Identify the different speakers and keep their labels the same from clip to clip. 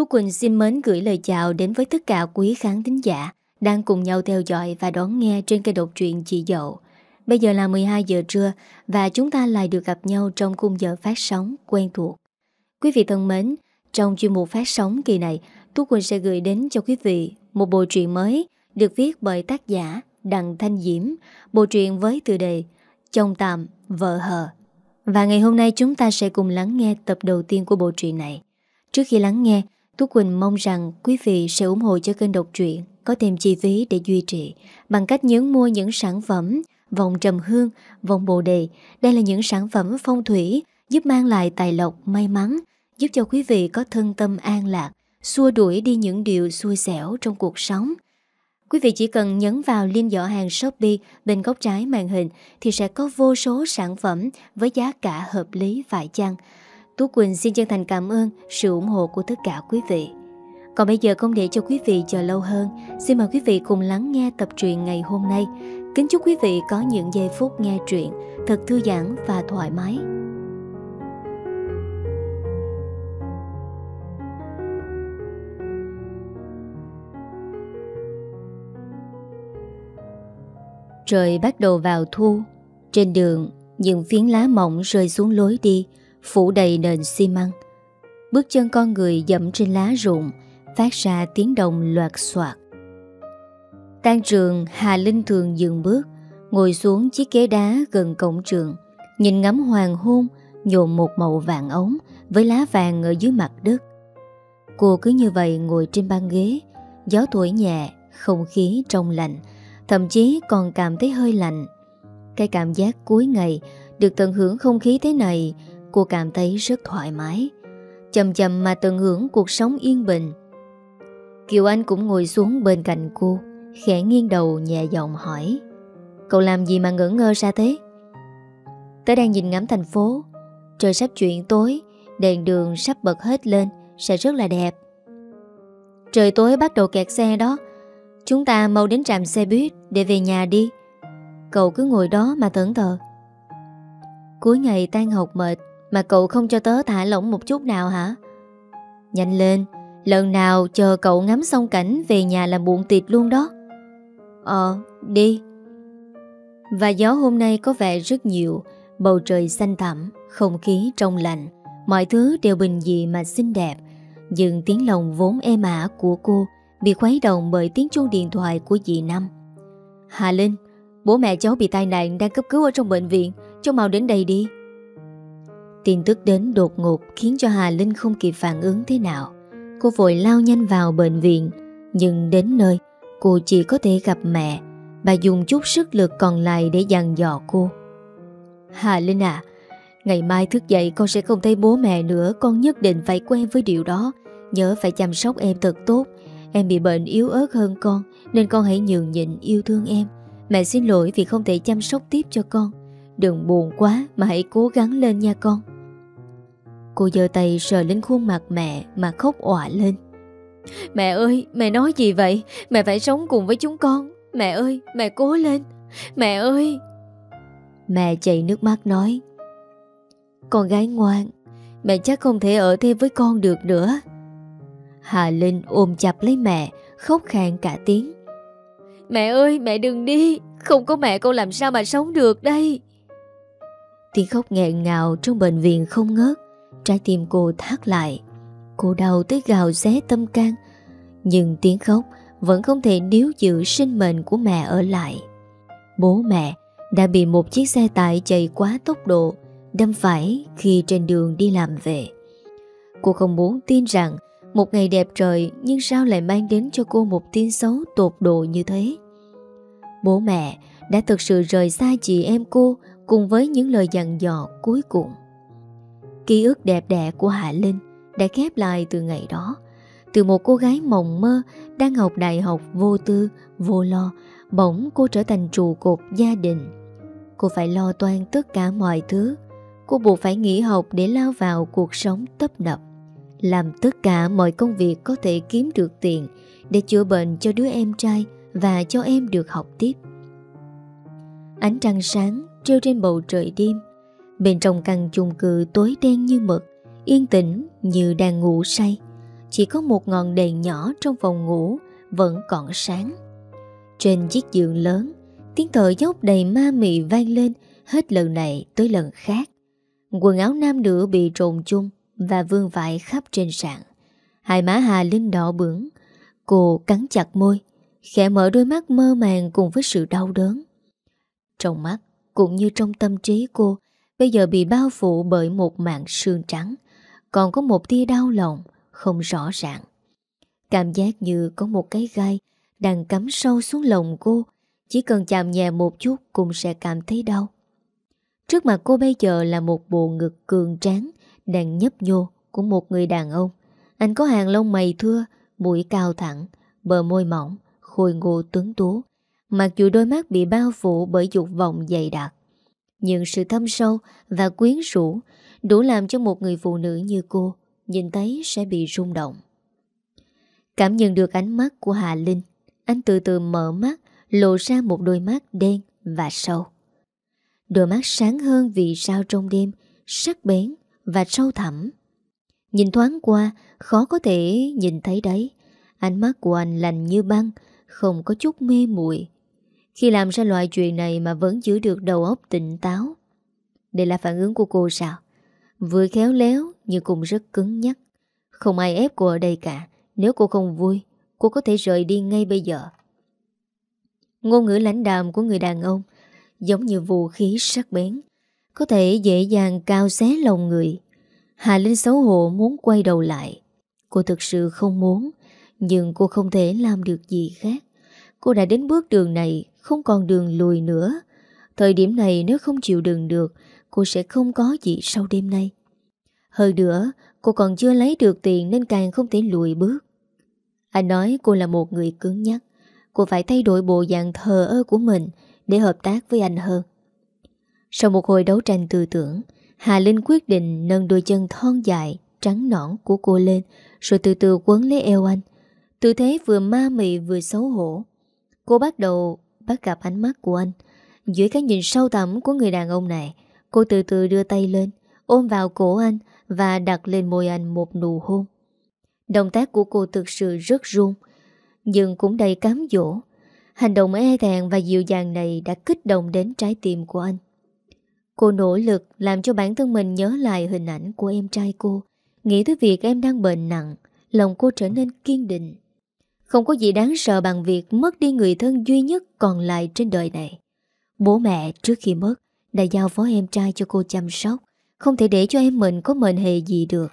Speaker 1: Tú Quỳnh xin mến gửi lời chào đến với tất cả quý khán thính giả đang cùng nhau theo dõi và đón nghe trên kênh đọc truyện Chị Dậu. Bây giờ là 12 giờ trưa và chúng ta lại được gặp nhau trong khung giờ phát sóng quen thuộc. Quý vị thân mến, trong chuyên mục phát sóng kỳ này, Tú Quỳnh sẽ gửi đến cho quý vị một bộ truyện mới được viết bởi tác giả Đặng Thanh Diễm, bộ truyện với tựa đề Chồng Tạm Vợ Hờ. Và ngày hôm nay chúng ta sẽ cùng lắng nghe tập đầu tiên của bộ truyện này. Trước khi lắng nghe, Tú Quỳnh mong rằng quý vị sẽ ủng hộ cho kênh đọc truyện có thêm chi phí để duy trì bằng cách nhấn mua những sản phẩm vòng trầm hương, vòng bồ đề. Đây là những sản phẩm phong thủy giúp mang lại tài lộc, may mắn, giúp cho quý vị có thân tâm an lạc, xua đuổi đi những điều xui xẻo trong cuộc sống. Quý vị chỉ cần nhấn vào link giỏ hàng Shopee bên góc trái màn hình thì sẽ có vô số sản phẩm với giá cả hợp lý phải chăng. Tú Quỳnh xin chân thành cảm ơn sự ủng hộ của tất cả quý vị. Còn bây giờ không để cho quý vị chờ lâu hơn, xin mời quý vị cùng lắng nghe tập truyện ngày hôm nay. Kính chúc quý vị có những giây phút nghe truyện thật thư giãn và thoải mái. Trời bắt đầu vào thu. Trên đường, những phiến lá mỏng rơi xuống lối đi, phủ đầy nền xi măng. Bước chân con người dẫm trên lá rụng, phát ra tiếng động loạt xoạt. Tan trường, Hà Linh thường dừng bước, ngồi xuống chiếc ghế đá gần cổng trường, nhìn ngắm hoàng hôn nhộn một màu vàng ống với lá vàng ở dưới mặt đất. Cô cứ như vậy ngồi trên băng ghế, gió thổi nhẹ, không khí trong lành, thậm chí còn cảm thấy hơi lạnh. Cái cảm giác cuối ngày được tận hưởng không khí thế này, cô cảm thấy rất thoải mái. Chậm chậm mà tận hưởng cuộc sống yên bình. Kiều Anh cũng ngồi xuống bên cạnh cô, khẽ nghiêng đầu nhẹ giọng hỏi: "Cậu làm gì mà ngẩn ngơ ra thế?" "Tớ đang nhìn ngắm thành phố. Trời sắp chuyển tối, đèn đường sắp bật hết lên, sẽ rất là đẹp." "Trời tối bắt đầu kẹt xe đó. Chúng ta mau đến trạm xe buýt để về nhà đi." Cậu cứ ngồi đó mà thẫn thờ. "Cuối ngày tan học mệt mà cậu không cho tớ thả lỏng một chút nào hả?" "Nhanh lên, lần nào chờ cậu ngắm xong cảnh về nhà là muộn tịt luôn đó." Đi." Và gió hôm nay có vẻ rất nhiều, bầu trời xanh thẳm, không khí trong lành, mọi thứ đều bình dị mà xinh đẹp. Nhưng tiếng lòng vốn êm ả của cô bị khuấy động bởi tiếng chuông điện thoại của dì Năm. "Hà Linh, bố mẹ cháu bị tai nạn đang cấp cứu ở trong bệnh viện, cháu mau đến đây đi." Tin tức đến đột ngột khiến cho Hà Linh không kịp phản ứng thế nào. Cô vội lao nhanh vào bệnh viện, nhưng đến nơi cô chỉ có thể gặp mẹ. Bà dùng chút sức lực còn lại để dặn dò cô: "Hà Linh à, ngày mai thức dậy con sẽ không thấy bố mẹ nữa. Con nhất định phải quen với điều đó. Nhớ phải chăm sóc em thật tốt. Em bị bệnh yếu ớt hơn con, nên con hãy nhường nhịn yêu thương em. Mẹ xin lỗi vì không thể chăm sóc tiếp cho con. Đừng buồn quá mà hãy cố gắng lên nha con." Cô giơ tay sờ lên khuôn mặt mẹ mà khóc òa lên: "Mẹ ơi, mẹ nói gì vậy? Mẹ phải sống cùng với chúng con. Mẹ ơi, mẹ cố lên. Mẹ ơi." Mẹ chảy nước mắt nói: "Con gái ngoan, mẹ chắc không thể ở thêm với con được nữa." Hà Linh ôm chặt lấy mẹ, khóc khan cả tiếng: "Mẹ ơi, mẹ đừng đi. Không có mẹ con làm sao mà sống được đây." Tiếng khóc nghẹn ngào trong bệnh viện không ngớt. Trái tim cô thắt lại. Cô đau tới gào xé tâm can. Nhưng tiếng khóc vẫn không thể níu giữ sinh mệnh của mẹ ở lại. Bố mẹ đã bị một chiếc xe tải chạy quá tốc độ đâm phải khi trên đường đi làm về. Cô không muốn tin rằng một ngày đẹp trời nhưng sao lại mang đến cho cô một tin xấu tột độ như thế. Bố mẹ đã thực sự rời xa chị em cô cùng với những lời dặn dò cuối cùng. Ký ức đẹp đẽ của Hạ Linh đã khép lại từ ngày đó. Từ một cô gái mộng mơ đang học đại học vô tư, vô lo, bỗng cô trở thành trụ cột gia đình. Cô phải lo toan tất cả mọi thứ. Cô buộc phải nghỉ học để lao vào cuộc sống tấp nập, làm tất cả mọi công việc có thể kiếm được tiền để chữa bệnh cho đứa em trai và cho em được học tiếp. Ánh trăng sáng treo trên bầu trời đêm. Bên trong căn chung cư tối đen như mực, yên tĩnh như đang ngủ say. chỉ có một ngọn đèn nhỏ trong phòng ngủ vẫn còn sáng. Trên chiếc giường lớn, tiếng thở dốc đầy ma mị vang lên hết lần này tới lần khác. Quần áo nam nữ bị trộn chung và vương vãi khắp trên sàn. Hai má Hà Linh đỏ bừng. Cô cắn chặt môi, khẽ mở đôi mắt mơ màng cùng với sự đau đớn. Trong mắt cũng như trong tâm trí cô bây giờ bị bao phủ bởi một màn sương trắng, còn có một tia đau lòng không rõ ràng. Cảm giác như có một cái gai đang cắm sâu xuống lòng cô, chỉ cần chạm nhẹ một chút cũng sẽ cảm thấy đau. Trước mặt cô bây giờ là một bộ ngực cường tráng đang nhấp nhô của một người đàn ông. Anh có hàng lông mày thưa, mũi cao thẳng, bờ môi mỏng, khôi ngô tuấn tú. Mặc dù đôi mắt bị bao phủ bởi dục vọng dày đặc, nhưng sự thâm sâu và quyến rũ đủ làm cho một người phụ nữ như cô nhìn thấy sẽ bị rung động. Cảm nhận được ánh mắt của Hà Linh, anh từ từ mở mắt, lộ ra một đôi mắt đen và sâu. Đôi mắt sáng hơn vì sao trong đêm, sắc bén và sâu thẳm. Nhìn thoáng qua, khó có thể nhìn thấy đấy. Ánh mắt của anh lạnh như băng, không có chút mê muội. Khi làm ra loại chuyện này mà vẫn giữ được đầu óc tỉnh táo. Đây là phản ứng của cô sao? Vừa khéo léo nhưng cũng rất cứng nhắc. Không ai ép cô ở đây cả. Nếu cô không vui, cô có thể rời đi ngay bây giờ. Ngôn ngữ lãnh đạm của người đàn ông giống như vũ khí sắc bén, có thể dễ dàng cào xé lòng người. Hà Linh xấu hổ muốn quay đầu lại. Cô thực sự không muốn, nhưng cô không thể làm được gì khác. Cô đã đến bước đường này, không còn đường lùi nữa. Thời điểm này nếu không chịu đựng được, cô sẽ không có gì sau đêm nay. Hơn nữa, cô còn chưa lấy được tiền nên càng không thể lùi bước. Anh nói cô là một người cứng nhắc. Cô phải thay đổi bộ dạng thờ ơ của mình để hợp tác với anh hơn. Sau một hồi đấu tranh tư tưởng, Hà Linh quyết định nâng đôi chân thon dài, trắng nõn của cô lên, rồi từ từ quấn lấy eo anh. Tư thế vừa ma mị vừa xấu hổ. Cô bắt đầu bắt gặp ánh mắt của anh. Dưới cái nhìn sâu thẳm của người đàn ông này, cô từ từ đưa tay lên, ôm vào cổ anh và đặt lên môi anh một nụ hôn. Động tác của cô thực sự rất run, nhưng cũng đầy cám dỗ. Hành động e thẹn và dịu dàng này đã kích động đến trái tim của anh. Cô nỗ lực làm cho bản thân mình nhớ lại hình ảnh của em trai cô. Nghĩ tới việc em đang bệnh nặng, lòng cô trở nên kiên định. Không có gì đáng sợ bằng việc mất đi người thân duy nhất còn lại trên đời này. Bố mẹ trước khi mất đã giao phó em trai cho cô chăm sóc, không thể để cho em mình có mệnh hệ gì được.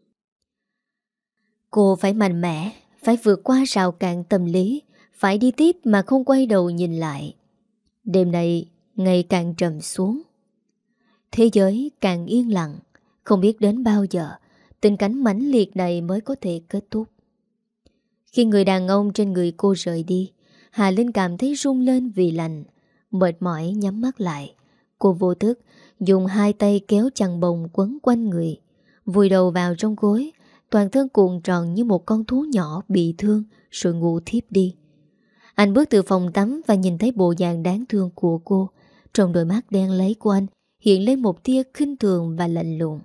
Speaker 1: Cô phải mạnh mẽ, phải vượt qua rào cản tâm lý, phải đi tiếp mà không quay đầu nhìn lại. Đêm nay ngày càng trầm xuống. Thế giới càng yên lặng, không biết đến bao giờ tình cảnh mãnh liệt này mới có thể kết thúc. Khi người đàn ông trên người cô rời đi, Hà Linh cảm thấy run lên vì lạnh, mệt mỏi nhắm mắt lại. Cô vô thức dùng hai tay kéo chăn bông quấn quanh người, vùi đầu vào trong gối, toàn thân cuộn tròn như một con thú nhỏ bị thương rồi ngủ thiếp đi. Anh bước từ phòng tắm và nhìn thấy bộ dạng đáng thương của cô. Trong đôi mắt đen lấy của anh hiện lên một tia khinh thường và lạnh lùng.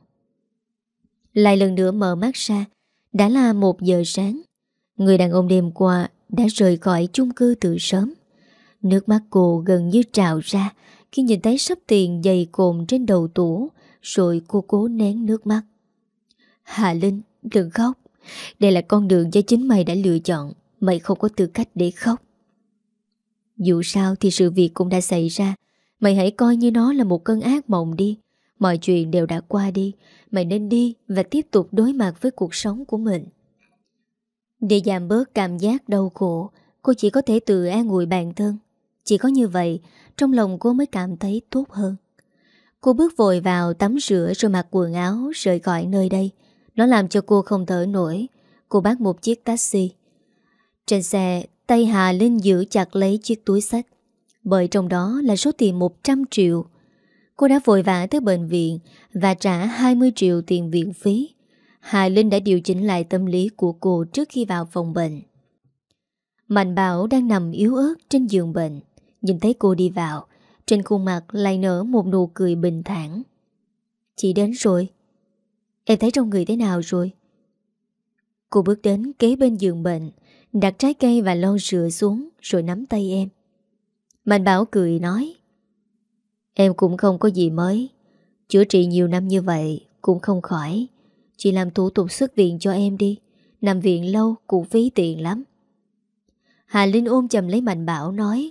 Speaker 1: Lại lần nữa mở mắt ra, đã là 1 giờ sáng. Người đàn ông đêm qua đã rời khỏi chung cư từ sớm. Nước mắt cô gần như trào ra khi nhìn thấy sắp tiền dày cộm trên đầu tủ, rồi cô cố nén nước mắt. Hà Linh, đừng khóc. Đây là con đường do chính mày đã lựa chọn. Mày không có tư cách để khóc. Dù sao thì sự việc cũng đã xảy ra. Mày hãy coi như nó là một cơn ác mộng đi. Mọi chuyện đều đã qua đi. Mày nên đi và tiếp tục đối mặt với cuộc sống của mình. Để giảm bớt cảm giác đau khổ, cô chỉ có thể tự an ủi bản thân. Chỉ có như vậy, trong lòng cô mới cảm thấy tốt hơn. Cô bước vội vào tắm rửa rồi mặc quần áo rời khỏi nơi đây. Nó làm cho cô không thở nổi. Cô bắt một chiếc taxi. Trên xe, tay Hà Linh giữ chặt lấy chiếc túi xách, bởi trong đó là số tiền 100 triệu. Cô đã vội vã tới bệnh viện và trả 20 triệu tiền viện phí. Hà Linh đã điều chỉnh lại tâm lý của cô trước khi vào phòng bệnh. Mạnh Bảo đang nằm yếu ớt trên giường bệnh. Nhìn thấy cô đi vào, trên khuôn mặt lại nở một nụ cười bình thản. Chị đến rồi. Em thấy trong người thế nào rồi? Cô bước đến kế bên giường bệnh, đặt trái cây và lon sữa xuống rồi nắm tay em. Mạnh Bảo cười nói: Em cũng không có gì mới. Chữa trị nhiều năm như vậy cũng không khỏi. Chị làm thủ tục xuất viện cho em đi. Nằm viện lâu cũng phí tiền lắm. Hà Linh ôm chầm lấy Mạnh Bảo nói: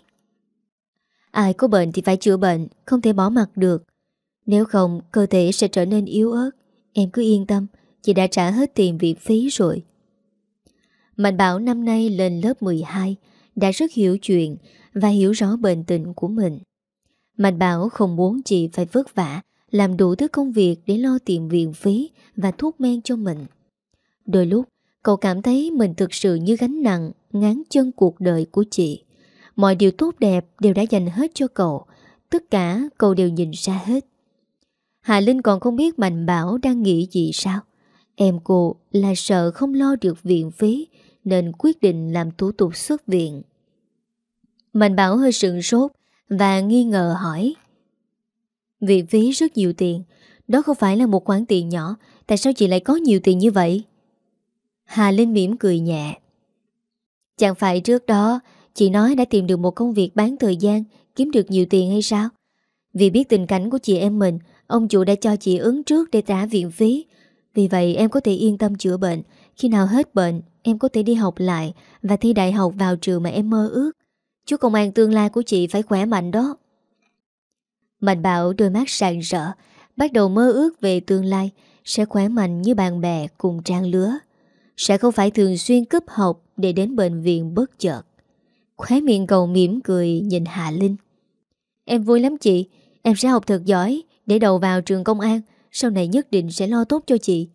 Speaker 1: Ai có bệnh thì phải chữa bệnh, không thể bỏ mặc được. Nếu không cơ thể sẽ trở nên yếu ớt. Em cứ yên tâm, chị đã trả hết tiền viện phí rồi. Mạnh Bảo năm nay lên lớp 12, đã rất hiểu chuyện và hiểu rõ bệnh tình của mình. Mạnh Bảo không muốn chị phải vất vả, làm đủ thứ công việc để lo tiền viện phí và thuốc men cho mình. Đôi lúc, cậu cảm thấy mình thực sự như gánh nặng ngáng chân cuộc đời của chị. Mọi điều tốt đẹp đều đã dành hết cho cậu, tất cả cậu đều nhìn ra hết. Hà Linh còn không biết Mạnh Bảo đang nghĩ gì sao. Em cô là sợ không lo được viện phí nên quyết định làm thủ tục xuất viện. Mạnh Bảo hơi sửng sốt và nghi ngờ hỏi: Viện phí rất nhiều tiền, đó không phải là một khoản tiền nhỏ, tại sao chị lại có nhiều tiền như vậy? Hà Linh mỉm cười nhẹ: Chẳng phải trước đó chị nói đã tìm được một công việc bán thời gian, kiếm được nhiều tiền hay sao? Vì biết tình cảnh của chị em mình, ông chủ đã cho chị ứng trước để trả viện phí. Vì vậy em có thể yên tâm chữa bệnh. Khi nào hết bệnh em có thể đi học lại và thi đại học vào trường mà em mơ ước. Chúc công an tương lai của chị phải khỏe mạnh đó. Mạnh Bảo đôi mắt rạng rỡ, bắt đầu mơ ước về tương lai sẽ khỏe mạnh như bạn bè cùng trang lứa, sẽ không phải thường xuyên cúp học để đến bệnh viện bất chợt. Khóe miệng cậu mỉm cười nhìn Hạ Linh: Em vui lắm chị, em sẽ học thật giỏi để đầu vào trường công an, sau này nhất định sẽ lo tốt cho chị.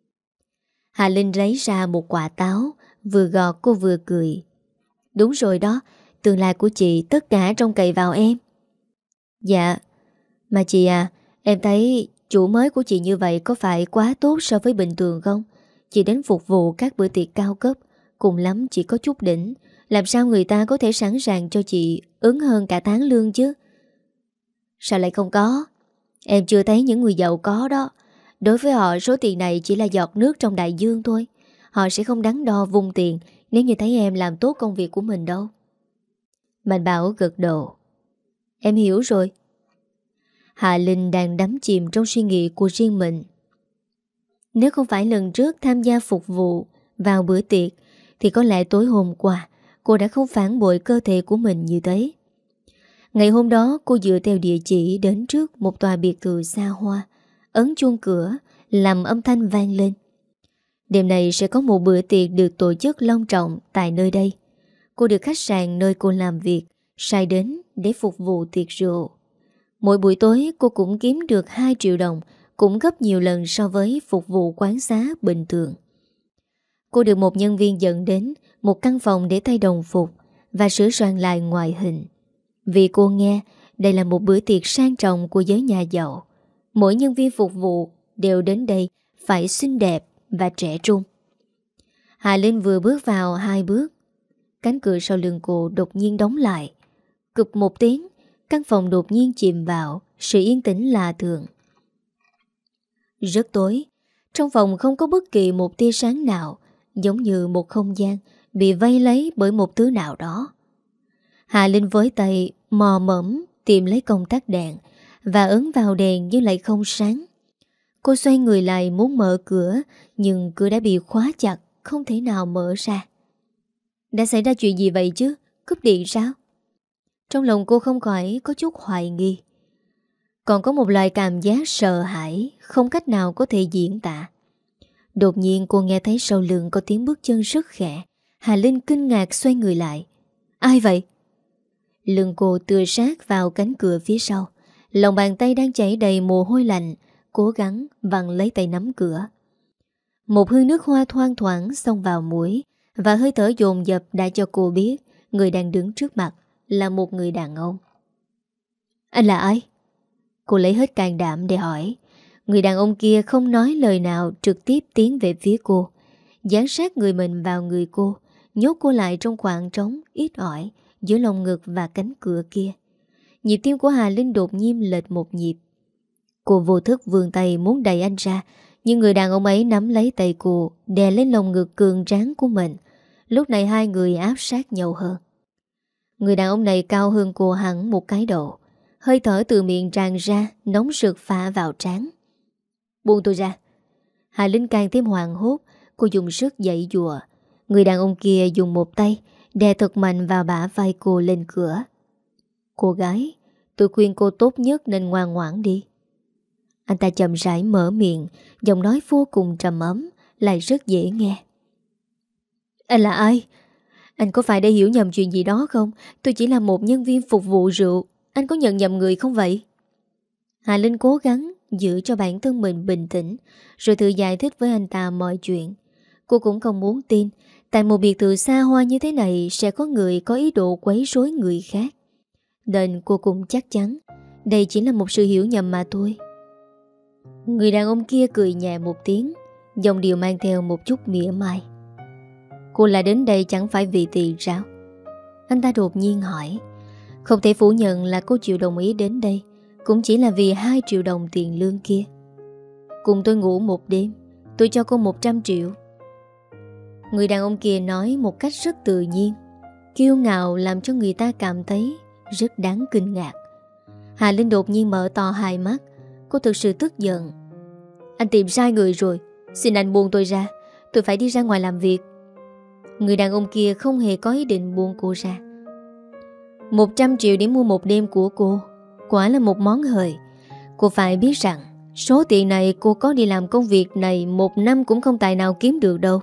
Speaker 1: Hạ Linh lấy ra một quả táo, vừa gọt cô vừa cười: Đúng rồi đó, tương lai của chị tất cả trông cậy vào em. Dạ, mà chị à, em thấy chủ mới của chị như vậy có phải quá tốt so với bình thường không? Chị đến phục vụ các bữa tiệc cao cấp, cùng lắm chỉ có chút đỉnh, làm sao người ta có thể sẵn sàng cho chị ứng hơn cả tháng lương chứ? Sao lại không có? Em chưa thấy những người giàu có đó. Đối với họ số tiền này chỉ là giọt nước trong đại dương thôi. Họ sẽ không đắn đo vung tiền nếu như thấy em làm tốt công việc của mình đâu. Mạnh Bảo gật đầu: Em hiểu rồi. Hạ Linh đang đắm chìm trong suy nghĩ của riêng mình. Nếu không phải lần trước tham gia phục vụ vào bữa tiệc thì có lẽ tối hôm qua cô đã không phản bội cơ thể của mình như thế. Ngày hôm đó cô dựa theo địa chỉ đến trước một tòa biệt thự xa hoa, ấn chuông cửa làm âm thanh vang lên. Đêm nay sẽ có một bữa tiệc được tổ chức long trọng tại nơi đây. Cô được khách sạn nơi cô làm việc sai đến để phục vụ tiệc rượu. Mỗi buổi tối cô cũng kiếm được 2 triệu đồng, cũng gấp nhiều lần so với phục vụ quán xá bình thường. Cô được một nhân viên dẫn đến một căn phòng để thay đồng phục và sửa soạn lại ngoại hình. Vì cô nghe đây là một bữa tiệc sang trọng của giới nhà giàu, mỗi nhân viên phục vụ đều đến đây phải xinh đẹp và trẻ trung. Hà Linh vừa bước vào 2 bước, cánh cửa sau lưng cô đột nhiên đóng lại. Cụp một tiếng, căn phòng đột nhiên chìm vào sự yên tĩnh lạ thường. Rất tối, trong phòng không có bất kỳ một tia sáng nào, giống như một không gian bị vây lấy bởi một thứ nào đó. Hà Linh với tay mò mẫm tìm lấy công tắc đèn và ấn vào đèn nhưng lại không sáng. Cô xoay người lại muốn mở cửa, nhưng cửa đã bị khóa chặt, không thể nào mở ra. Đã xảy ra chuyện gì vậy chứ? Cúp điện sao? Trong lòng cô không khỏi có chút hoài nghi. Còn có một loại cảm giác sợ hãi không cách nào có thể diễn tả. Đột nhiên cô nghe thấy sau lưng có tiếng bước chân rất khẽ. Hà Linh kinh ngạc xoay người lại. Ai vậy? Lưng cô tựa sát vào cánh cửa phía sau. Lòng bàn tay đang chảy đầy mồ hôi lạnh, cố gắng vặn lấy tay nắm cửa. Một hương nước hoa thoang thoảng xông vào mũi, và hơi thở dồn dập đã cho cô biết người đang đứng trước mặt là một người đàn ông. Anh là ai? Cô lấy hết can đảm để hỏi. Người đàn ông kia không nói lời nào, trực tiếp tiến về phía cô, dán sát người mình vào người cô, nhốt cô lại trong khoảng trống ít ỏi giữa lồng ngực và cánh cửa kia. Nhịp tim của Hà Linh đột nhiên lệch một nhịp. Cô vô thức vươn tay muốn đẩy anh ra, Nhưng người đàn ông ấy nắm lấy tay cô, đè lên lồng ngực cường tráng của mình. Lúc này hai người áp sát nhau hơn. Người đàn ông này cao hơn cô hẳn một cái đầu. Hơi thở từ miệng tràn ra, nóng rực phả vào trán. Buông tôi ra. Hà Linh càng thêm hoảng hốt. Cô dùng sức giãy giụa. Người đàn ông kia dùng một tay đè thật mạnh vào bả vai cô lên cửa. Cô gái, tôi khuyên cô tốt nhất nên ngoan ngoãn đi. Anh ta chậm rãi mở miệng, giọng nói vô cùng trầm ấm, lại rất dễ nghe. Anh là ai? Anh có phải đã hiểu nhầm chuyện gì đó không? Tôi chỉ là một nhân viên phục vụ rượu. Anh có nhận nhầm người không vậy? Hà Linh cố gắng giữ cho bản thân mình bình tĩnh, rồi tự giải thích với anh ta mọi chuyện. Cô cũng không muốn tin tại một biệt thự xa hoa như thế này sẽ có người có ý đồ quấy rối người khác. Nên cô cũng chắc chắn đây chỉ là một sự hiểu nhầm mà thôi. Người đàn ông kia cười nhẹ một tiếng, giọng điệu mang theo một chút mỉa mai. Cô lại đến đây chẳng phải vì tiền sao? Anh ta đột nhiên hỏi. Không thể phủ nhận là cô chịu đồng ý đến đây cũng chỉ là vì 2 triệu đồng tiền lương kia. Cùng tôi ngủ một đêm, tôi cho cô 100 triệu. Người đàn ông kia nói một cách rất tự nhiên, kiêu ngạo làm cho người ta cảm thấy rất đáng kinh ngạc. Hà Linh đột nhiên mở to hai mắt. Cô thực sự tức giận. Anh tìm sai người rồi. Xin anh buông tôi ra. Tôi phải đi ra ngoài làm việc. Người đàn ông kia không hề có ý định buông cô ra. 100 triệu để mua một đêm của cô quả là một món hời. Cô phải biết rằng số tiền này cô có đi làm công việc này 1 năm cũng không tài nào kiếm được đâu.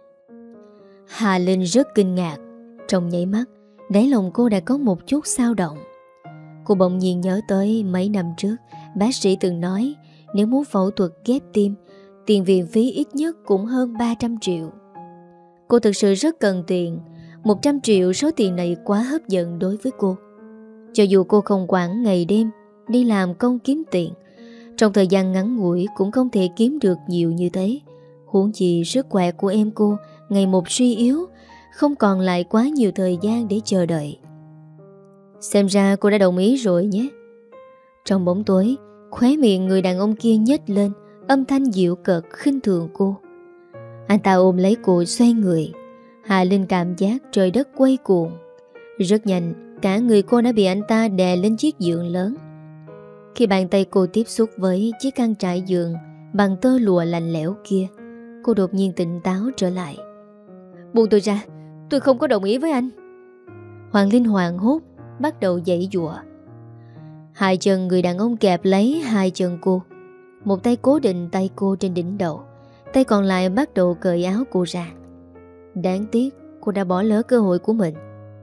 Speaker 1: Hà Linh rất kinh ngạc. Trong nháy mắt, đáy lòng cô đã có một chút xao động. Cô bỗng nhiên nhớ tới mấy năm trước bác sĩ từng nói nếu muốn phẫu thuật ghép tim, tiền viện phí ít nhất cũng hơn 300 triệu. Cô thực sự rất cần tiền. 100 triệu số tiền này quá hấp dẫn đối với cô. Cho dù cô không quản ngày đêm đi làm công kiếm tiền, trong thời gian ngắn ngủi cũng không thể kiếm được nhiều như thế. Huống chi sức khỏe của em cô ngày một suy yếu, không còn lại quá nhiều thời gian để chờ đợi. Xem ra cô đã đồng ý rồi nhé. Trong bóng tối, khóe miệng người đàn ông kia nhếch lên, âm thanh dịu cợt khinh thường cô. Anh ta ôm lấy cô xoay người. Hà Linh cảm giác trời đất quay cuồng. Rất nhanh, cả người cô đã bị anh ta đè lên chiếc giường lớn. Khi bàn tay cô tiếp xúc với chiếc khăn trải giường bằng tơ lụa lạnh lẽo kia, cô đột nhiên tỉnh táo trở lại. Buông tôi ra, tôi không có đồng ý với anh. Hoàng Linh hoảng hốt, bắt đầu giãy giụa. Hai chân người đàn ông kẹp lấy hai chân cô. Một tay cố định tay cô trên đỉnh đầu, tay còn lại bắt đầu cởi áo cô ra. Đáng tiếc cô đã bỏ lỡ cơ hội của mình.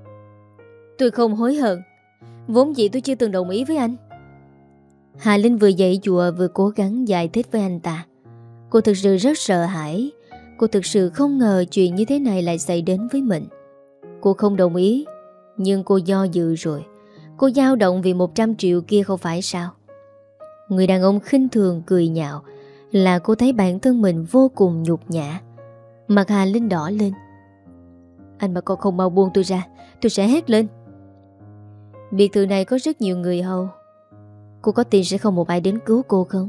Speaker 1: Tôi không hối hận. Vốn dĩ tôi chưa từng đồng ý với anh. Hà Linh vừa giãy giụa vừa cố gắng giải thích với anh ta. Cô thực sự rất sợ hãi. Cô thực sự không ngờ chuyện như thế này lại xảy đến với mình. Cô không đồng ý, nhưng cô do dự rồi. Cô dao động vì 100 triệu kia không phải sao? Người đàn ông khinh thường cười nhạo, là cô thấy bản thân mình vô cùng nhục nhã. Mặt Hà Linh đỏ lên. Anh mà còn không mau buông tôi ra, tôi sẽ hét lên. Biệt thự này có rất nhiều người hầu. Cô có tin sẽ không một ai đến cứu cô không?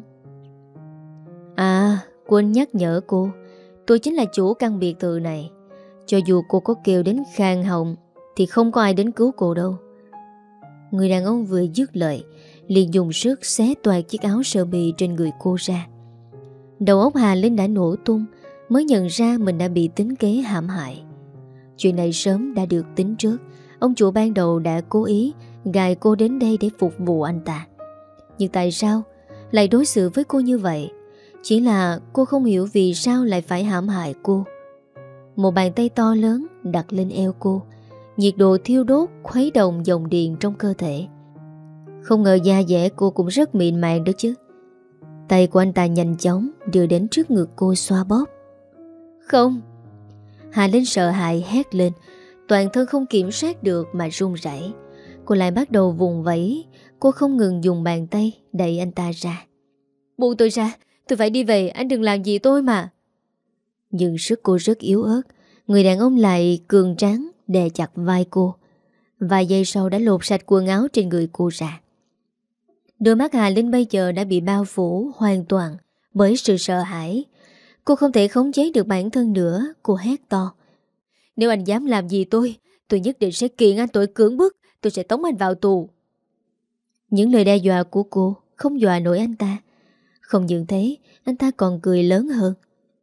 Speaker 1: À, quên nhắc nhở cô, tôi chính là chủ căn biệt thự này. Cho dù cô có kêu đến khang họng thì không có ai đến cứu cô đâu. Người đàn ông vừa dứt lời liền dùng sức xé toạc chiếc áo sơ mi trên người cô ra. Đầu óc Hà Linh đã nổ tung, mới nhận ra mình đã bị tính kế hãm hại. Chuyện này sớm đã được tính trước. Ông chủ ban đầu đã cố ý gài cô đến đây để phục vụ anh ta. Nhưng tại sao lại đối xử với cô như vậy? Chỉ là cô không hiểu vì sao lại phải hãm hại cô. Một bàn tay to lớn đặt lên eo cô, nhiệt độ thiêu đốt khuấy động dòng điện trong cơ thể. Không ngờ da dẻ cô cũng rất mịn màng đó chứ. Tay của anh ta nhanh chóng đưa đến trước ngực cô xoa bóp. Không! Hà Linh sợ hãi hét lên, toàn thân không kiểm soát được mà run rẩy. Cô lại bắt đầu vùng vẫy. Cô không ngừng dùng bàn tay đẩy anh ta ra. Buông tôi ra, tôi phải đi về, anh đừng làm gì tôi mà. Nhưng sức cô rất yếu ớt. Người đàn ông lại cường tráng đè chặt vai cô. Vài giây sau đã lột sạch quần áo trên người cô ra. Đôi mắt Hà Linh bây giờ đã bị bao phủ hoàn toàn Bởi sự sợ hãi, cô không thể khống chế được bản thân nữa. Cô hét to: "Nếu anh dám làm gì tôi nhất định sẽ kiện anh tội cưỡng bức. Tôi sẽ tống anh vào tù." Những lời đe dọa của cô không dọa nổi anh ta. Không những thế, anh ta còn cười lớn hơn.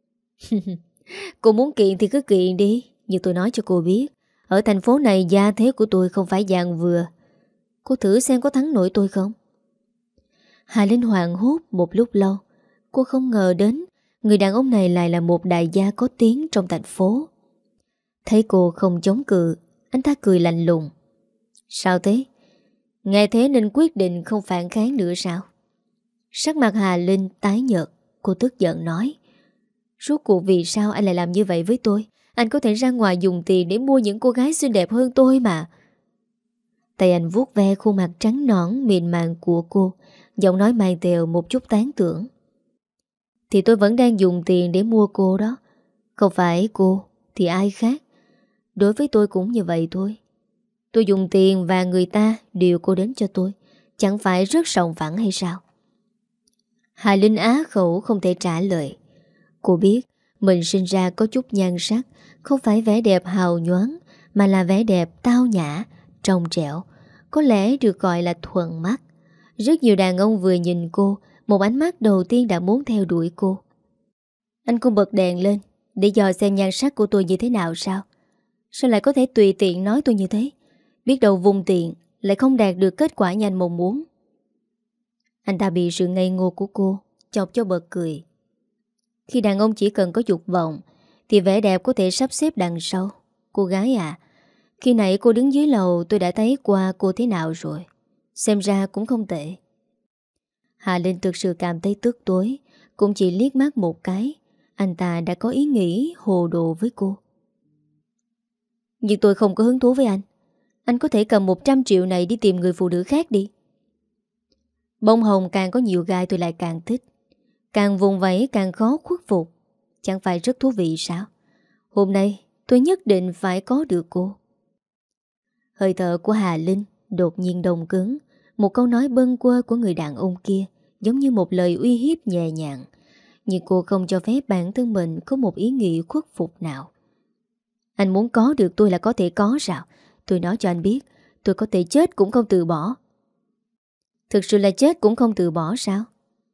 Speaker 1: "Cô muốn kiện thì cứ kiện đi. Nhưng tôi nói cho cô biết, ở thành phố này gia thế của tôi không phải dạng vừa. Cô thử xem có thắng nổi tôi không?" Hà Linh hoảng hốt một lúc lâu. Cô không ngờ đến người đàn ông này lại là một đại gia có tiếng trong thành phố. Thấy cô không chống cự, anh ta cười lạnh lùng. "Sao thế? Nghe thế nên quyết định không phản kháng nữa sao?" Sắc mặt Hà Linh tái nhợt. Cô tức giận nói: "Rốt cuộc vì sao anh lại làm như vậy với tôi? Anh có thể ra ngoài dùng tiền để mua những cô gái xinh đẹp hơn tôi mà." Tay anh vuốt ve khuôn mặt trắng nõn mịn màng của cô, giọng nói mang theo một chút tán tưởng. "Thì tôi vẫn đang dùng tiền để mua cô đó. Không phải cô thì ai khác. Đối với tôi cũng như vậy thôi. Tôi dùng tiền và người ta điều cô đến cho tôi. Chẳng phải rất sòng phẳng hay sao?" Hà Linh á khẩu không thể trả lời. Cô biết mình sinh ra có chút nhan sắc, không phải vẻ đẹp hào nhoáng, mà là vẻ đẹp tao nhã, trong trẻo, có lẽ được gọi là thuần mắt. Rất nhiều đàn ông vừa nhìn cô, một ánh mắt đầu tiên đã muốn theo đuổi cô. Anh cũng bật đèn lên để dò xem nhan sắc của tôi như thế nào sao? Sao lại có thể tùy tiện nói tôi như thế? Biết đâu vùng tiện lại không đạt được kết quả như anh mong muốn. Anh ta bị sự ngây ngô của cô chọc cho bật cười. Khi đàn ông chỉ cần có dục vọng thì vẻ đẹp có thể sắp xếp đằng sau. Cô gái à, khi nãy cô đứng dưới lầu tôi đã thấy qua cô thế nào rồi. Xem ra cũng không tệ. Hà Linh thực sự cảm thấy tức tối. Cũng chỉ liếc mắt một cái, anh ta đã có ý nghĩ hồ đồ với cô. "Nhưng tôi không có hứng thú với anh. Anh có thể cầm 100 triệu này đi tìm người phụ nữ khác đi." Bông hồng càng có nhiều gai tôi lại càng thích. Càng vùng vẫy càng khó khuất phục. Chẳng phải rất thú vị sao? Hôm nay tôi nhất định phải có được cô. Hơi thở của Hà Linh đột nhiên đông cứng. Một câu nói bâng quơ của người đàn ông kia giống như một lời uy hiếp nhẹ nhàng. Nhưng cô không cho phép bản thân mình có một ý nghĩ khuất phục nào. "Anh muốn có được tôi là có thể có sao? Tôi nói cho anh biết, tôi có thể chết cũng không từ bỏ." "Thực sự là chết cũng không từ bỏ sao?"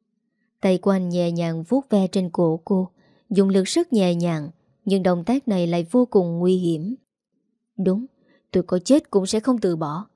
Speaker 1: Tay của anh nhẹ nhàng vuốt ve trên cổ cô, dùng lực rất nhẹ nhàng, nhưng động tác này lại vô cùng nguy hiểm. "Đúng, tôi có chết cũng sẽ không từ bỏ."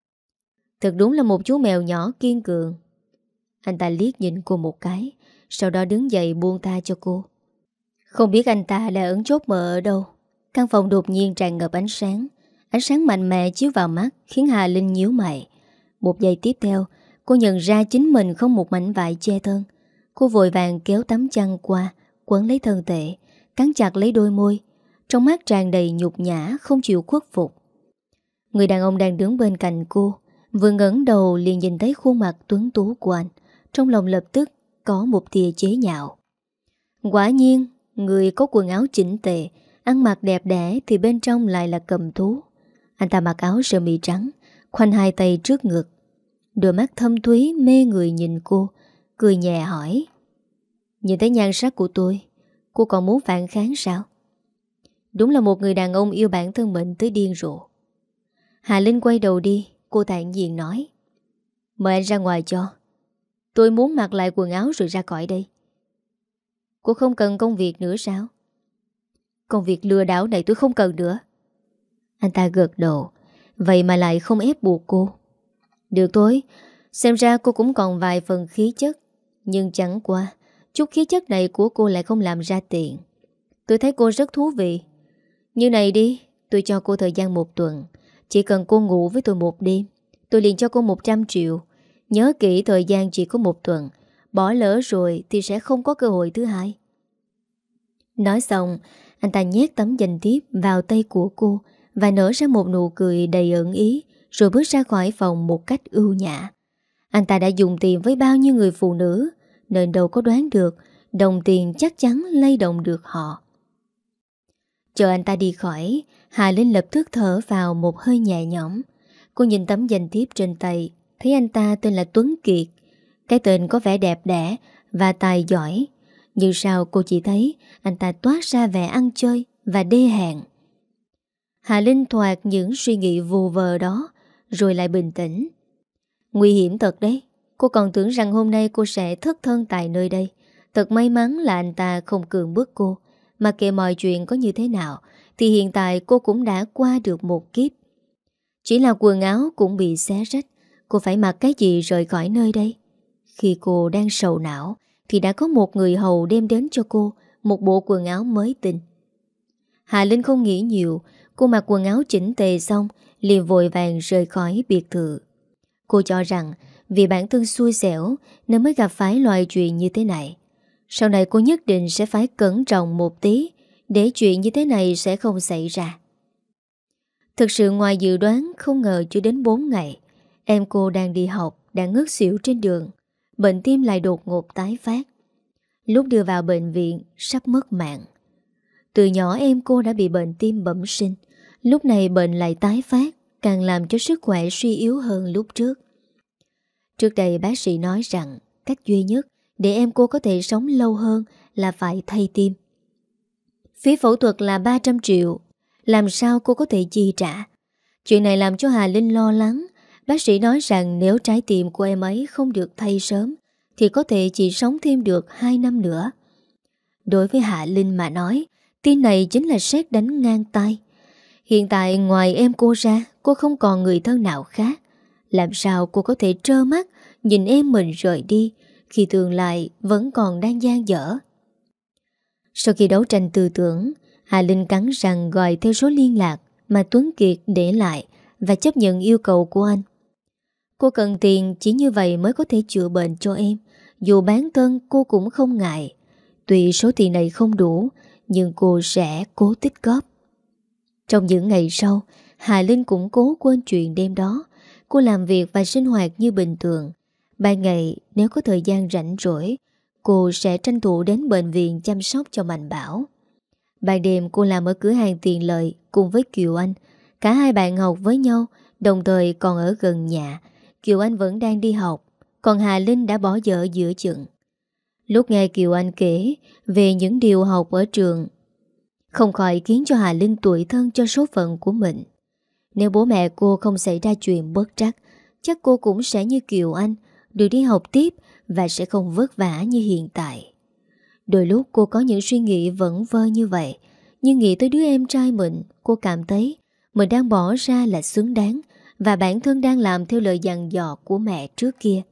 Speaker 1: Thật đúng là một chú mèo nhỏ kiên cường. Anh ta liếc nhìn cô một cái, sau đó đứng dậy buông tha cho cô. Không biết anh ta đã ẩn chốt mờ ở đâu. Căn phòng đột nhiên tràn ngập ánh sáng. Ánh sáng mạnh mẽ chiếu vào mắt khiến Hà Linh nhíu mày. Một giây tiếp theo, cô nhận ra chính mình không một mảnh vải che thân. Cô vội vàng kéo tấm chăn qua, quấn lấy thân thể, cắn chặt lấy đôi môi. Trong mắt tràn đầy nhục nhã, không chịu khuất phục. Người đàn ông đang đứng bên cạnh cô, vừa ngẩng đầu liền nhìn thấy khuôn mặt tuấn tú của anh. Trong lòng lập tức có một tia chế nhạo. Quả nhiên, người có quần áo chỉnh tề, ăn mặc đẹp đẽ thì bên trong lại là cầm thú. Anh ta mặc áo sơ mi trắng, khoanh hai tay trước ngực. Đôi mắt thâm thúy mê người nhìn cô, cười nhẹ hỏi: "Nhìn thấy nhan sắc của tôi, cô còn muốn phản kháng sao?" Đúng là một người đàn ông yêu bản thân mình tới điên rồ. Hà Linh quay đầu đi, cô thản nhiên nói: "Mời anh ra ngoài cho. Tôi muốn mặc lại quần áo rồi ra khỏi đây." "Cô không cần công việc nữa sao?" "Công việc lừa đảo này tôi không cần nữa." Anh ta gật đầu. Vậy mà lại không ép buộc cô. Được thôi, xem ra cô cũng còn vài phần khí chất. Nhưng chẳng qua chút khí chất này của cô lại không làm ra tiền. Tôi thấy cô rất thú vị. Như này đi, tôi cho cô thời gian 1 tuần. Chỉ cần cô ngủ với tôi 1 đêm, tôi liền cho cô 100 triệu. Nhớ kỹ thời gian chỉ có 1 tuần. Bỏ lỡ rồi thì sẽ không có cơ hội thứ hai. Nói xong, anh ta nhét tấm danh thiếp vào tay của cô và nở ra một nụ cười đầy ẩn ý, rồi bước ra khỏi phòng một cách ưu nhã. Anh ta đã dùng tiền với bao nhiêu người phụ nữ, nên đâu có đoán được đồng tiền chắc chắn lay động được họ. Chờ anh ta đi khỏi, Hà Linh lập tức thở vào một hơi nhẹ nhõm. Cô nhìn tấm danh thiếp trên tay, thấy anh ta tên là Tuấn Kiệt. Cái tên có vẻ đẹp đẽ và tài giỏi, Nhưng sao cô chỉ thấy anh ta toát ra vẻ ăn chơi và đê hèn. Hà Linh thoạt những suy nghĩ vô vờ đó, rồi lại bình tĩnh. Nguy hiểm thật đấy. Cô còn tưởng rằng hôm nay cô sẽ thất thân tại nơi đây. Thật may mắn là anh ta không cưỡng bức cô. Mà kệ mọi chuyện có như thế nào, thì hiện tại cô cũng đã qua được một kiếp. Chỉ là quần áo cũng bị xé rách. Cô phải mặc cái gì rời khỏi nơi đây? Khi cô đang sầu não thì đã có một người hầu đem đến cho cô một bộ quần áo mới tinh. Hà Linh không nghĩ nhiều. Cô mặc quần áo chỉnh tề xong liền vội vàng rời khỏi biệt thự. Cô cho rằng vì bản thân xui xẻo nên mới gặp phải loại chuyện như thế này. Sau này cô nhất định sẽ phải cẩn trọng một tí, để chuyện như thế này sẽ không xảy ra. Thực sự ngoài dự đoán, không ngờ chưa đến 4 ngày, em cô đang đi học đã ngất xỉu trên đường. Bệnh tim lại đột ngột tái phát. Lúc đưa vào bệnh viện sắp mất mạng. Từ nhỏ em cô đã bị bệnh tim bẩm sinh. Lúc này bệnh lại tái phát, càng làm cho sức khỏe suy yếu hơn lúc trước. Trước đây bác sĩ nói rằng cách duy nhất để em cô có thể sống lâu hơn là phải thay tim. Phí phẫu thuật là 300 triệu. Làm sao cô có thể chi trả? Chuyện này làm cho Hà Linh lo lắng. Bác sĩ nói rằng nếu trái tim của em ấy không được thay sớm thì có thể chỉ sống thêm được 2 năm nữa. Đối với Hạ Linh mà nói, tin này chính là sét đánh ngang tai. Hiện tại ngoài em cô ra, cô không còn người thân nào khác. Làm sao cô có thể trơ mắt nhìn em mình rời đi khi tương lai vẫn còn đang dang dở? Sau khi đấu tranh tư tưởng, Hà Linh cắn răng gọi theo số liên lạc mà Tuấn Kiệt để lại và chấp nhận yêu cầu của anh. Cô cần tiền, chỉ như vậy mới có thể chữa bệnh cho em. Dù bán thân cô cũng không ngại. Tuy số tiền này không đủ, nhưng cô sẽ cố tích góp. Trong những ngày sau, Hà Linh cũng cố quên chuyện đêm đó. Cô làm việc và sinh hoạt như bình thường. Ban ngày nếu có thời gian rảnh rỗi, cô sẽ tranh thủ đến bệnh viện chăm sóc cho Mạnh Bảo. Ban đêm cô làm ở cửa hàng tiện lợi cùng với Kiều Anh. Cả hai bạn học với nhau, đồng thời còn ở gần nhà. Kiều Anh vẫn đang đi học, còn Hà Linh đã bỏ dở giữa chừng. Lúc nghe Kiều Anh kể về những điều học ở trường, không khỏi khiến cho Hà Linh tủi thân cho số phận của mình. Nếu bố mẹ cô không xảy ra chuyện bất trắc, chắc cô cũng sẽ như Kiều Anh, được đi học tiếp và sẽ không vất vả như hiện tại. Đôi lúc cô có những suy nghĩ vẩn vơ như vậy, nhưng nghĩ tới đứa em trai mình, cô cảm thấy mình đang bỏ ra là xứng đáng và bản thân đang làm theo lời dặn dò của mẹ trước kia.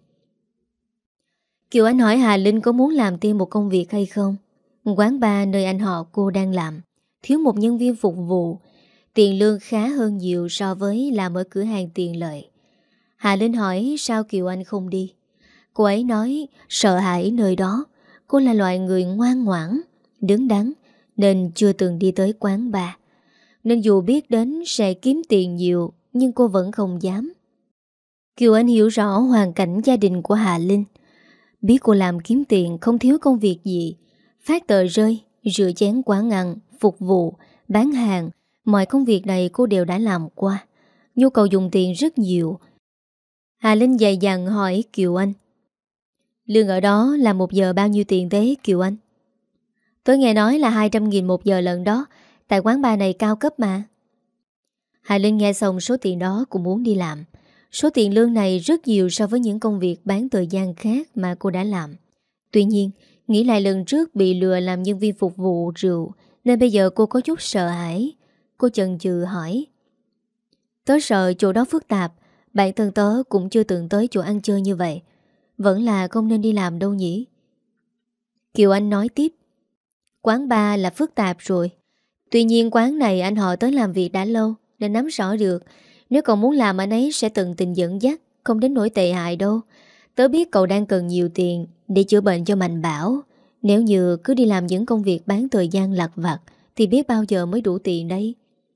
Speaker 1: Kiều Anh hỏi Hà Linh có muốn làm thêm một công việc hay không. Quán bar nơi anh họ cô đang làm thiếu một nhân viên phục vụ, tiền lương khá hơn nhiều so với làm ở cửa hàng tiện lợi. Hà Linh hỏi sao Kiều Anh không đi. Cô ấy nói sợ hãi nơi đó. Cô là loại người ngoan ngoãn, đứng đắn nên chưa từng đi tới quán bar. Nên dù biết đến sẽ kiếm tiền nhiều, nhưng cô vẫn không dám. Kiều Anh hiểu rõ hoàn cảnh gia đình của Hà Linh. Biết cô làm kiếm tiền không thiếu công việc gì. Phát tờ rơi, rửa chén quán ăn, phục vụ, bán hàng. Mọi công việc này cô đều đã làm qua. Nhu cầu dùng tiền rất nhiều. Hà Linh dày dặn hỏi Kiều Anh. Lương ở đó là một giờ bao nhiêu tiền thế Kiều Anh? Tôi nghe nói là 200.000 một giờ lần đó. Tại quán bar này cao cấp mà. Hà Linh nghe xong số tiền đó cũng muốn đi làm. Số tiền lương này rất nhiều so với những công việc bán thời gian khác mà cô đã làm. Tuy nhiên, nghĩ lại lần trước bị lừa làm nhân viên phục vụ rượu, nên bây giờ cô có chút sợ hãi. Cô chần chừ hỏi. Tớ sợ chỗ đó phức tạp. Bản thân tớ cũng chưa từng tới chỗ ăn chơi như vậy. Vẫn là không nên đi làm đâu nhỉ? Kiều Anh nói tiếp. Quán bar là phức tạp rồi. Tuy nhiên quán này anh họ tới làm việc đã lâu nên nắm rõ được. Nếu cậu muốn làm anh ấy sẽ tận tình dẫn dắt, không đến nỗi tệ hại đâu. Tớ biết cậu đang cần nhiều tiền để chữa bệnh cho Mạnh Bảo. Nếu như cứ đi làm những công việc bán thời gian lặt vặt thì biết bao giờ mới đủ tiền đấy.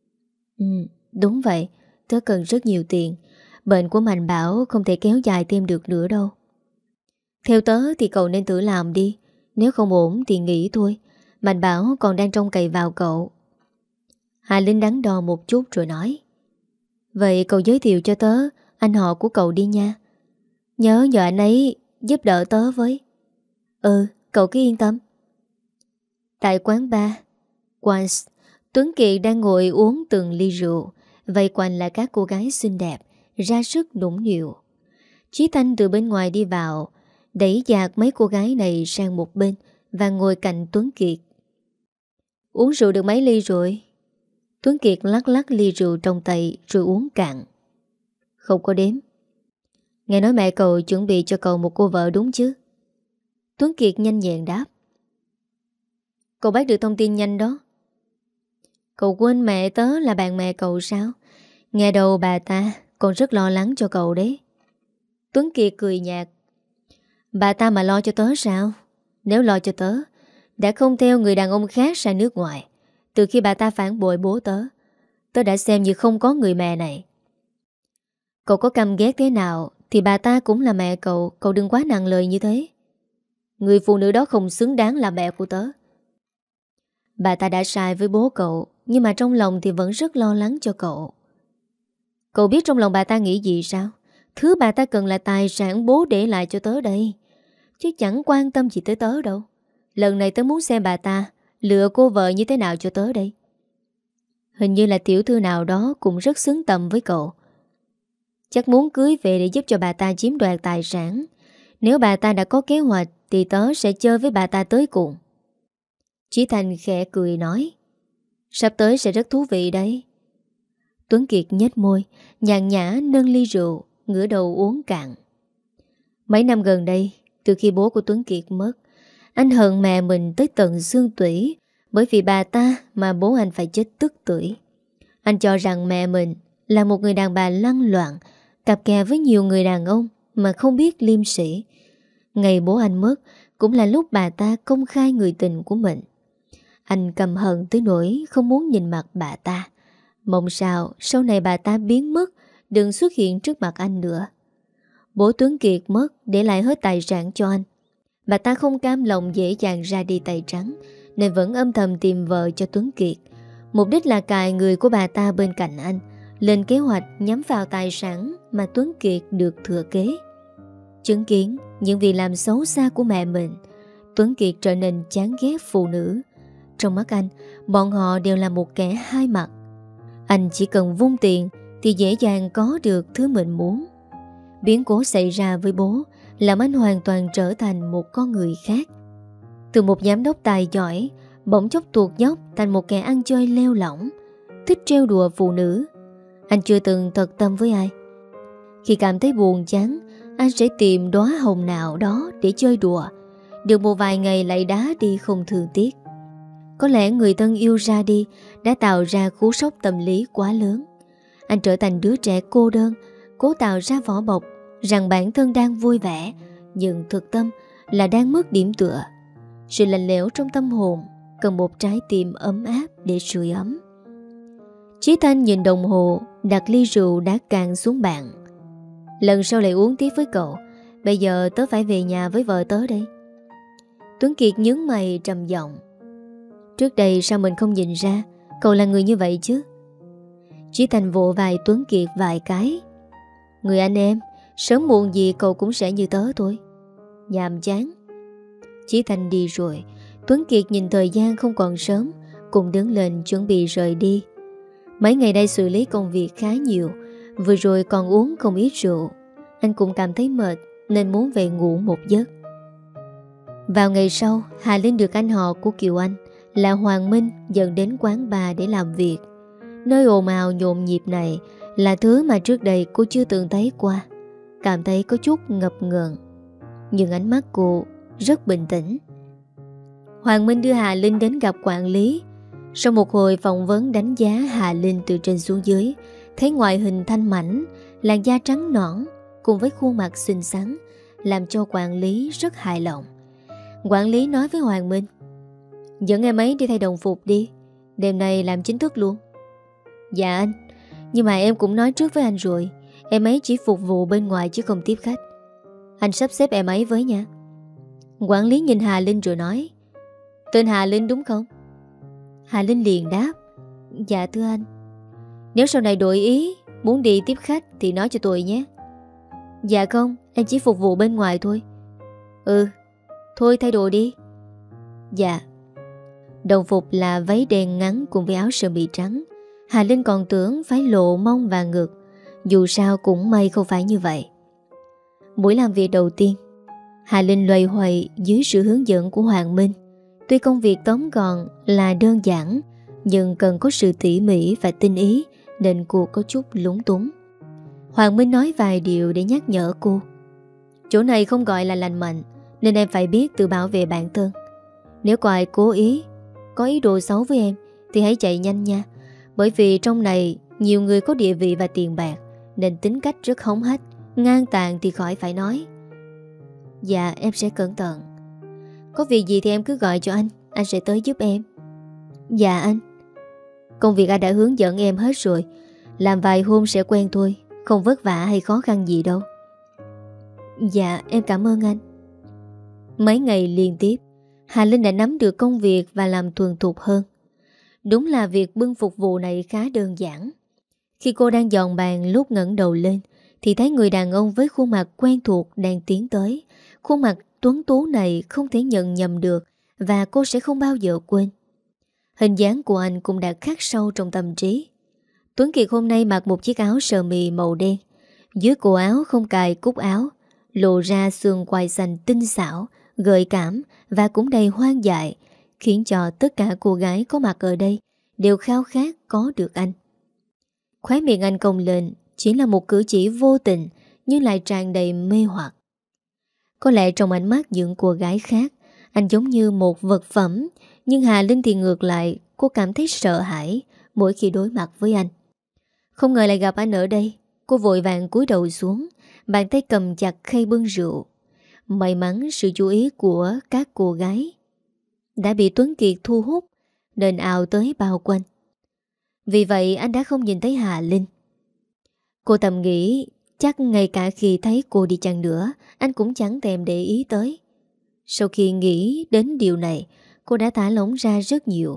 Speaker 1: Đúng vậy. Tớ cần rất nhiều tiền. Bệnh của Mạnh Bảo không thể kéo dài thêm được nữa đâu. Theo tớ thì cậu nên thử làm đi. Nếu không ổn thì nghỉ thôi. Mạnh Bảo còn đang trông cậy vào cậu. Hà Linh đắn đo một chút rồi nói. Vậy cậu giới thiệu cho tớ anh họ của cậu đi nha. Nhớ anh ấy giúp đỡ tớ với. Cậu cứ yên tâm. Tại quán bar Quans, Tuấn Kiệt đang ngồi uống từng ly rượu, vây quanh là các cô gái xinh đẹp, ra sức nũng nịu. Chí Thanh từ bên ngoài đi vào, đẩy dạt mấy cô gái này sang một bên và ngồi cạnh Tuấn Kiệt. Uống rượu được mấy ly rồi? Tuấn Kiệt lắc lắc ly rượu trong tay rồi uống cạn. Không có đếm. Nghe nói mẹ cậu chuẩn bị cho cậu một cô vợ đúng chứ? Tuấn Kiệt nhanh nhẹn đáp. Cậu bắt được thông tin nhanh đó. Cậu quên mẹ tớ là bạn mẹ cậu sao? Nghe đầu bà ta còn rất lo lắng cho cậu đấy. Tuấn Kiệt cười nhạt. Bà ta mà lo cho tớ sao? Nếu lo cho tớ, đã không theo người đàn ông khác sang nước ngoài. Từ khi bà ta phản bội bố tớ, tớ đã xem như không có người mẹ này. Cậu có căm ghét thế nào thì bà ta cũng là mẹ cậu. Cậu đừng quá nặng lời như thế. Người phụ nữ đó không xứng đáng là mẹ của tớ. Bà ta đã sai với bố cậu, nhưng mà trong lòng thì vẫn rất lo lắng cho cậu. Cậu biết trong lòng bà ta nghĩ gì sao? Thứ bà ta cần là tài sản bố để lại cho tớ đây, chứ chẳng quan tâm gì tới tớ đâu. Lần này tớ muốn xem bà ta lựa cô vợ như thế nào cho tớ đây. Hình như là tiểu thư nào đó cũng rất xứng tầm với cậu. Chắc muốn cưới về để giúp cho bà ta chiếm đoạt tài sản. Nếu bà ta đã có kế hoạch thì tớ sẽ chơi với bà ta tới cùng. Chí Thành khẽ cười nói. Sắp tới sẽ rất thú vị đấy. Tuấn Kiệt nhếch môi, nhàn nhã nâng ly rượu, ngửa đầu uống cạn. Mấy năm gần đây, từ khi bố của Tuấn Kiệt mất, anh hận mẹ mình tới tận xương tủy. Bởi vì bà ta mà bố anh phải chết tức tưởi. Anh cho rằng mẹ mình là một người đàn bà lăng loạn, cặp kè với nhiều người đàn ông mà không biết liêm sỉ. Ngày bố anh mất cũng là lúc bà ta công khai người tình của mình. Anh căm hận tới nỗi không muốn nhìn mặt bà ta. Mong sao sau này bà ta biến mất, đừng xuất hiện trước mặt anh nữa. Bố Tuấn Kiệt mất để lại hết tài sản cho anh. Bà ta không cam lòng dễ dàng ra đi tay trắng, nên vẫn âm thầm tìm vợ cho Tuấn Kiệt. Mục đích là cài người của bà ta bên cạnh anh, lên kế hoạch nhắm vào tài sản mà Tuấn Kiệt được thừa kế. Chứng kiến những việc làm xấu xa của mẹ mình, Tuấn Kiệt trở nên chán ghét phụ nữ. Trong mắt anh, bọn họ đều là một kẻ hai mặt. Anh chỉ cần vung tiền thì dễ dàng có được thứ mình muốn. Biến cố xảy ra với bố làm anh hoàn toàn trở thành một con người khác. Từ một giám đốc tài giỏi, bỗng chốc tuột dốc thành một kẻ ăn chơi leo lỏng, thích trêu đùa phụ nữ. Anh chưa từng thật tâm với ai. Khi cảm thấy buồn chán, anh sẽ tìm đóa hồng nào đó để chơi đùa. Được một vài ngày lại đá đi không thương tiếc. Có lẽ người thân yêu ra đi đã tạo ra cú sốc tâm lý quá lớn. Anh trở thành đứa trẻ cô đơn, cố tạo ra vỏ bọc rằng bản thân đang vui vẻ, nhưng thực tâm là đang mất điểm tựa. Sự lạnh lẽo trong tâm hồn cần một trái tim ấm áp để sưởi ấm. Chí Thanh nhìn đồng hồ, đặt ly rượu đã cạn xuống bàn. Lần sau lại uống tiếp với cậu. Bây giờ tớ phải về nhà với vợ tớ đây. Tuấn Kiệt nhướng mày trầm giọng. Trước đây sao mình không nhìn ra cậu là người như vậy chứ? Chí Thanh vỗ vai Tuấn Kiệt vài cái. Người anh em, sớm muộn gì cậu cũng sẽ như tớ thôi. Nhàm chán. Chí Thanh đi rồi. Tuấn Kiệt nhìn thời gian không còn sớm, cùng đứng lên chuẩn bị rời đi. Mấy ngày đây xử lý công việc khá nhiều, vừa rồi còn uống không ít rượu. Anh cũng cảm thấy mệt nên muốn về ngủ một giấc. Vào ngày sau, Hà Linh được anh họ của Kiều Anh là Hoàng Minh dẫn đến quán bar để làm việc. Nơi ồn ào nhộn nhịp này là thứ mà trước đây cô chưa từng thấy qua. Cảm thấy có chút ngập ngừng, nhưng ánh mắt cô rất bình tĩnh. Hoàng Minh đưa Hà Linh đến gặp quản lý. Sau một hồi phỏng vấn đánh giá Hà Linh từ trên xuống dưới, thấy ngoại hình thanh mảnh, làn da trắng nõn cùng với khuôn mặt xinh xắn, làm cho quản lý rất hài lòng. Quản lý nói với Hoàng Minh: dẫn em ấy đi thay đồng phục đi, đêm nay làm chính thức luôn. Dạ anh, nhưng mà em cũng nói trước với anh rồi, em ấy chỉ phục vụ bên ngoài chứ không tiếp khách. Anh sắp xếp em ấy với nha. Quản lý nhìn Hà Linh rồi nói: tên Hà Linh đúng không? Hà Linh liền đáp: dạ thưa anh. Nếu sau này đổi ý muốn đi tiếp khách thì nói cho tôi nhé. Dạ không, em chỉ phục vụ bên ngoài thôi. Ừ, thôi thay đồ đi. Dạ. Đồng phục là váy đen ngắn cùng với áo sơ mi trắng. Hà Linh còn tưởng phải lộ mông và ngực. Dù sao cũng may không phải như vậy. Buổi làm việc đầu tiên, Hà Linh loay hoay dưới sự hướng dẫn của Hoàng Minh. Tuy công việc tóm gọn là đơn giản, nhưng cần có sự tỉ mỉ và tinh ý, nên cô có chút lúng túng. Hoàng Minh nói vài điều để nhắc nhở cô. Chỗ này không gọi là lành mạnh, nên em phải biết tự bảo vệ bản thân. Nếu có ai cố ý, có ý đồ xấu với em, thì hãy chạy nhanh nha. Bởi vì trong này nhiều người có địa vị và tiền bạc, nên tính cách rất hống hách, ngang tàn thì khỏi phải nói. Dạ em sẽ cẩn thận. Có việc gì thì em cứ gọi cho anh sẽ tới giúp em. Dạ anh. Công việc anh đã hướng dẫn em hết rồi. Làm vài hôm sẽ quen thôi, không vất vả hay khó khăn gì đâu. Dạ em cảm ơn anh. Mấy ngày liên tiếp, Hà Linh đã nắm được công việc và làm thuần thục hơn. Đúng là việc bưng phục vụ này khá đơn giản. Khi cô đang dọn bàn, lúc ngẩng đầu lên thì thấy người đàn ông với khuôn mặt quen thuộc đang tiến tới. Khuôn mặt tuấn tú này không thể nhận nhầm được, và cô sẽ không bao giờ quên. Hình dáng của anh cũng đã khắc sâu trong tâm trí. Tuấn Kiệt hôm nay mặc một chiếc áo sơ mi màu đen. Dưới cổ áo không cài cúc áo, lộ ra xương quai xanh tinh xảo, gợi cảm và cũng đầy hoang dại, khiến cho tất cả cô gái có mặt ở đây đều khao khát có được anh. Khóe miệng anh cong lên, chỉ là một cử chỉ vô tình nhưng lại tràn đầy mê hoặc. Có lẽ trong ánh mắt những cô gái khác, anh giống như một vật phẩm, nhưng Hà Linh thì ngược lại, cô cảm thấy sợ hãi mỗi khi đối mặt với anh. Không ngờ lại gặp anh ở đây. Cô vội vàng cúi đầu xuống, bàn tay cầm chặt khay bưng rượu. May mắn sự chú ý của các cô gái đã bị Tuấn Kiệt thu hút, nên ào tới bao quanh. Vì vậy anh đã không nhìn thấy Hà Linh. Cô thầm nghĩ chắc ngay cả khi thấy cô đi chăng nữa, anh cũng chẳng thèm để ý tới. Sau khi nghĩ đến điều này, cô đã thả lỏng ra rất nhiều.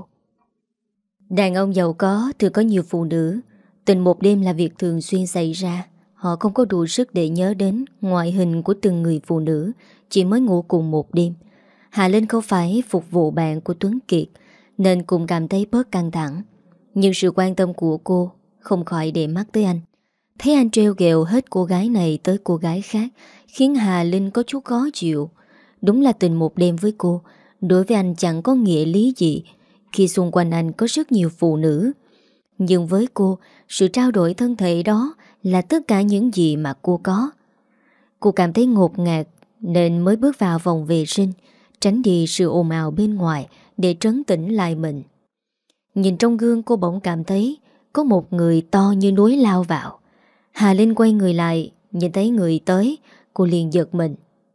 Speaker 1: Đàn ông giàu có thường có nhiều phụ nữ. Tình một đêm là việc thường xuyên xảy ra. Họ không có đủ sức để nhớ đến ngoại hình của từng người phụ nữ, chỉ mới ngủ cùng một đêm. Hà Linh không phải phục vụ bạn của Tuấn Kiệt, nên cũng cảm thấy bớt căng thẳng. Nhưng sự quan tâm của cô không khỏi để mắt tới anh. Thấy anh treo ghẹo hết cô gái này tới cô gái khác, khiến Hà Linh có chút khó chịu. Đúng là tình một đêm với cô, đối với anh chẳng có nghĩa lý gì, khi xung quanh anh có rất nhiều phụ nữ. Nhưng với cô, sự trao đổi thân thể đó là tất cả những gì mà cô có. Cô cảm thấy ngột ngạt nên mới bước vào phòng vệ sinh, tránh đi sự ồn ào bên ngoài để trấn tĩnh lại mình. Nhìn trong gương, cô bỗng cảm thấy có một người to như núi lao vào. Hà Linh quay người lại, nhìn thấy người tới, cô liền giật mình.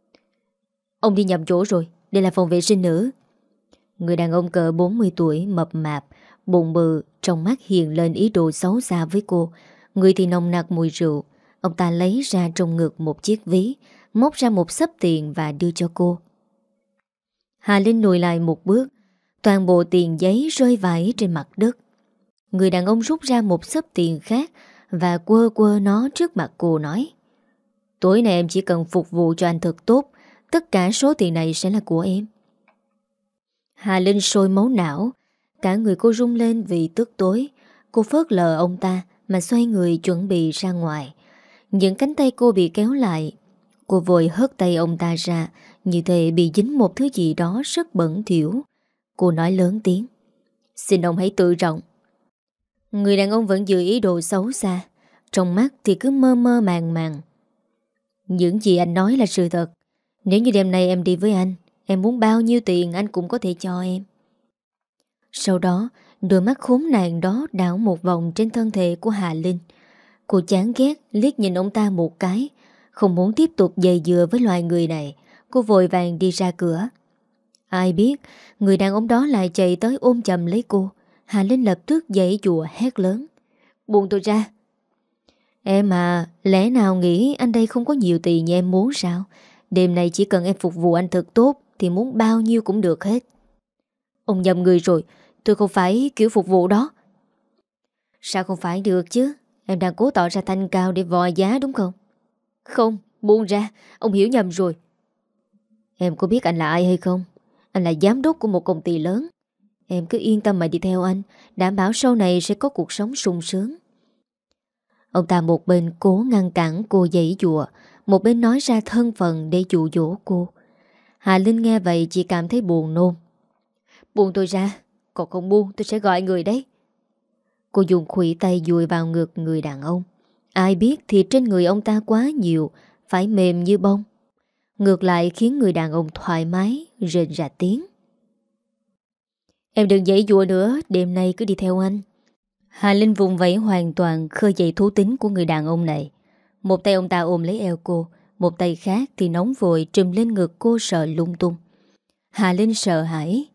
Speaker 1: Ông đi nhầm chỗ rồi, đây là phòng vệ sinh nữ. Người đàn ông cỡ 40 tuổi, mập mạp, bụng bự, trong mắt hiện lên ý đồ xấu xa với cô. Người thì nồng nặc mùi rượu. Ông ta lấy ra trong ngực một chiếc ví, móc ra một xấp tiền và đưa cho cô. Hà Linh lùi lại một bước, toàn bộ tiền giấy rơi vãi trên mặt đất. Người đàn ông rút ra một xấp tiền khác và quơ quơ nó trước mặt cô, nói: Tối nay em chỉ cần phục vụ cho anh thật tốt, tất cả số tiền này sẽ là của em. Hà Linh sôi máu não, cả người cô rung lên vì tức tối. Cô phớt lờ ông ta mà xoay người chuẩn bị ra ngoài. Những cánh tay cô bị kéo lại. Cô vội hất tay ông ta ra, như thể bị dính một thứ gì đó rất bẩn thỉu. Cô nói lớn tiếng: Xin ông hãy tự trọng. Người đàn ông vẫn giữ ý đồ xấu xa, trong mắt thì cứ mơ mơ màng màng. Những gì anh nói là sự thật. Nếu như đêm nay em đi với anh, em muốn bao nhiêu tiền anh cũng có thể cho em. Sau đó, đôi mắt khốn nạn đó đảo một vòng trên thân thể của Hà Linh. Cô chán ghét liếc nhìn ông ta một cái. Không muốn tiếp tục dây dừa với loài người này, cô vội vàng đi ra cửa. Ai biết người đàn ông đó lại chạy tới ôm chầm lấy cô. Hà Linh lập tức giãy giụa hét lớn: Buông tôi ra. Em à, lẽ nào nghĩ anh đây không có nhiều tiền như em muốn sao? Đêm nay chỉ cần em phục vụ anh thật tốt thì muốn bao nhiêu cũng được hết. Ông nhầm người rồi, tôi không phải kiểu phục vụ đó. Sao không phải được chứ? Em đang cố tỏ ra thanh cao để vò giá đúng không? Không, buông ra, ông hiểu nhầm rồi. Em có biết anh là ai hay không? Anh là giám đốc của một công ty lớn. Em cứ yên tâm mà đi theo anh, đảm bảo sau này sẽ có cuộc sống sung sướng. Ông ta một bên cố ngăn cản cô giãy giụa, một bên nói ra thân phận để dụ dỗ cô. Hà Linh nghe vậy chỉ cảm thấy buồn nôn. Buông tôi ra, còn không buông tôi sẽ gọi người đấy. Cô dùng khuỷu tay dùi vào ngực người đàn ông. Ai biết thì trên người ông ta quá nhiều, phải mềm như bông. Ngược lại khiến người đàn ông thoải mái, rên ra tiếng. Em đừng giãy giụa nữa, đêm nay cứ đi theo anh. Hà Linh vùng vẫy hoàn toàn khơi dậy thú tính của người đàn ông này. Một tay ông ta ôm lấy eo cô, một tay khác thì nóng vội trùm lên ngực cô sợ lung tung. Hà Linh sợ hãi.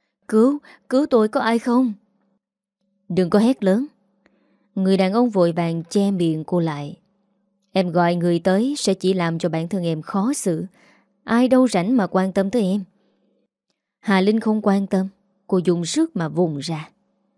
Speaker 1: Cứu tôi, có ai không? Đừng có hét lớn. Người đàn ông vội vàng che miệng cô lại. Em gọi người tới sẽ chỉ làm cho bản thân em khó xử. Ai đâu rảnh mà quan tâm tới em. Hà Linh không quan tâm. Cô dùng sức mà vùng ra.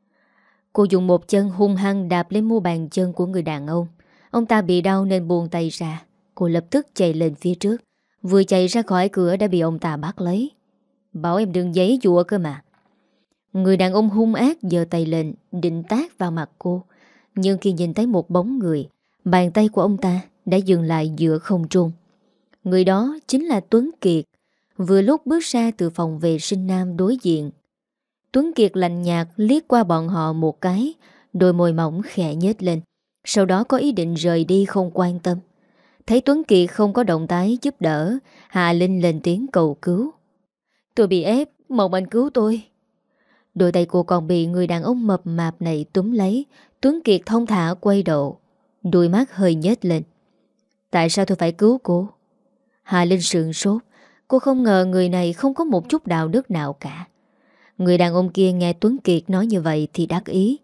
Speaker 1: Cô dùng một chân hung hăng đạp lên mu bàn chân của người đàn ông. Ông ta bị đau nên buông tay ra. Cô lập tức chạy lên phía trước. Vừa chạy ra khỏi cửa đã bị ông ta bắt lấy. Bảo em đừng giãy giụa cơ mà. Người đàn ông hung ác giơ tay lên định tát vào mặt cô. Nhưng khi nhìn thấy một bóng người, bàn tay của ông ta đã dừng lại giữa không trung. Người đó chính là Tuấn Kiệt, vừa lúc bước ra từ phòng vệ sinh nam đối diện. Tuấn Kiệt lạnh nhạt liếc qua bọn họ một cái, đôi môi mỏng khẽ nhếch lên, sau đó có ý định rời đi không quan tâm. Thấy Tuấn Kiệt không có động tác giúp đỡ, Hà Linh lên tiếng cầu cứu. Tôi bị ép, mong anh cứu tôi. Đôi tay cô còn bị người đàn ông mập mạp này túm lấy. Tuấn Kiệt thông thả quay đầu, đôi mắt hơi nhếch lên. Tại sao tôi phải cứu cô? Hà Linh sượng sốt. Cô không ngờ người này không có một chút đạo đức nào cả. Người đàn ông kia nghe Tuấn Kiệt nói như vậy thì đắc ý.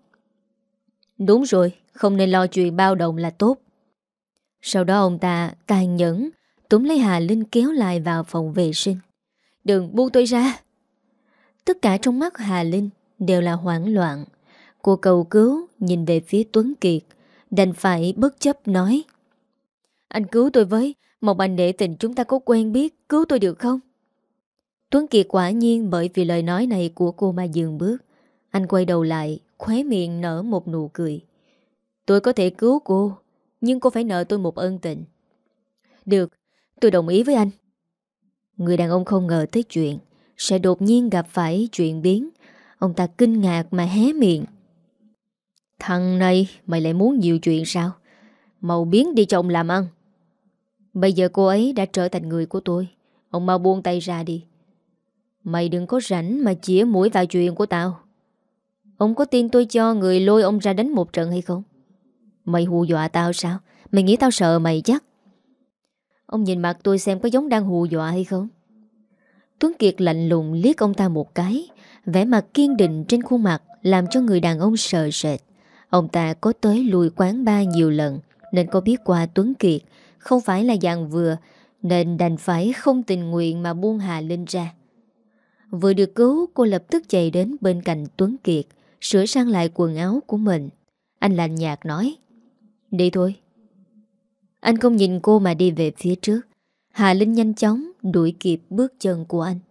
Speaker 1: Đúng rồi, không nên lo chuyện bao đồng là tốt. Sau đó ông ta tàn nhẫn túm lấy Hà Linh kéo lại vào phòng vệ sinh. Đừng buông tôi ra. Tất cả trong mắt Hà Linh đều là hoảng loạn. Cô cầu cứu nhìn về phía Tuấn Kiệt, đành phải bất chấp nói. Anh cứu tôi với, mong anh để tình chúng ta có quen biết, cứu tôi được không? Tuấn Kiệt quả nhiên bởi vì lời nói này của cô mà dừng bước. Anh quay đầu lại, khóe miệng nở một nụ cười. Tôi có thể cứu cô, nhưng cô phải nợ tôi một ân tình. Được, tôi đồng ý với anh. Người đàn ông không ngờ tới chuyện sẽ đột nhiên gặp phải chuyện biến. Ông ta kinh ngạc mà hé miệng. Thằng này mày lại muốn nhiều chuyện sao? Mau biến đi cho ông làm ăn. Bây giờ cô ấy đã trở thành người của tôi. Ông mau buông tay ra đi. Mày đừng có rảnh mà chĩa mũi vào chuyện của tao. Ông có tin tôi cho người lôi ông ra đánh một trận hay không? Mày hù dọa tao sao? Mày nghĩ tao sợ mày chắc? Ông nhìn mặt tôi xem có giống đang hù dọa hay không? Tuấn Kiệt lạnh lùng liếc ông ta một cái. Vẻ mặt kiên định trên khuôn mặt làm cho người đàn ông sợ sệt. Ông ta có tới lui quán bar nhiều lần nên có biết qua Tuấn Kiệt không phải là dạng vừa, nên đành phải không tình nguyện mà buông Hà Linh ra. Vừa được cứu, cô lập tức chạy đến bên cạnh Tuấn Kiệt, sửa sang lại quần áo của mình. Anh lạnh nhạt nói. Đi thôi. Anh không nhìn cô mà đi về phía trước. Hà Linh nhanh chóng đuổi kịp bước chân của anh.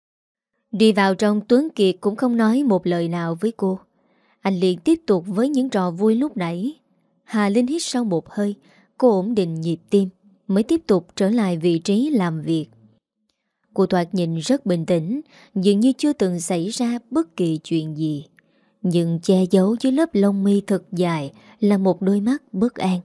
Speaker 1: Đi vào trong, Tuấn Kiệt cũng không nói một lời nào với cô. Anh liền tiếp tục với những trò vui lúc nãy. Hà Linh hít sâu một hơi, cô ổn định nhịp tim, mới tiếp tục trở lại vị trí làm việc. Cô thoạt nhìn rất bình tĩnh, dường như chưa từng xảy ra bất kỳ chuyện gì. Nhưng che giấu dưới lớp lông mi thật dài là một đôi mắt bất an.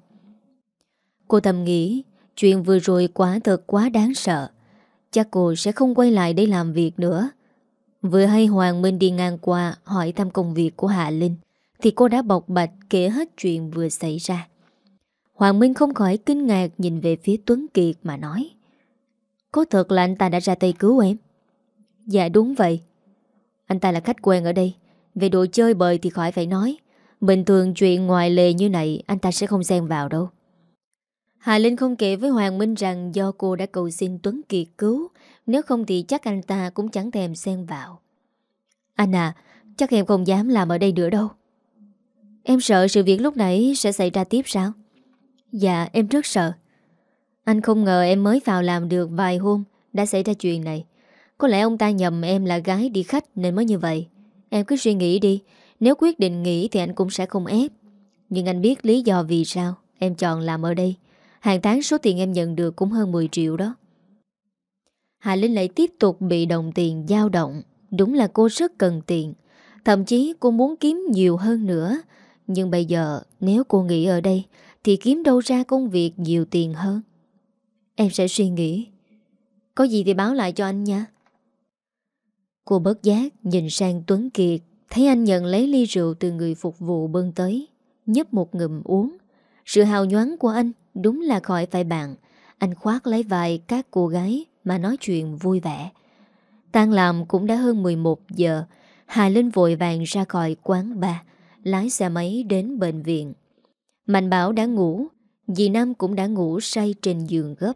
Speaker 1: Cô thầm nghĩ, chuyện vừa rồi quả thật quá đáng sợ. Chắc cô sẽ không quay lại để làm việc nữa. Vừa hay Hoàng Minh đi ngang qua hỏi thăm công việc của Hạ Linh, thì cô đã bộc bạch kể hết chuyện vừa xảy ra. Hoàng Minh không khỏi kinh ngạc nhìn về phía Tuấn Kiệt mà nói. Có thật là anh ta đã ra tay cứu em? Dạ đúng vậy. Anh ta là khách quen ở đây. Về đồ chơi bời thì khỏi phải nói. Bình thường chuyện ngoài lề như này anh ta sẽ không xen vào đâu. Hà Linh không kể với Hoàng Minh rằng do cô đã cầu xin Tuấn Kiệt cứu, nếu không thì chắc anh ta cũng chẳng thèm xen vào. Anh à, chắc em không dám làm ở đây nữa đâu. Em sợ sự việc lúc nãy sẽ xảy ra tiếp sao? Dạ em rất sợ. Anh không ngờ em mới vào làm được vài hôm đã xảy ra chuyện này. Có lẽ ông ta nhầm em là gái đi khách nên mới như vậy. Em cứ suy nghĩ đi. Nếu quyết định nghỉ thì anh cũng sẽ không ép. Nhưng anh biết lý do vì sao em chọn làm ở đây. Hàng tháng số tiền em nhận được cũng hơn 10 triệu đó. Hà Linh lại tiếp tục bị đồng tiền dao động. Đúng là cô rất cần tiền. Thậm chí cô muốn kiếm nhiều hơn nữa. Nhưng bây giờ nếu cô nghỉ ở đây thì kiếm đâu ra công việc nhiều tiền hơn. Em sẽ suy nghĩ. Có gì thì báo lại cho anh nha. Cô bất giác nhìn sang Tuấn Kiệt, thấy anh nhận lấy ly rượu từ người phục vụ bưng tới, nhấp một ngụm uống. Sự hào nhoáng của anh đúng là khỏi phải bàn. Anh khoác lấy vai các cô gái mà nói chuyện vui vẻ. Tan làm cũng đã hơn 11 giờ. Hà Linh vội vàng ra khỏi quán bar, lái xe máy đến bệnh viện. Mạnh Bảo đã ngủ, dì Năm cũng đã ngủ say trên giường gấp.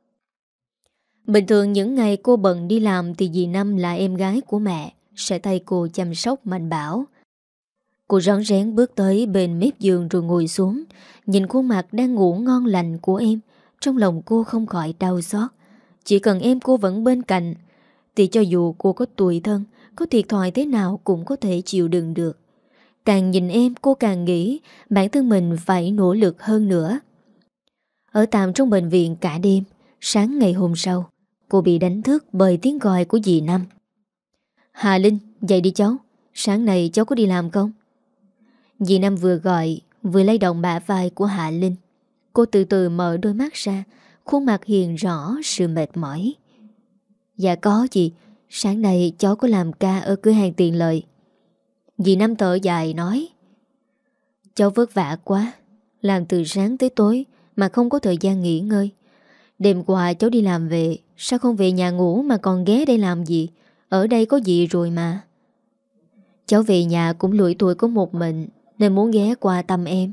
Speaker 1: Bình thường những ngày cô bận đi làm thì dì Năm là em gái của mẹ, sẽ thay cô chăm sóc Mạnh Bảo. Cô rón rén bước tới bên mép giường rồi ngồi xuống, nhìn khuôn mặt đang ngủ ngon lành của em. Trong lòng cô không khỏi đau xót. Chỉ cần em cô vẫn bên cạnh thì cho dù cô có tủi thân, có thiệt thòi thế nào cũng có thể chịu đựng được. Càng nhìn em cô càng nghĩ bản thân mình phải nỗ lực hơn nữa. Ở tạm trong bệnh viện cả đêm. Sáng ngày hôm sau, cô bị đánh thức bởi tiếng gọi của dì Năm. Hà Linh, dậy đi cháu. Sáng nay cháu có đi làm không? Dì Năm vừa gọi vừa lay động bả vai của Hà Linh. Cô từ từ mở đôi mắt ra, khuôn mặt hiện rõ sự mệt mỏi. Dạ có chị. Sáng nay cháu có làm ca ở cửa hàng tiện lợi. Dì Năm thở dài nói. Cháu vất vả quá. Làm từ sáng tới tối mà không có thời gian nghỉ ngơi. Đêm qua cháu đi làm về, sao không về nhà ngủ mà còn ghé đây làm gì? Ở đây có gì rồi mà. Cháu về nhà cũng lủi tuổi có một mình, nên muốn ghé qua thăm em.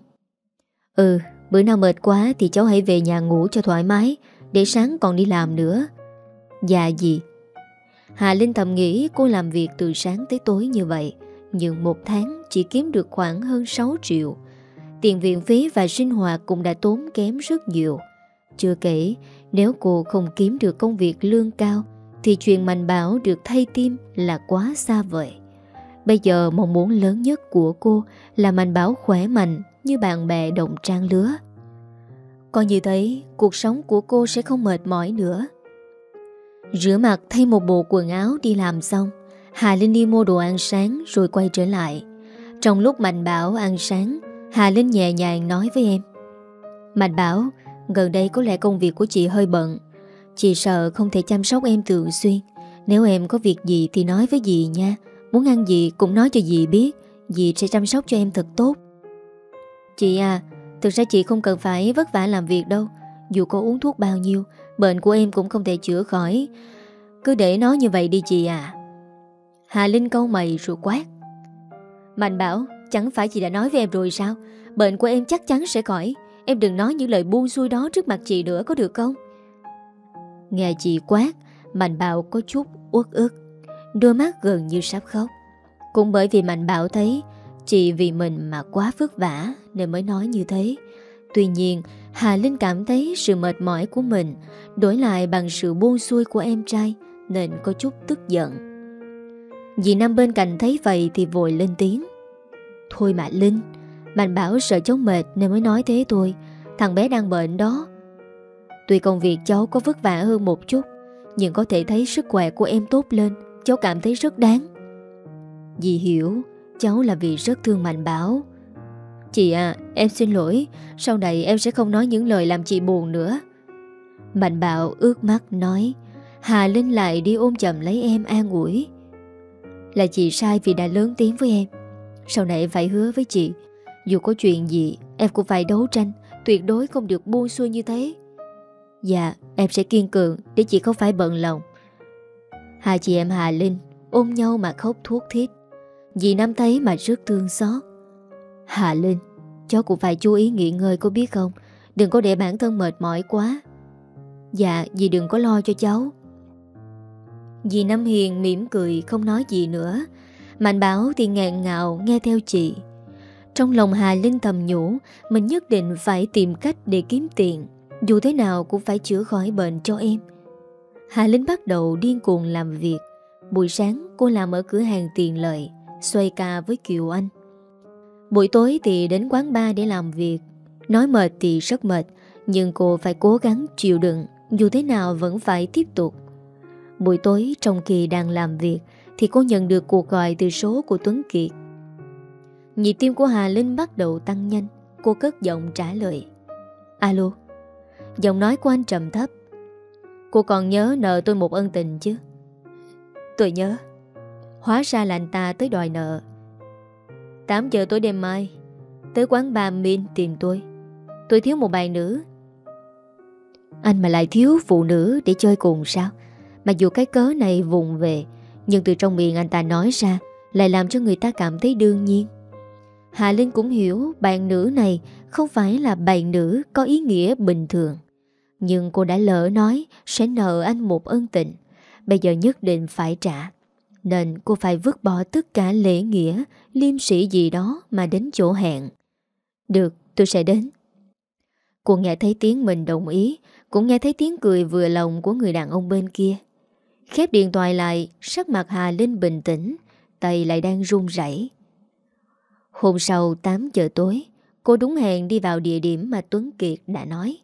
Speaker 1: Bữa nào mệt quá thì cháu hãy về nhà ngủ cho thoải mái, để sáng còn đi làm nữa. Dạ gì? Hà Linh thầm nghĩ cô làm việc từ sáng tới tối như vậy, nhưng một tháng chỉ kiếm được khoảng hơn 6 triệu. Tiền viện phí và sinh hoạt cũng đã tốn kém rất nhiều. Chưa kể, nếu cô không kiếm được công việc lương cao thì chuyện Mạnh Bảo được thay tim là quá xa vời. Bây giờ mong muốn lớn nhất của cô là Mạnh Bảo khỏe mạnh như bạn bè đồng trang lứa. Có như thế, cuộc sống của cô sẽ không mệt mỏi nữa. Rửa mặt thay một bộ quần áo đi làm xong, Hà Linh đi mua đồ ăn sáng rồi quay trở lại. Trong lúc Mạnh Bảo ăn sáng, Hà Linh nhẹ nhàng nói với em. Mạnh Bảo, gần đây có lẽ công việc của chị hơi bận. Chị sợ không thể chăm sóc em thường xuyên. Nếu em có việc gì thì nói với dì nha. Muốn ăn gì cũng nói cho dì biết. Dì sẽ chăm sóc cho em thật tốt. Chị à, thực ra chị không cần phải vất vả làm việc đâu. Dù có uống thuốc bao nhiêu, bệnh của em cũng không thể chữa khỏi. Cứ để nó như vậy đi chị à. Hà Linh cau mày rồi quát. Mạnh Bảo, chẳng phải chị đã nói với em rồi sao? Bệnh của em chắc chắn sẽ khỏi. Em đừng nói những lời buông xuôi đó trước mặt chị nữa có được không? Nghe chị quát, Mạnh Bảo có chút uất ức, đôi mắt gần như sắp khóc. Cũng bởi vì Mạnh Bảo thấy chị vì mình mà quá vất vả nên mới nói như thế. Tuy nhiên, Hà Linh cảm thấy sự mệt mỏi của mình đổi lại bằng sự buông xuôi của em trai nên có chút tức giận. Dì Năm bên cạnh thấy vậy thì vội lên tiếng. Thôi mà Linh, Mạnh Bảo sợ cháu mệt nên mới nói thế thôi. Thằng bé đang bệnh đó. Tuy công việc cháu có vất vả hơn một chút, nhưng có thể thấy sức khỏe của em tốt lên, cháu cảm thấy rất đáng. Dì hiểu, cháu là vì rất thương Mạnh Bảo. Chị à, em xin lỗi. Sau này em sẽ không nói những lời làm chị buồn nữa. Mạnh Bảo ướt mắt nói. Hà Linh lại đi ôm chầm lấy em an ủi. Là chị sai vì đã lớn tiếng với em. Sau này em phải hứa với chị, dù có chuyện gì em cũng phải đấu tranh, tuyệt đối không được buông xuôi như thế. Dạ, em sẽ kiên cường để chị không phải bận lòng. Hai chị em Hà Linh ôm nhau mà khóc thuốc thiết. Dì Năm thấy mà rất thương xót. Hà Linh, cháu cũng phải chú ý nghỉ ngơi có biết không? Đừng có để bản thân mệt mỏi quá. Dạ, dì đừng có lo cho cháu. Dì Năm Hiền mỉm cười không nói gì nữa. Mạnh Bảo thì nghẹn ngào nghe theo chị. Trong lòng Hà Linh thầm nhủ mình nhất định phải tìm cách để kiếm tiền, dù thế nào cũng phải chữa khỏi bệnh cho em. Hà Linh bắt đầu điên cuồng làm việc. Buổi sáng cô làm ở cửa hàng tiện lợi, xoay ca với Kiều Anh. Buổi tối thì đến quán bar để làm việc. Nói mệt thì rất mệt, nhưng cô phải cố gắng chịu đựng, dù thế nào vẫn phải tiếp tục. Buổi tối trong khi đang làm việc thì cô nhận được cuộc gọi từ số của Tuấn Kiệt. Nhịp tim của Hà Linh bắt đầu tăng nhanh. Cô cất giọng trả lời. Alo. Giọng nói của anh trầm thấp. Cô còn nhớ nợ tôi một ân tình chứ? Tôi nhớ. Hóa ra là anh ta tới đòi nợ. 8 giờ tối đêm mai tới quán bar Min tìm tôi. Tôi thiếu một bạn nữ. Anh mà lại thiếu phụ nữ để chơi cùng sao? Mặc dù cái cớ này vụng về, nhưng từ trong miệng anh ta nói ra lại làm cho người ta cảm thấy đương nhiên. Hà Linh cũng hiểu bạn nữ này không phải là bạn nữ có ý nghĩa bình thường. Nhưng cô đã lỡ nói sẽ nợ anh một ân tình, bây giờ nhất định phải trả. Nên cô phải vứt bỏ tất cả lễ nghĩa, liêm sĩ gì đó mà đến chỗ hẹn. Được, tôi sẽ đến. Cô nghe thấy tiếng mình đồng ý, cũng nghe thấy tiếng cười vừa lòng của người đàn ông bên kia. Khép điện thoại lại, sắc mặt Hà Linh bình tĩnh, tay lại đang run rẩy. Hôm sau 8 giờ tối, cô đúng hẹn đi vào địa điểm mà Tuấn Kiệt đã nói.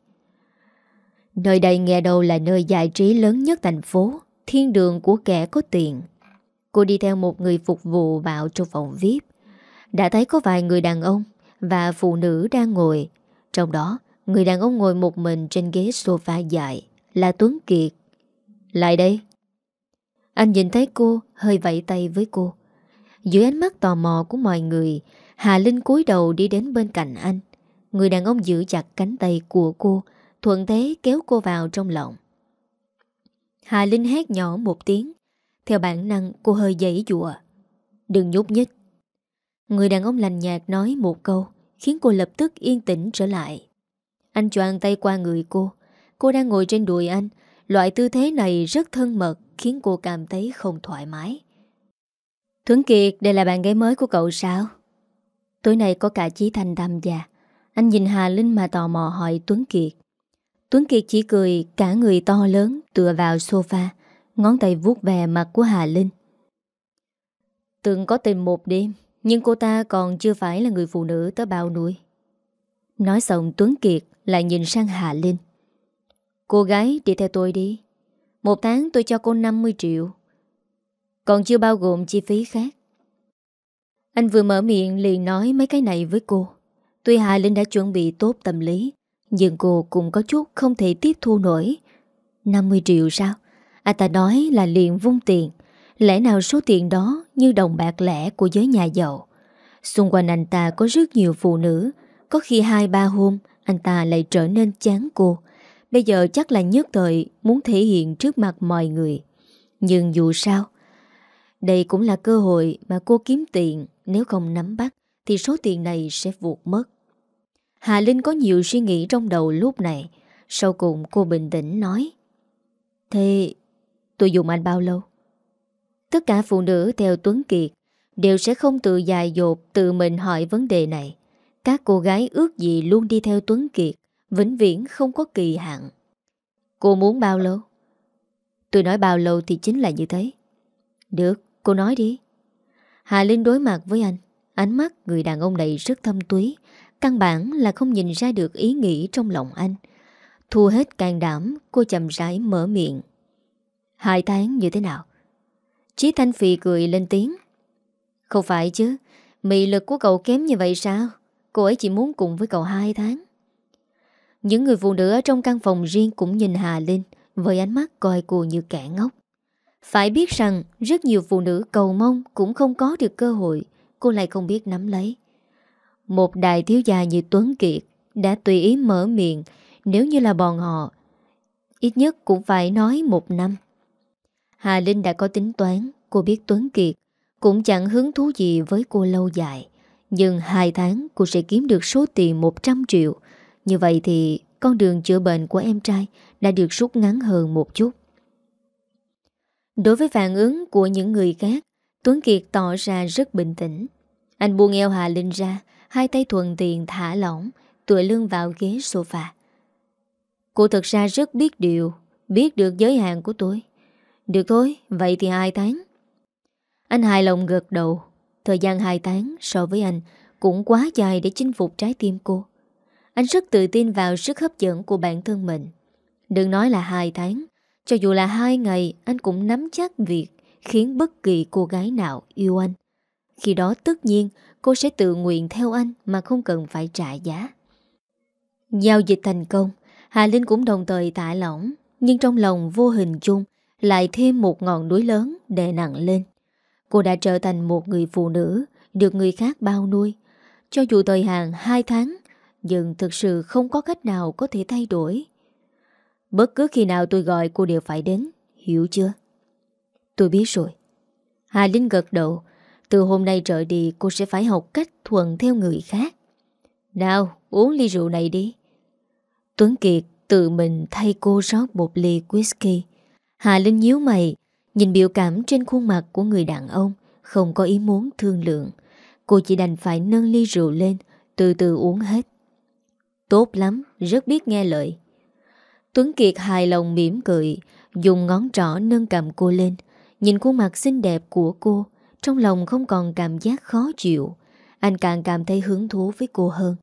Speaker 1: Nơi đây nghe đâu là nơi giải trí lớn nhất thành phố, thiên đường của kẻ có tiền. Cô đi theo một người phục vụ vào trong phòng VIP. Đã thấy có vài người đàn ông và phụ nữ đang ngồi. Trong đó, người đàn ông ngồi một mình trên ghế sofa dài là Tuấn Kiệt. Lại đây. Anh nhìn thấy cô, hơi vẫy tay với cô. Dưới ánh mắt tò mò của mọi người, Hà Linh cúi đầu đi đến bên cạnh anh. Người đàn ông giữ chặt cánh tay của cô, thuận thế kéo cô vào trong lòng. Hà Linh hét nhỏ một tiếng. Theo bản năng cô hơi giãy giụa. Đừng nhúc nhích. Người đàn ông lạnh nhạt nói một câu, khiến cô lập tức yên tĩnh trở lại. Anh choàng tay qua người cô. Cô đang ngồi trên đùi anh. Loại tư thế này rất thân mật, khiến cô cảm thấy không thoải mái. Tuấn Kiệt, đây là bạn gái mới của cậu sao? Tối nay có cả Chí Thanh tham gia. Anh nhìn Hà Linh mà tò mò hỏi Tuấn Kiệt. Tuấn Kiệt chỉ cười, cả người to lớn tựa vào sofa, ngón tay vuốt về mặt của Hà Linh. Từng có tình một đêm, nhưng cô ta còn chưa phải là người phụ nữ tớ bao nuôi. Nói xong Tuấn Kiệt lại nhìn sang Hà Linh. Cô gái đi theo tôi đi. Một tháng tôi cho cô 50 triệu. Còn chưa bao gồm chi phí khác. Anh vừa mở miệng liền nói mấy cái này với cô. Tuy Hà Linh đã chuẩn bị tốt tâm lý, nhưng cô cũng có chút không thể tiếp thu nổi. 50 triệu sao? Anh ta nói là liền vung tiền. Lẽ nào số tiền đó như đồng bạc lẻ của giới nhà giàu? Xung quanh anh ta có rất nhiều phụ nữ. Có khi 2-3 hôm anh ta lại trở nên chán cô. Bây giờ chắc là nhất thời muốn thể hiện trước mặt mọi người. Nhưng dù sao, đây cũng là cơ hội mà cô kiếm tiền. Nếu không nắm bắt thì số tiền này sẽ vụt mất. Hà Linh có nhiều suy nghĩ trong đầu lúc này. Sau cùng cô bình tĩnh nói. Thế tôi dùng anh bao lâu? Tất cả phụ nữ theo Tuấn Kiệt đều sẽ không tự dài dột tự mình hỏi vấn đề này. Các cô gái ước gì luôn đi theo Tuấn Kiệt, vĩnh viễn không có kỳ hạn. Cô muốn bao lâu? Tôi nói bao lâu thì chính là như thế. Được, cô nói đi. Hà Linh đối mặt với anh. Ánh mắt người đàn ông này rất thâm túy, căn bản là không nhìn ra được ý nghĩ trong lòng anh. Thu hết can đảm, cô chậm rãi mở miệng. 2 tháng như thế nào? Chí Thanh phì cười lên tiếng. Không phải chứ, mị lực của cậu kém như vậy sao? Cô ấy chỉ muốn cùng với cậu 2 tháng. Những người phụ nữ ở trong căn phòng riêng cũng nhìn Hà Linh với ánh mắt coi cô như kẻ ngốc. Phải biết rằng rất nhiều phụ nữ cầu mong cũng không có được cơ hội, cô lại không biết nắm lấy. Một đại thiếu gia như Tuấn Kiệt đã tùy ý mở miệng, nếu như là bọn họ, ít nhất cũng phải nói 1 năm. Hà Linh đã có tính toán, cô biết Tuấn Kiệt cũng chẳng hứng thú gì với cô lâu dài. Nhưng 2 tháng cô sẽ kiếm được số tiền 100 triệu. Như vậy thì con đường chữa bệnh của em trai đã được rút ngắn hơn một chút. Đối với phản ứng của những người khác, Tuấn Kiệt tỏ ra rất bình tĩnh. Anh buông eo Hà Linh ra, 2 tay thuận tiện thả lỏng, tựa lưng vào ghế sofa. Cô thật ra rất biết điều, biết được giới hạn của tôi. Được thôi, vậy thì 2 tháng. Anh hài lòng gật đầu. Thời gian 2 tháng so với anh cũng quá dài để chinh phục trái tim cô. Anh rất tự tin vào sức hấp dẫn của bản thân mình. Đừng nói là 2 tháng, cho dù là 2 ngày anh cũng nắm chắc việc khiến bất kỳ cô gái nào yêu anh. Khi đó tất nhiên cô sẽ tự nguyện theo anh mà không cần phải trả giá. Giao dịch thành công, Hà Linh cũng đồng thời thả lỏng, nhưng trong lòng vô hình chung lại thêm một ngọn núi lớn đè nặng lên. Cô đã trở thành một người phụ nữ được người khác bao nuôi. Cho dù thời hạn 2 tháng, nhưng thực sự không có cách nào có thể thay đổi. Bất cứ khi nào tôi gọi cô đều phải đến, hiểu chưa? Tôi biết rồi. Hà Linh gật đầu. Từ hôm nay trở đi cô sẽ phải học cách thuận theo người khác. Nào, uống ly rượu này đi. Tuấn Kiệt tự mình thay cô rót một ly whisky. Hà Linh nhíu mày, nhìn biểu cảm trên khuôn mặt của người đàn ông, không có ý muốn thương lượng. Cô chỉ đành phải nâng ly rượu lên, từ từ uống hết. Tốt lắm, rất biết nghe lời. Tuấn Kiệt hài lòng mỉm cười, dùng ngón trỏ nâng cầm cô lên. Nhìn khuôn mặt xinh đẹp của cô, trong lòng không còn cảm giác khó chịu. Anh càng cảm thấy hứng thú với cô hơn.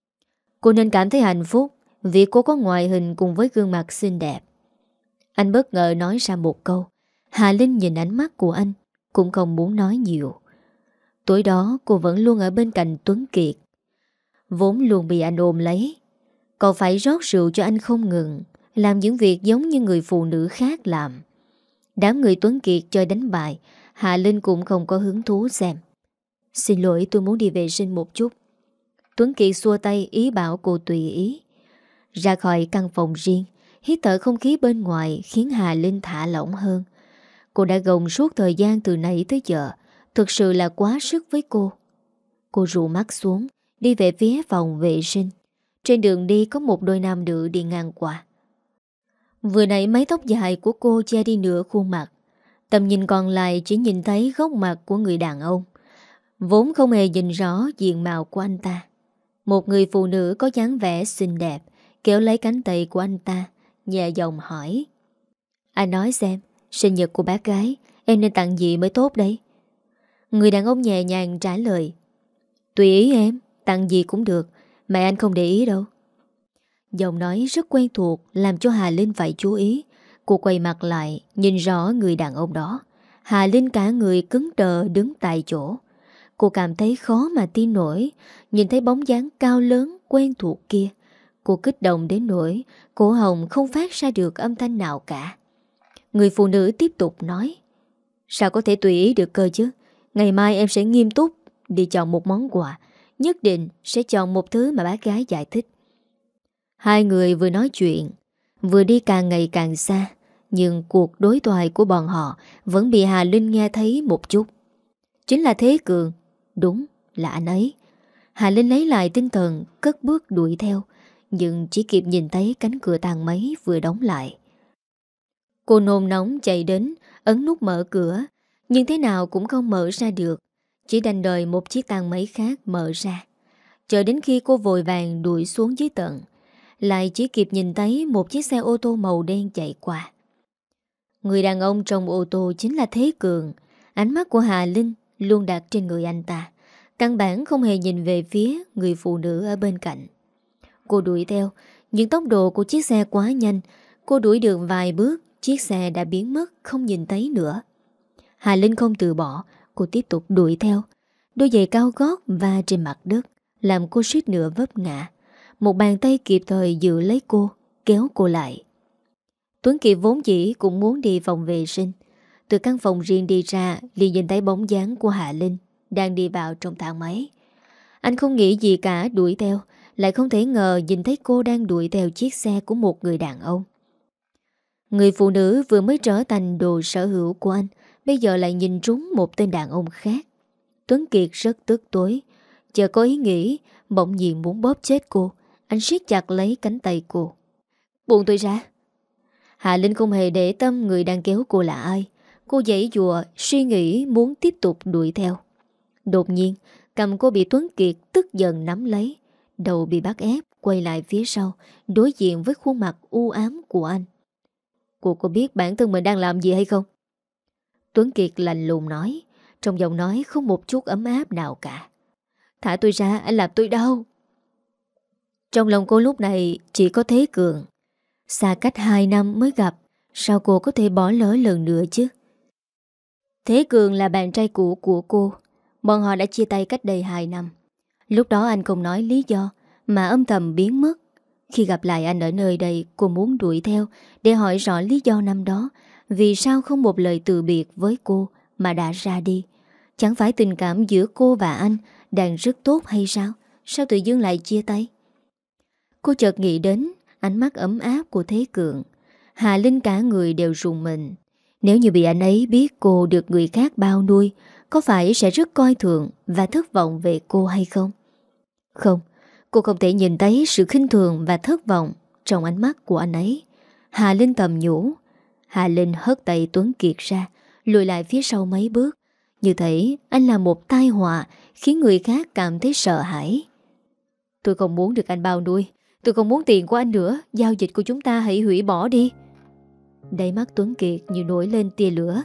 Speaker 1: Cô nên cảm thấy hạnh phúc vì cô có ngoại hình cùng với gương mặt xinh đẹp. Anh bất ngờ nói ra một câu. Hà Linh nhìn ánh mắt của anh, cũng không muốn nói nhiều. Tối đó cô vẫn luôn ở bên cạnh Tuấn Kiệt, vốn luôn bị anh ôm lấy. Cậu phải rót rượu cho anh không ngừng, làm những việc giống như người phụ nữ khác làm. Đám người Tuấn Kiệt chơi đánh bài, Hà Linh cũng không có hứng thú xem. Xin lỗi, tôi muốn đi vệ sinh một chút. Tuấn Kiệt xua tay ý bảo cô tùy ý. Ra khỏi căn phòng riêng, hít thở không khí bên ngoài khiến Hà Linh thả lỏng hơn. Cô đã gồng suốt thời gian từ nãy tới giờ, thực sự là quá sức với cô. Cô rụ mắt xuống, đi về phía phòng vệ sinh. Trên đường đi có một đôi nam nữ đi ngang qua. Vừa nãy mái tóc dài của cô che đi nửa khuôn mặt, tầm nhìn còn lại chỉ nhìn thấy góc mặt của người đàn ông, vốn không hề nhìn rõ diện mạo của anh ta. Một người phụ nữ có dáng vẻ xinh đẹp kéo lấy cánh tay của anh ta, nhẹ giọng hỏi: Anh nói xem, sinh nhật của bác gái em nên tặng gì mới tốt đây? Người đàn ông nhẹ nhàng trả lời: Tùy ý em, tặng gì cũng được, mẹ anh không để ý đâu. Giọng nói rất quen thuộc làm cho Hà Linh phải chú ý. Cô quay mặt lại, nhìn rõ người đàn ông đó. Hà Linh cả người cứng đờ đứng tại chỗ. Cô cảm thấy khó mà tin nổi. Nhìn thấy bóng dáng cao lớn quen thuộc kia, cô kích động đến nỗi cổ họng không phát ra được âm thanh nào cả. Người phụ nữ tiếp tục nói: Sao có thể tùy ý được cơ chứ? Ngày mai em sẽ nghiêm túc đi chọn một món quà, nhất định sẽ chọn một thứ mà bác gái giải thích. Hai người vừa nói chuyện vừa đi càng ngày càng xa, nhưng cuộc đối thoại của bọn họ vẫn bị Hà Linh nghe thấy một chút. Chính là Thế Cường. Đúng là anh ấy. Hà Linh lấy lại tinh thần, cất bước đuổi theo, nhưng chỉ kịp nhìn thấy cánh cửa thang máy vừa đóng lại. Cô nôn nóng chạy đến, ấn nút mở cửa, nhưng thế nào cũng không mở ra được. Chỉ đành đợi một chiếc thang máy khác mở ra. Chờ đến khi cô vội vàng đuổi xuống dưới tận, lại chỉ kịp nhìn thấy một chiếc xe ô tô màu đen chạy qua. Người đàn ông trong ô tô chính là Thế Cường. Ánh mắt của Hà Linh luôn đặt trên người anh ta, căn bản không hề nhìn về phía người phụ nữ ở bên cạnh. Cô đuổi theo, nhưng tốc độ của chiếc xe quá nhanh. Cô đuổi được vài bước, chiếc xe đã biến mất không nhìn thấy nữa. Hà Linh không từ bỏ, cô tiếp tục đuổi theo. Đôi giày cao gót va trên mặt đất làm cô suýt nữa vấp ngã. Một bàn tay kịp thời giữ lấy cô, kéo cô lại. Tuấn Kiệt vốn dĩ cũng muốn đi phòng vệ sinh. Từ căn phòng riêng đi ra, liền nhìn thấy bóng dáng của Hạ Linh đang đi vào trong thang máy. Anh không nghĩ gì cả, đuổi theo. Lại không thể ngờ nhìn thấy cô đang đuổi theo chiếc xe của một người đàn ông. Người phụ nữ vừa mới trở thành đồ sở hữu của anh, bây giờ lại nhìn trúng một tên đàn ông khác. Tuấn Kiệt rất tức tối, chợt có ý nghĩ bỗng nhiên muốn bóp chết cô. Anh siết chặt lấy cánh tay cô. Buông tôi ra. Hạ Linh không hề để tâm người đang kéo cô là ai. Cô giãy giụa, suy nghĩ muốn tiếp tục đuổi theo. Đột nhiên, cầm cô bị Tuấn Kiệt tức giận nắm lấy. Đầu bị bắt ép, quay lại phía sau, đối diện với khuôn mặt u ám của anh. Cô có biết bản thân mình đang làm gì hay không? Tuấn Kiệt lạnh lùng nói. Trong giọng nói không một chút ấm áp nào cả. Thả tôi ra, anh làm tôi đau. Trong lòng cô lúc này chỉ có Thế Cường. Xa cách 2 năm mới gặp, sao cô có thể bỏ lỡ lần nữa chứ? Thế Cường là bạn trai cũ của cô. Bọn họ đã chia tay cách đây 2 năm. Lúc đó anh không nói lý do, mà âm thầm biến mất. Khi gặp lại anh ở nơi đây, cô muốn đuổi theo để hỏi rõ lý do năm đó. Vì sao không một lời từ biệt với cô mà đã ra đi? Chẳng phải tình cảm giữa cô và anh đang rất tốt hay sao? Sao tự dưng lại chia tay? Cô chợt nghĩ đến ánh mắt ấm áp của Thế Cường. Hà Linh cả người đều rùng mình. Nếu như bị anh ấy biết cô được người khác bao nuôi, có phải sẽ rất coi thường và thất vọng về cô hay không? Không, cô không thể nhìn thấy sự khinh thường và thất vọng trong ánh mắt của anh ấy. Hà Linh thầm nhủ. Hà Linh hất tay Tuấn Kiệt ra, lùi lại phía sau mấy bước. Như thể anh là một tai họa khiến người khác cảm thấy sợ hãi. Tôi không muốn được anh bao nuôi. Tôi không muốn tiền của anh nữa. Giao dịch của chúng ta hãy hủy bỏ đi. Đáy mắt Tuấn Kiệt như nổi lên tia lửa.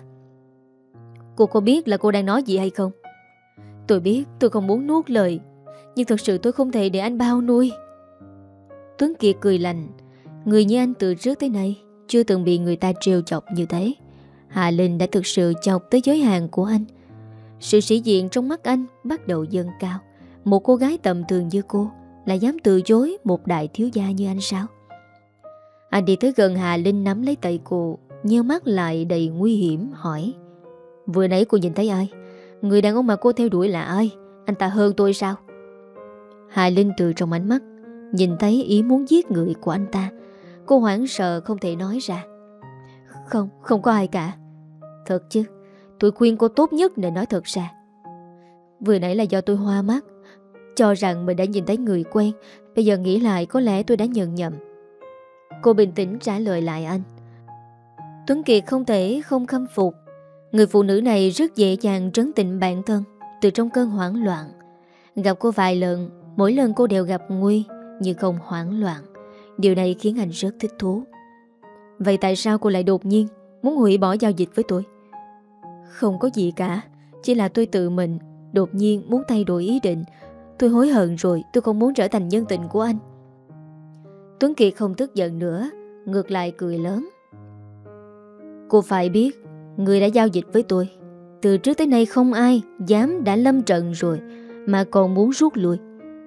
Speaker 1: Cô có biết là cô đang nói gì hay không? Tôi biết tôi không muốn nuốt lời, nhưng thật sự tôi không thể để anh bao nuôi. Tuấn Kiệt cười lạnh. Người như anh từ trước tới nay chưa từng bị người ta trêu chọc như thế. Hà Linh đã thực sự chọc tới giới hạn của anh. Sự sĩ diện trong mắt anh bắt đầu dâng cao. Một cô gái tầm thường như cô lại dám từ chối một đại thiếu gia như anh sao? Anh đi tới gần Hà Linh, nắm lấy tay cô, nheo mắt lại đầy nguy hiểm, hỏi. Vừa nãy cô nhìn thấy ai? Người đàn ông mà cô theo đuổi là ai? Anh ta hơn tôi sao? Hà Linh từ trong ánh mắt nhìn thấy ý muốn giết người của anh ta. Cô hoảng sợ không thể nói ra. Không có ai cả. Thật chứ? Tôi khuyên cô tốt nhất nên nói thật ra. Vừa nãy là do tôi hoa mắt, cho rằng mình đã nhìn thấy người quen. Bây giờ nghĩ lại có lẽ tôi đã nhận nhầm. Cô bình tĩnh trả lời lại anh. Tuấn Kiệt không thể không khâm phục. Người phụ nữ này rất dễ dàng trấn tĩnh bản thân từ trong cơn hoảng loạn. Gặp cô vài lần, mỗi lần cô đều gặp nguy nhưng không hoảng loạn. Điều này khiến anh rất thích thú. Vậy tại sao cô lại đột nhiên muốn hủy bỏ giao dịch với tôi? Không có gì cả, chỉ là tôi tự mình đột nhiên muốn thay đổi ý định. Tôi hối hận rồi, tôi không muốn trở thành nhân tình của anh. Tuấn Kiệt không tức giận nữa, ngược lại cười lớn. Cô phải biết, người đã giao dịch với tôi từ trước tới nay không ai dám đã lâm trận rồi mà còn muốn rút lui.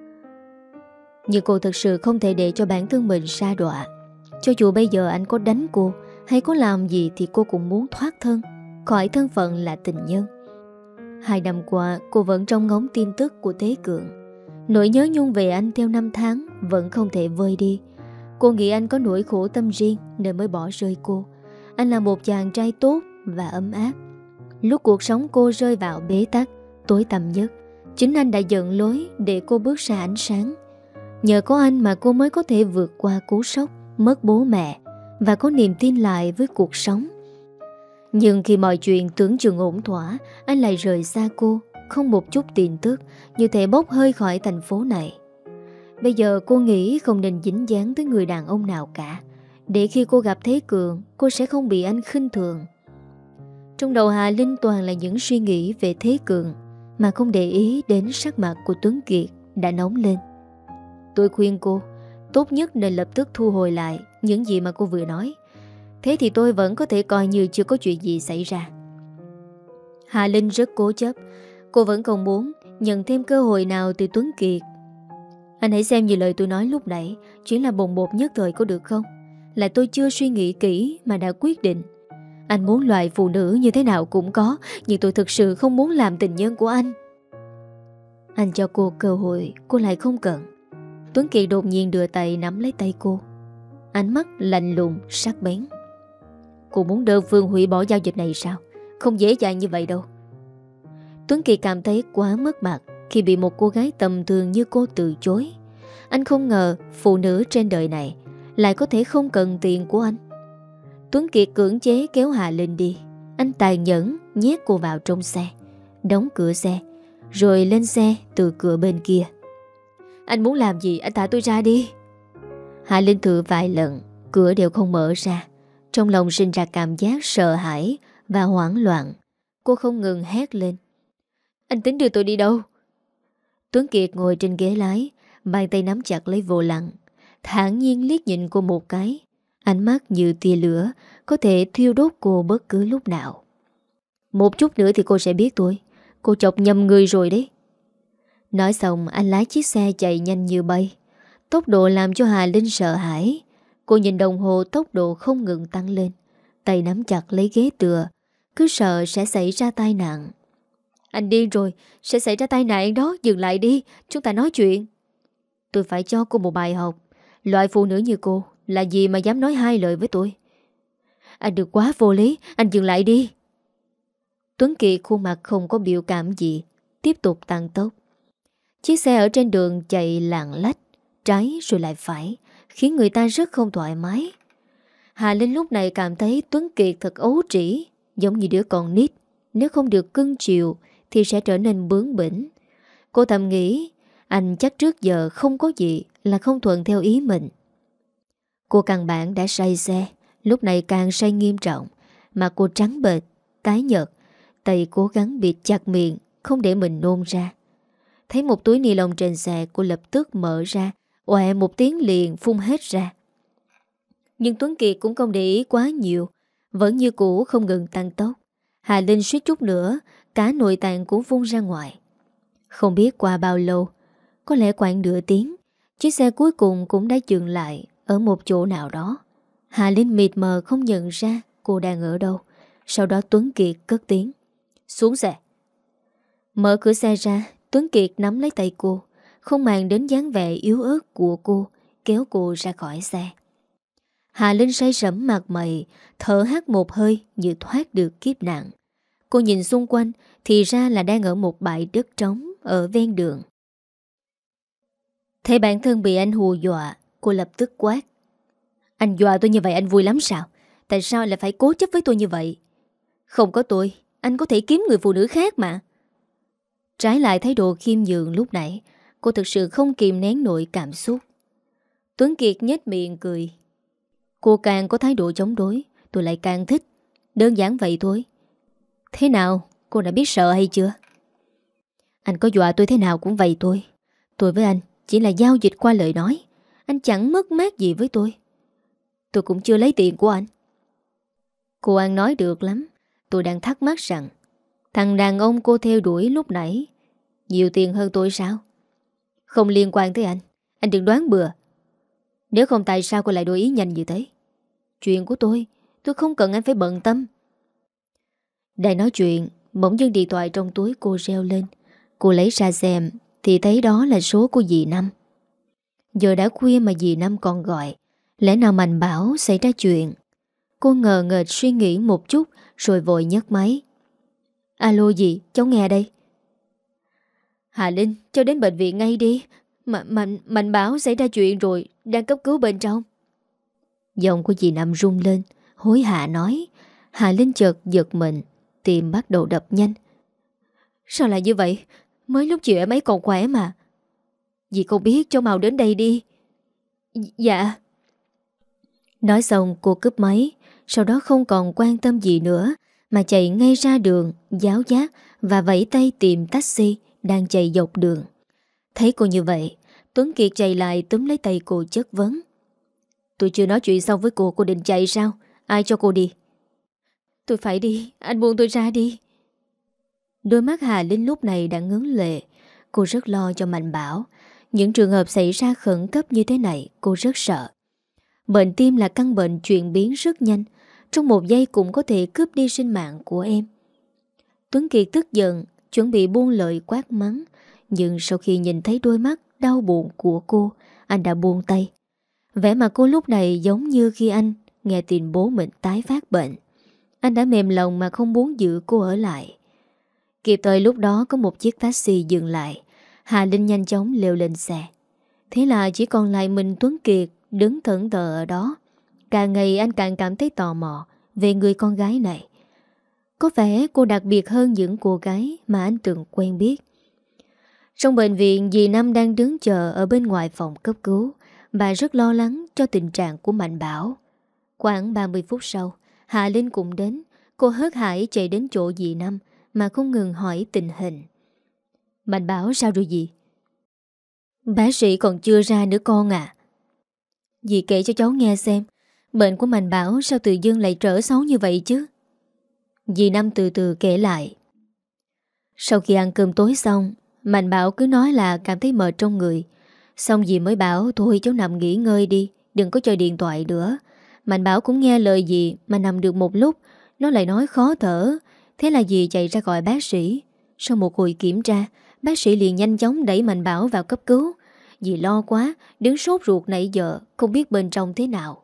Speaker 1: Nhưng cô thật sự không thể để cho bản thân mình sa đọa. Cho dù bây giờ anh có đánh cô hay có làm gì thì cô cũng muốn thoát thân khỏi thân phận là tình nhân. 2 năm qua cô vẫn trông ngóng tin tức của Thế Cường. Nỗi nhớ nhung về anh theo năm tháng vẫn không thể vơi đi. Cô nghĩ anh có nỗi khổ tâm riêng nên mới bỏ rơi cô. Anh là một chàng trai tốt và ấm áp. Lúc cuộc sống cô rơi vào bế tắc, tối tăm nhất, chính anh đã dẫn lối để cô bước ra ánh sáng. Nhờ có anh mà cô mới có thể vượt qua cú sốc mất bố mẹ và có niềm tin lại với cuộc sống. Nhưng khi mọi chuyện tưởng chừng ổn thỏa, anh lại rời xa cô, không một chút tin tức, như thể bốc hơi khỏi thành phố này. Bây giờ cô nghĩ không nên dính dáng tới người đàn ông nào cả, để khi cô gặp Thế Cường, cô sẽ không bị anh khinh thường. Trong đầu Hà Linh toàn là những suy nghĩ về Thế Cường, mà không để ý đến sắc mặt của Tuấn Kiệt đã nóng lên. Tôi khuyên cô tốt nhất nên lập tức thu hồi lại những gì mà cô vừa nói. Thế thì tôi vẫn có thể coi như chưa có chuyện gì xảy ra. Hà Linh rất cố chấp. Cô vẫn còn muốn nhận thêm cơ hội nào từ Tuấn Kiệt. Anh hãy xem như lời tôi nói lúc nãy chỉ là bồng bột nhất thời có được không? Là tôi chưa suy nghĩ kỹ mà đã quyết định. Anh muốn loại phụ nữ như thế nào cũng có, nhưng tôi thực sự không muốn làm tình nhân của anh. Anh cho cô cơ hội, cô lại không cần. Tuấn Kiệt đột nhiên đưa tay nắm lấy tay cô. Ánh mắt lạnh lùng, sắc bén. Cô muốn đơn phương hủy bỏ giao dịch này sao? Không dễ dàng như vậy đâu. Tuấn Kiệt cảm thấy quá mất mặt khi bị một cô gái tầm thường như cô từ chối. Anh không ngờ phụ nữ trên đời này lại có thể không cần tiền của anh. Tuấn Kiệt cưỡng chế kéo Hà Linh đi. Anh tàn nhẫn nhét cô vào trong xe, đóng cửa xe, rồi lên xe từ cửa bên kia. Anh muốn làm gì? Anh thả tôi ra đi. Hà Linh thử vài lần, cửa đều không mở ra. Trong lòng sinh ra cảm giác sợ hãi và hoảng loạn. Cô không ngừng hét lên. Anh tính đưa tôi đi đâu? Tuấn Kiệt ngồi trên ghế lái, bàn tay nắm chặt lấy vô lăng, thản nhiên liếc nhìn cô một cái. Ánh mắt như tia lửa, có thể thiêu đốt cô bất cứ lúc nào. Một chút nữa thì cô sẽ biết tôi. Cô chọc nhầm người rồi đấy. Nói xong anh lái chiếc xe chạy nhanh như bay. Tốc độ làm cho Hà Linh sợ hãi. Cô nhìn đồng hồ, tốc độ không ngừng tăng lên, tay nắm chặt lấy ghế tựa, cứ sợ sẽ xảy ra tai nạn. Anh điên rồi, sẽ xảy ra tai nạn đó. Dừng lại đi, chúng ta nói chuyện. Tôi phải cho cô một bài học. Loại phụ nữ như cô là gì mà dám nói hai lời với tôi? Anh đừng quá vô lý, anh dừng lại đi. Tuấn Kiệt khuôn mặt không có biểu cảm gì, tiếp tục tăng tốc. Chiếc xe ở trên đường chạy lạng lách, trái rồi lại phải, khiến người ta rất không thoải mái. Hà Linh lúc này cảm thấy Tuấn Kiệt thật ấu trĩ, giống như đứa con nít. Nếu không được cưng chiều thì sẽ trở nên bướng bỉnh. Cô thầm nghĩ anh chắc trước giờ không có gì là không thuận theo ý mình. Cô căn bản đã say xe, lúc này càng say nghiêm trọng. Mà cô trắng bệch, tái nhợt, tay cố gắng bịt chặt miệng, không để mình nôn ra. Thấy một túi ni lông trên xe, cô lập tức mở ra, oẹ một tiếng liền phun hết ra. Nhưng Tuấn Kiệt cũng không để ý quá nhiều, vẫn như cũ không ngừng tăng tốc. Hà Linh suýt chút nữa, cả nội tạng cũng phun ra ngoài. Không biết qua bao lâu, có lẽ khoảng nửa tiếng, chiếc xe cuối cùng cũng đã dừng lại ở một chỗ nào đó. Hà Linh mịt mờ không nhận ra cô đang ở đâu. Sau đó Tuấn Kiệt cất tiếng: xuống xe. Mở cửa xe ra, Tuấn Kiệt nắm lấy tay cô, không màng đến dáng vẻ yếu ớt của cô, kéo cô ra khỏi xe. Hà Linh say sẩm mặt mày, thở hắt một hơi như thoát được kiếp nạn. Cô nhìn xung quanh, thì ra là đang ở một bãi đất trống ở ven đường. Thấy bản thân bị anh hù dọa, cô lập tức quát: anh dọa tôi như vậy anh vui lắm sao? Tại sao lại phải cố chấp với tôi như vậy? Không có tôi, anh có thể kiếm người phụ nữ khác mà. Trái lại thái độ khiêm nhường lúc nãy, cô thực sự không kìm nén nổi cảm xúc. Tuấn Kiệt nhếch miệng cười: cô càng có thái độ chống đối, tôi lại càng thích. Đơn giản vậy thôi. Thế nào, cô đã biết sợ hay chưa? Anh có dọa tôi thế nào cũng vậy thôi. Tôi với anh chỉ là giao dịch qua lời nói. Anh chẳng mất mát gì với tôi. Tôi cũng chưa lấy tiền của anh. Cô ăn nói được lắm. Tôi đang thắc mắc rằng thằng đàn ông cô theo đuổi lúc nãy nhiều tiền hơn tôi sao? Không liên quan tới anh đừng đoán bừa. Nếu không tại sao cô lại đổi ý nhanh như thế? Chuyện của tôi không cần anh phải bận tâm. Đang nói chuyện, bỗng dưng điện thoại trong túi cô reo lên. Cô lấy ra xem thì thấy đó là số của dì Năm. Giờ đã khuya mà dì Năm còn gọi. Lẽ nào Mạnh bảo xảy ra chuyện? Cô ngờ nghệch suy nghĩ một chút rồi vội nhấc máy. Alo dì, cháu nghe đây. Hà Linh, cháu đến bệnh viện ngay đi. Mạnh bảo xảy ra chuyện rồi, đang cấp cứu bên trong. Giọng của dì Năm rung lên, hối hả nói. Hà Linh chợt giật mình, tim bắt đầu đập nhanh. Sao lại như vậy? Mới lúc chiều em ấy còn khỏe mà. Dì không biết, cháu mau đến đây đi. Dạ. Nói xong cô cúp máy, sau đó không còn quan tâm gì nữa mà chạy ngay ra đường, giáo giác và vẫy tay tìm taxi đang chạy dọc đường. Thấy cô như vậy, Tuấn Kiệt chạy lại túm lấy tay cô chất vấn. Tôi chưa nói chuyện xong với cô định chạy sao? Ai cho cô đi? Tôi phải đi, anh buông tôi ra đi. Đôi mắt Hà Linh lúc này đã ngấn lệ. Cô rất lo cho Mạnh Bảo. Những trường hợp xảy ra khẩn cấp như thế này cô rất sợ. Bệnh tim là căn bệnh chuyển biến rất nhanh, trong một giây cũng có thể cướp đi sinh mạng của em. Tuấn Kiệt tức giận, chuẩn bị buông lời quát mắng. Nhưng sau khi nhìn thấy đôi mắt đau buồn của cô, anh đã buông tay. Vẻ mặt cô lúc này giống như khi anh nghe tin bố mình tái phát bệnh. Anh đã mềm lòng mà không muốn giữ cô ở lại. Kịp thời lúc đó có một chiếc taxi dừng lại. Hà Linh nhanh chóng leo lên xe. Thế là chỉ còn lại mình Tuấn Kiệt đứng thẫn thờ ở đó. Càng ngày anh càng cảm thấy tò mò về người con gái này. Có vẻ cô đặc biệt hơn những cô gái mà anh từng quen biết. Trong bệnh viện, dì Năm đang đứng chờ ở bên ngoài phòng cấp cứu. Bà rất lo lắng cho tình trạng của Mạnh Bảo. Khoảng 30 phút sau, Hà Linh cũng đến. Cô hớt hải chạy đến chỗ dì Năm mà không ngừng hỏi tình hình. Mạnh Bảo sao rồi dì? Bác sĩ còn chưa ra nữa con à. Dì kể cho cháu nghe xem, bệnh của Mạnh Bảo sao tự dưng lại trở xấu như vậy chứ? Dì Năm từ từ kể lại. Sau khi ăn cơm tối xong, Mạnh Bảo cứ nói là cảm thấy mệt trong người. Xong dì mới bảo thôi cháu nằm nghỉ ngơi đi, đừng có chơi điện thoại nữa. Mạnh Bảo cũng nghe lời dì mà nằm được một lúc, nó lại nói khó thở. Thế là dì chạy ra gọi bác sĩ. Sau một hồi kiểm tra, bác sĩ liền nhanh chóng đẩy Mạnh Bảo vào cấp cứu. Dì lo quá, đứng sốt ruột nãy giờ, không biết bên trong thế nào.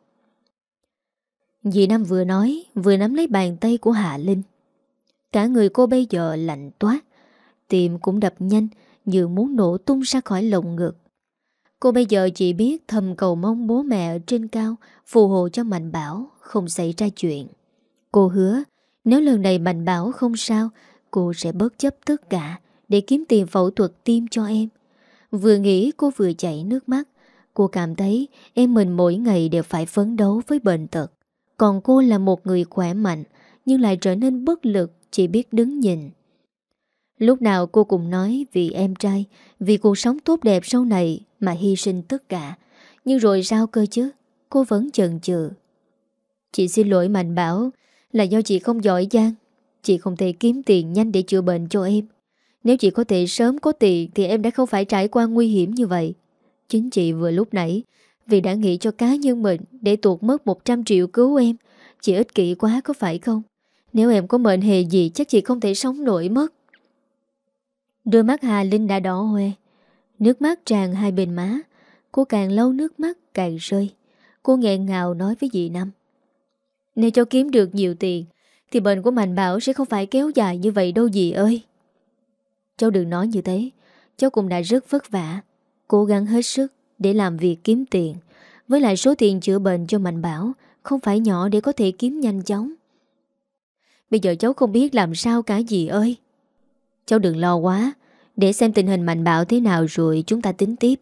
Speaker 1: Dì Năm vừa nói, vừa nắm lấy bàn tay của Hạ Linh. Cả người cô bây giờ lạnh toát, tim cũng đập nhanh như muốn nổ tung ra khỏi lồng ngực. Cô bây giờ chỉ biết thầm cầu mong bố mẹ ở trên cao phù hộ cho Mạnh Bảo không xảy ra chuyện. Cô hứa nếu lần này Mạnh Bảo không sao, cô sẽ bất chấp tất cả để kiếm tiền phẫu thuật tim cho em. Vừa nghĩ cô vừa chảy nước mắt. Cô cảm thấy em mình mỗi ngày đều phải phấn đấu với bệnh tật. Còn cô là một người khỏe mạnh nhưng lại trở nên bất lực, chỉ biết đứng nhìn. Lúc nào cô cũng nói vì em trai, vì cuộc sống tốt đẹp sau này mà hy sinh tất cả. Nhưng rồi sao cơ chứ? Cô vẫn chần chừ. Chị xin lỗi Mạnh Bảo, là do chị không giỏi giang. Chị không thể kiếm tiền nhanh để chữa bệnh cho em. Nếu chị có thể sớm có tiền thì em đã không phải trải qua nguy hiểm như vậy. Chính chị vừa lúc nãy vì đã nghĩ cho cá nhân mình để tuột mất 100 triệu cứu em. Chị ích kỷ quá có phải không? Nếu em có mệnh hệ gì chắc chị không thể sống nổi mất. Đôi mắt Hà Linh đã đỏ hoe, nước mắt tràn hai bên má. Cô càng lâu nước mắt càng rơi. Cô nghẹn ngào nói với dì Năm. Nếu cháu kiếm được nhiều tiền thì bệnh của Mạnh Bảo sẽ không phải kéo dài như vậy đâu dì ơi. Cháu đừng nói như thế. Cháu cũng đã rất vất vả, cố gắng hết sức để làm việc kiếm tiền. Với lại số tiền chữa bệnh cho Mạnh Bảo không phải nhỏ để có thể kiếm nhanh chóng. Bây giờ cháu không biết làm sao cả dì ơi. Cháu đừng lo quá, để xem tình hình Mạnh Bảo thế nào rồi chúng ta tính tiếp.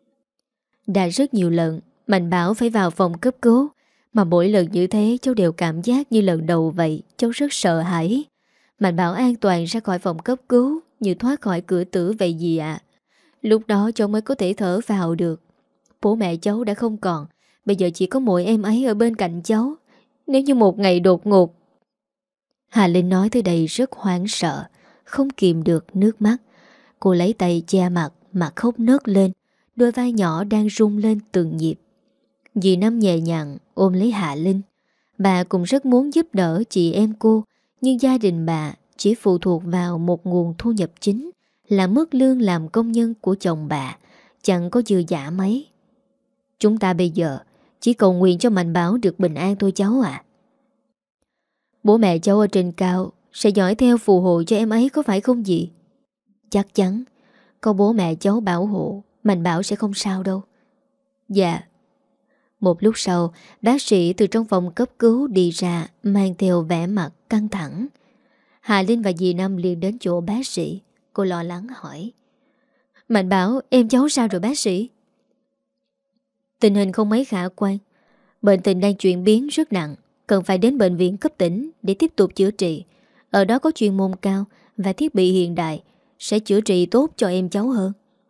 Speaker 1: Đã rất nhiều lần Mạnh Bảo phải vào phòng cấp cứu, mà mỗi lần như thế cháu đều cảm giác như lần đầu vậy. Cháu rất sợ hãi. Mạnh Bảo an toàn ra khỏi phòng cấp cứu như thoát khỏi cửa tử vậy dì ạ. Lúc đó cháu mới có thể thở vào được. Bố mẹ cháu đã không còn, bây giờ chỉ có mỗi em ấy ở bên cạnh cháu. Nếu như một ngày đột ngột. Hà Linh nói tới đây rất hoảng sợ, không kìm được nước mắt. Cô lấy tay che mặt mà khóc nấc lên. Đôi vai nhỏ đang rung lên từng nhịp. Dì Năm nhẹ nhàng ôm lấy Hạ Linh. Bà cũng rất muốn giúp đỡ chị em cô, nhưng gia đình bà chỉ phụ thuộc vào một nguồn thu nhập chính là mức lương làm công nhân của chồng bà, chẳng có dư dả mấy. Chúng ta bây giờ chỉ cầu nguyện cho Mạnh Bảo được bình an thôi cháu ạ. Bố mẹ cháu ở trên cao sẽ dõi theo phù hộ cho em ấy có phải không dì? Chắc chắn có bố mẹ cháu bảo hộ, Mạnh Bảo sẽ không sao đâu. Dạ. Một lúc sau, bác sĩ từ trong phòng cấp cứu đi ra mang theo vẻ mặt căng thẳng. Hà Linh và dì Năm liền đến chỗ bác sĩ. Cô lo lắng hỏi. Mạnh Bảo, em cháu sao rồi bác sĩ? Tình hình không mấy khả quan. Bệnh tình đang chuyển biến rất nặng, cần phải đến bệnh viện cấp tỉnh để tiếp tục chữa trị. Ở đó có chuyên môn cao và thiết bị hiện đại, sẽ chữa trị tốt cho em cháu hơn.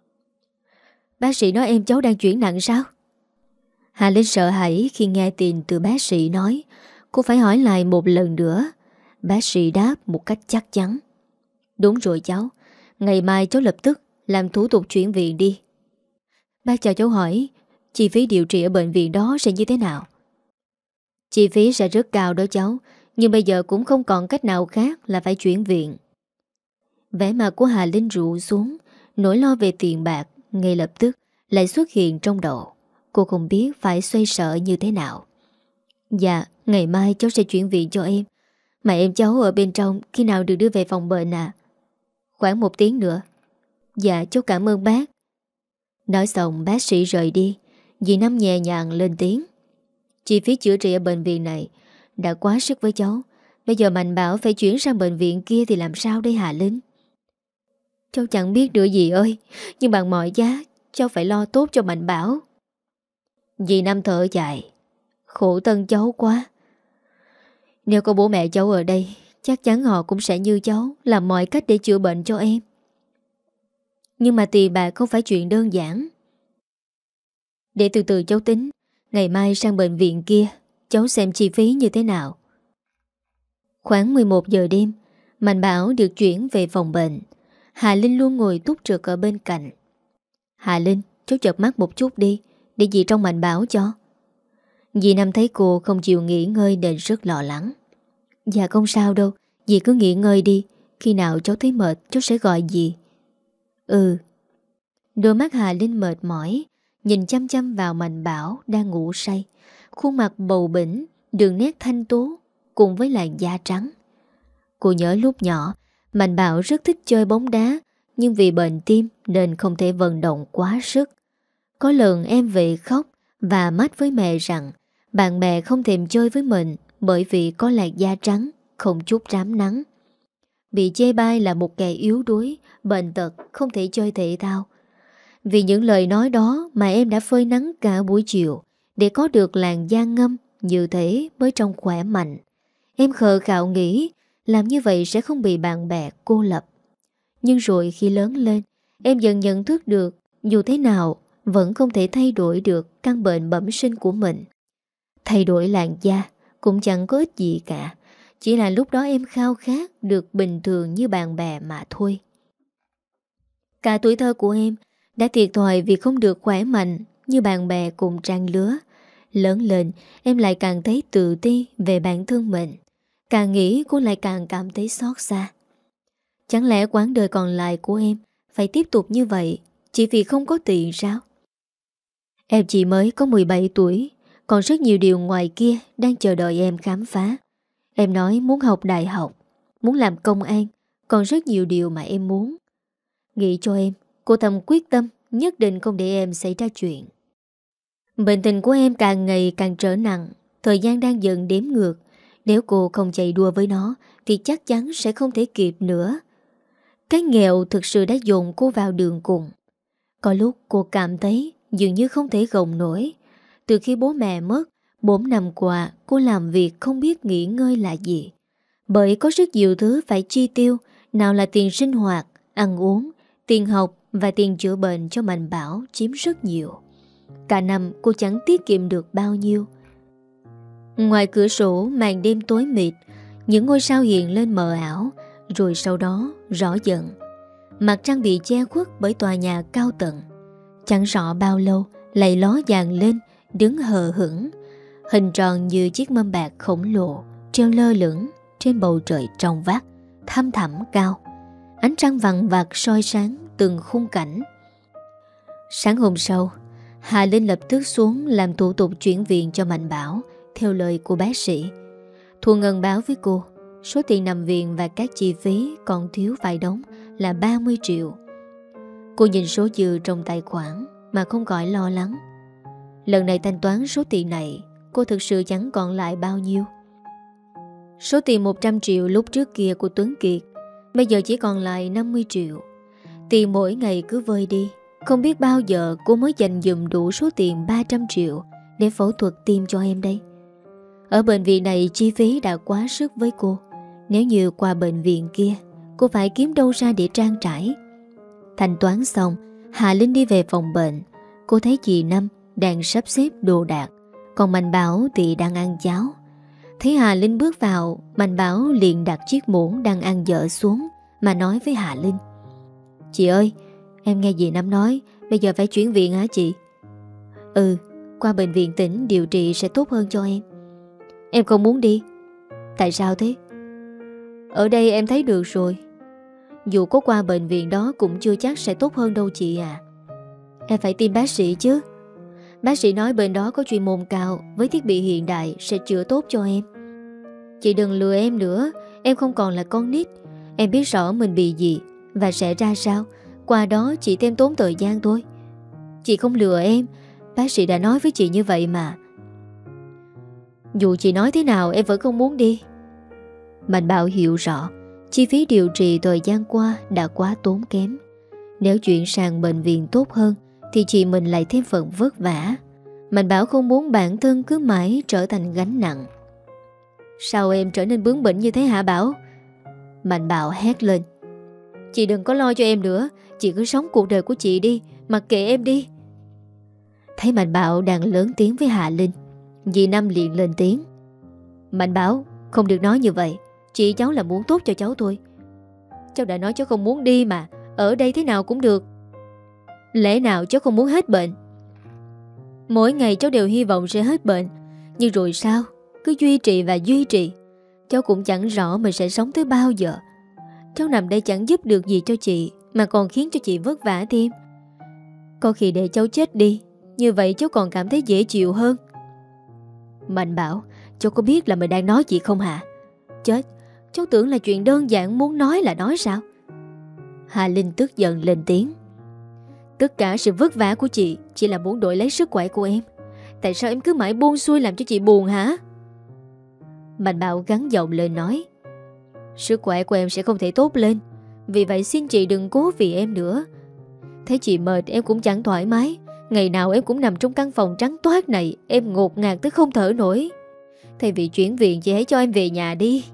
Speaker 1: Bác sĩ nói em cháu đang chuyển nặng sao? Hà Linh sợ hãi khi nghe tin từ bác sĩ nói. Cô phải hỏi lại một lần nữa. Bác sĩ đáp một cách chắc chắn. Đúng rồi cháu, ngày mai cháu lập tức làm thủ tục chuyển viện đi. Bác cho cháu hỏi, chi phí điều trị ở bệnh viện đó sẽ như thế nào? Chi phí sẽ rất cao đó cháu, nhưng bây giờ cũng không còn cách nào khác là phải chuyển viện. Vẻ mặt của Hà Linh rụ xuống, nỗi lo về tiền bạc ngay lập tức lại xuất hiện trong đầu. Cô không biết phải xoay sở như thế nào. Dạ, ngày mai cháu sẽ chuyển viện cho em. Mà em cháu ở bên trong khi nào được đưa về phòng bệnh à? Khoảng 1 tiếng nữa. Dạ, cháu cảm ơn bác. Nói xong bác sĩ rời đi. Dì Năm nhẹ nhàng lên tiếng. Chi phí chữa trị ở bệnh viện này đã quá sức với cháu. Bây giờ Mạnh Bảo phải chuyển sang bệnh viện kia thì làm sao đây Hà Linh? Cháu chẳng biết nữa dì ơi, nhưng bằng mọi giá cháu phải lo tốt cho Mạnh Bảo. Dì Năm thở dài. Khổ thân cháu quá. Nếu có bố mẹ cháu ở đây, chắc chắn họ cũng sẽ như cháu, làm mọi cách để chữa bệnh cho em. Nhưng mà tiền bạc không phải chuyện đơn giản. Để từ từ cháu tính. Ngày mai sang bệnh viện kia, cháu xem chi phí như thế nào. Khoảng 11 giờ đêm, Mạnh Bảo được chuyển về phòng bệnh. Hà Linh luôn ngồi túc trực ở bên cạnh. Hà Linh, cháu chợp mắt một chút đi, để dì trong Mạnh Bảo cho. Dì Năm thấy cô không chịu nghỉ ngơi nên rất lo lắng. Dạ không sao đâu, dì cứ nghỉ ngơi đi. Khi nào cháu thấy mệt cháu sẽ gọi dì. Ừ. Đôi mắt Hà Linh mệt mỏi, nhìn chăm chăm vào Mạnh Bảo đang ngủ say. Khuôn mặt bầu bĩnh, đường nét thanh tú cùng với làn da trắng. Cô nhớ lúc nhỏ Mạnh Bảo rất thích chơi bóng đá, nhưng vì bệnh tim nên không thể vận động quá sức. Có lần em về khóc và mách với mẹ rằng bạn bè không thèm chơi với mình bởi vì có làn da trắng, không chút rám nắng. Bị chê bai là một kẻ yếu đuối, bệnh tật, không thể chơi thể thao. Vì những lời nói đó mà em đã phơi nắng cả buổi chiều để có được làn da ngâm, như thế mới trông khỏe mạnh. Em khờ khạo nghĩ làm như vậy sẽ không bị bạn bè cô lập. Nhưng rồi khi lớn lên, em dần nhận thức được dù thế nào vẫn không thể thay đổi được căn bệnh bẩm sinh của mình. Thay đổi làn da cũng chẳng có ích gì cả. Chỉ là lúc đó em khao khát được bình thường như bạn bè mà thôi. Cả tuổi thơ của em đã thiệt thòi vì không được khỏe mạnh như bạn bè cùng trang lứa. Lớn lên, em lại càng thấy tự ti về bản thân mình. Càng nghĩ cô lại càng cảm thấy xót xa. Chẳng lẽ quãng đời còn lại của em phải tiếp tục như vậy chỉ vì không có tiền sao? Em chỉ mới có 17 tuổi, còn rất nhiều điều ngoài kia đang chờ đợi em khám phá. Em nói muốn học đại học, muốn làm công an, còn rất nhiều điều mà em muốn. Nghĩ cho em, cô thầm quyết tâm nhất định không để em xảy ra chuyện. Bệnh tình của em càng ngày càng trở nặng, thời gian đang dần đếm ngược. Nếu cô không chạy đua với nó thì chắc chắn sẽ không thể kịp nữa. Cái nghèo thực sự đã dồn cô vào đường cùng. Có lúc cô cảm thấy dường như không thể gồng nổi. Từ khi bố mẹ mất, 4 năm qua cô làm việc không biết nghỉ ngơi là gì. Bởi có rất nhiều thứ phải chi tiêu, nào là tiền sinh hoạt, ăn uống, tiền học và tiền chữa bệnh cho Mạnh Bảo chiếm rất nhiều. Cả năm cô chẳng tiết kiệm được bao nhiêu. Ngoài cửa sổ màn đêm tối mịt, những ngôi sao hiện lên mờ ảo, rồi sau đó rõ dần. Mặt trăng bị che khuất bởi tòa nhà cao tầng. Chẳng rõ bao lâu lại ló dạng lên, đứng hờ hững, hình tròn như chiếc mâm bạc khổng lồ treo lơ lửng trên bầu trời trong vắt, thăm thẳm cao. Ánh trăng vằn vặt soi sáng từng khung cảnh. Sáng hôm sau, Hà Linh lập tức xuống làm thủ tục chuyển viện cho Mạnh Bảo theo lời của bác sĩ. Thu Ngân báo với cô số tiền nằm viện và các chi phí còn thiếu phải đóng là 30 triệu. Cô nhìn số dư trong tài khoản mà không khỏi lo lắng. Lần này thanh toán số tiền này, cô thực sự chẳng còn lại bao nhiêu. Số tiền 100 triệu lúc trước kia của Tuấn Kiệt bây giờ chỉ còn lại 50 triệu. Tiền mỗi ngày cứ vơi đi. Không biết bao giờ cô mới dành dụm đủ số tiền 300 triệu để phẫu thuật tim cho em đây. Ở bệnh viện này chi phí đã quá sức với cô. Nếu như qua bệnh viện kia, cô phải kiếm đâu ra để trang trải. Thanh toán xong, Hà Linh đi về phòng bệnh. Cô thấy chị Năm đang sắp xếp đồ đạc, còn Mạnh Bảo thì đang ăn cháo. Thấy Hà Linh bước vào, Mạnh Bảo liền đặt chiếc muỗng đang ăn dở xuống mà nói với Hà Linh: Chị ơi, em nghe dì Năm nói bây giờ phải chuyển viện hả chị? Ừ, qua bệnh viện tỉnh điều trị sẽ tốt hơn cho em. Em không muốn đi. Tại sao thế? Ở đây em thấy được rồi. Dù có qua bệnh viện đó cũng chưa chắc sẽ tốt hơn đâu chị à. Em phải tin bác sĩ chứ. Bác sĩ nói bên đó có chuyên môn cao, với thiết bị hiện đại sẽ chữa tốt cho em. Chị đừng lừa em nữa. Em không còn là con nít. Em biết rõ mình bị gì và sẽ ra sao. Qua đó chỉ thêm tốn thời gian thôi. Chị không lừa em. Bác sĩ đã nói với chị như vậy mà. Dù chị nói thế nào em vẫn không muốn đi. Mạnh Bảo hiểu rõ chi phí điều trị thời gian qua đã quá tốn kém. Nếu chuyển sang bệnh viện tốt hơn thì chị mình lại thêm phần vất vả. Mạnh Bảo không muốn bản thân cứ mãi trở thành gánh nặng. Sao em trở nên bướng bỉnh như thế hả Bảo? Mạnh Bảo hét lên: Chị đừng có lo cho em nữa. Chị cứ sống cuộc đời của chị đi, mặc kệ em đi. Thấy Mạnh Bảo đang lớn tiếng với Hà Linh, dì Năm liền lên tiếng. Mạnh Bảo, không được nói như vậy. Chị cháu là muốn tốt cho cháu thôi. Cháu đã nói cháu không muốn đi mà. Ở đây thế nào cũng được. Lẽ nào cháu không muốn hết bệnh? Mỗi ngày cháu đều hy vọng sẽ hết bệnh, nhưng rồi sao? Cứ duy trì và duy trì. Cháu cũng chẳng rõ mình sẽ sống tới bao giờ. Cháu nằm đây chẳng giúp được gì cho chị, mà còn khiến cho chị vất vả thêm. Có khi để cháu chết đi, như vậy cháu còn cảm thấy dễ chịu hơn. Mạnh Bảo, cháu có biết là mình đang nói chị không hả? Chết, cháu tưởng là chuyện đơn giản, muốn nói là nói sao? Hà Linh tức giận lên tiếng. Tất cả sự vất vả của chị chỉ là muốn đổi lấy sức khỏe của em. Tại sao em cứ mãi buông xuôi làm cho chị buồn hả? Mạnh Bảo gắn giọng lên nói. Sức khỏe của em sẽ không thể tốt lên, vì vậy xin chị đừng cố vì em nữa. Thấy chị mệt em cũng chẳng thoải mái. Ngày nào em cũng nằm trong căn phòng trắng toát này, em ngột ngạt tới không thở nổi. Thay vì chuyển viện, chị hãy cho em về nhà đi.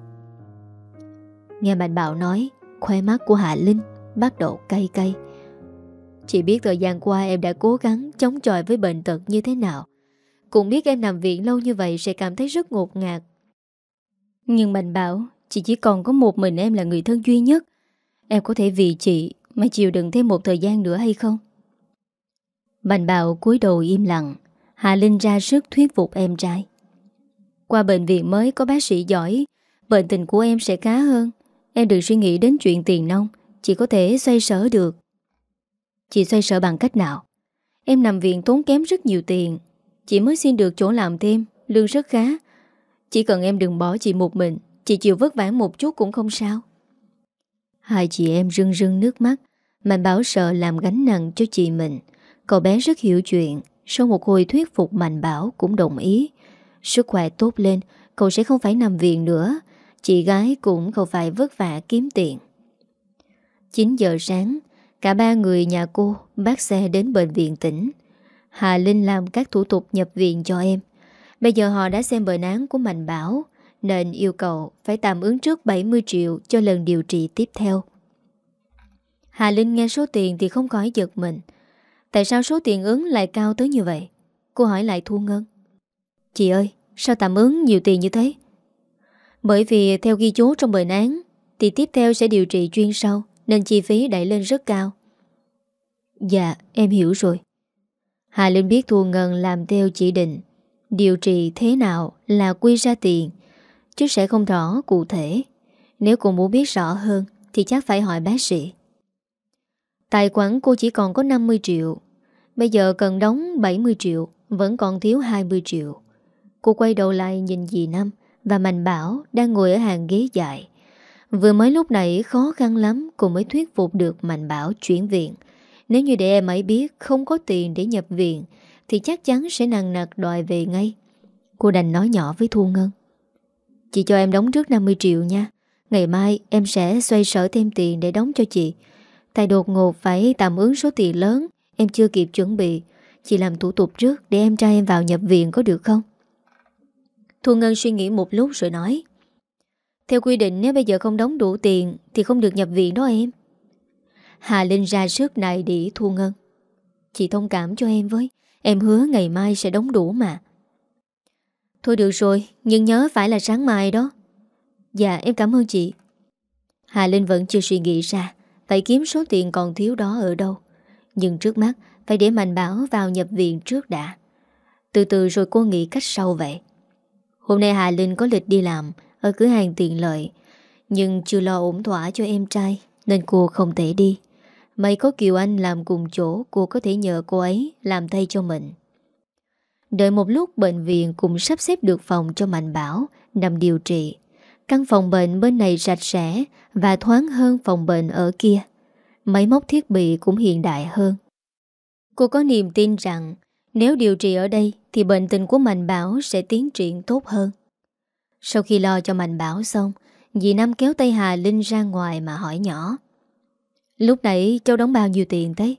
Speaker 1: Nghe Mạnh Bảo nói, khóe mắt của Hạ Linh bắt đầu cay cay. Chị biết thời gian qua em đã cố gắng chống chọi với bệnh tật như thế nào. Cũng biết em nằm viện lâu như vậy sẽ cảm thấy rất ngột ngạt. Nhưng Mạnh Bảo, chị chỉ còn có một mình em là người thân duy nhất. Em có thể vì chị mà chịu đựng thêm một thời gian nữa hay không? Mạnh Bảo cúi đầu im lặng. Hạ Linh ra sức thuyết phục em trai. Qua bệnh viện mới có bác sĩ giỏi, bệnh tình của em sẽ khá hơn. Em đừng suy nghĩ đến chuyện tiền nong, chị có thể xoay sở được. Chị xoay sở bằng cách nào? Em nằm viện tốn kém rất nhiều tiền. Chị mới xin được chỗ làm thêm, lương rất khá. Chỉ cần em đừng bỏ chị một mình, chị chịu vất vả một chút cũng không sao. Hai chị em rưng rưng nước mắt. Mạnh Bảo sợ làm gánh nặng cho chị mình. Cậu bé rất hiểu chuyện. Sau một hồi thuyết phục, Mạnh Bảo cũng đồng ý. Sức khỏe tốt lên, cậu sẽ không phải nằm viện nữa. Chị gái cũng không phải vất vả kiếm tiền. 9 giờ sáng, cả ba người nhà cô bắt xe đến bệnh viện tỉnh. Hà Linh làm các thủ tục nhập viện cho em. Bây giờ họ đã xem bệnh án của Mạnh Bảo, nên yêu cầu phải tạm ứng trước 70 triệu cho lần điều trị tiếp theo. Hà Linh nghe số tiền thì không khỏi giật mình. Tại sao số tiền ứng lại cao tới như vậy? Cô hỏi lại Thu Ngân. Chị ơi, sao tạm ứng nhiều tiền như thế? Bởi vì theo ghi chú trong bệnh án thì tiếp theo sẽ điều trị chuyên sâu, nên chi phí đẩy lên rất cao. Dạ, em hiểu rồi. Hà Linh biết Thu Ngân làm theo chỉ định. Điều trị thế nào là quy ra tiền, chứ sẽ không rõ cụ thể. Nếu cô muốn biết rõ hơn thì chắc phải hỏi bác sĩ. Tài khoản cô chỉ còn có 50 triệu. Bây giờ cần đóng 70 triệu, vẫn còn thiếu 20 triệu. Cô quay đầu lại nhìn dì Năm và Mạnh Bảo đang ngồi ở hàng ghế dài. Vừa mới lúc nãy khó khăn lắm cô mới thuyết phục được Mạnh Bảo chuyển viện. Nếu như để em ấy biết không có tiền để nhập viện thì chắc chắn sẽ nằng nặc đòi về ngay. Cô đành nói nhỏ với Thu Ngân. Chị cho em đóng trước 50 triệu nha. Ngày mai em sẽ xoay sở thêm tiền để đóng cho chị. Tại đột ngột phải tạm ứng số tiền lớn, em chưa kịp chuẩn bị. Chị làm thủ tục trước để em trai em vào nhập viện có được không? Thu Ngân suy nghĩ một lúc rồi nói. Theo quy định nếu bây giờ không đóng đủ tiền thì không được nhập viện đó em. Hà Linh ra sức này để Thu Ngân. Chị thông cảm cho em với. Em hứa ngày mai sẽ đóng đủ mà. Thôi được rồi, nhưng nhớ phải là sáng mai đó. Dạ em cảm ơn chị. Hà Linh vẫn chưa suy nghĩ ra phải kiếm số tiền còn thiếu đó ở đâu. Nhưng trước mắt phải để Mạnh Bảo vào nhập viện trước đã. Từ từ rồi cô nghĩ cách sau vậy. Hôm nay Hà Linh có lịch đi làm ở cửa hàng tiện lợi, nhưng chưa lo ổn thỏa cho em trai nên cô không thể đi. May có Kiều Anh làm cùng chỗ, cô có thể nhờ cô ấy làm thay cho mình. Đợi một lúc bệnh viện cũng sắp xếp được phòng cho Mạnh Bảo nằm điều trị. Căn phòng bệnh bên này sạch sẽ và thoáng hơn phòng bệnh ở kia. Máy móc thiết bị cũng hiện đại hơn. Cô có niềm tin rằng nếu điều trị ở đây thì bệnh tình của Mạnh Bảo sẽ tiến triển tốt hơn. Sau khi lo cho Mạnh Bảo xong, dì Năm kéo tay Hà Linh ra ngoài mà hỏi nhỏ. Lúc nãy cháu đóng bao nhiêu tiền thế?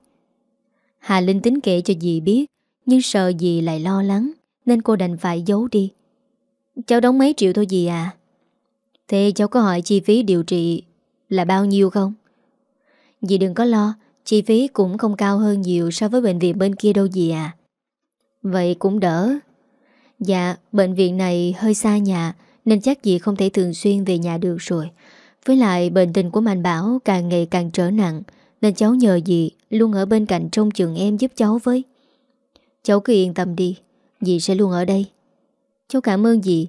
Speaker 1: Hà Linh tính kể cho dì biết, nhưng sợ dì lại lo lắng nên cô đành phải giấu đi. Cháu đóng mấy triệu thôi dì à. Thế cháu có hỏi chi phí điều trị là bao nhiêu không? Dì đừng có lo, Chi phí cũng không cao hơn nhiều so với bệnh viện bên kia đâu dì à. Vậy cũng đỡ. Dạ, bệnh viện này hơi xa nhà nên chắc dì không thể thường xuyên về nhà được rồi. Với lại bệnh tình của Mạnh Bảo càng ngày càng trở nặng, nên cháu nhờ dì luôn ở bên cạnh trông chừng em giúp cháu với. Cháu cứ yên tâm đi, dì sẽ luôn ở đây. Cháu cảm ơn dì.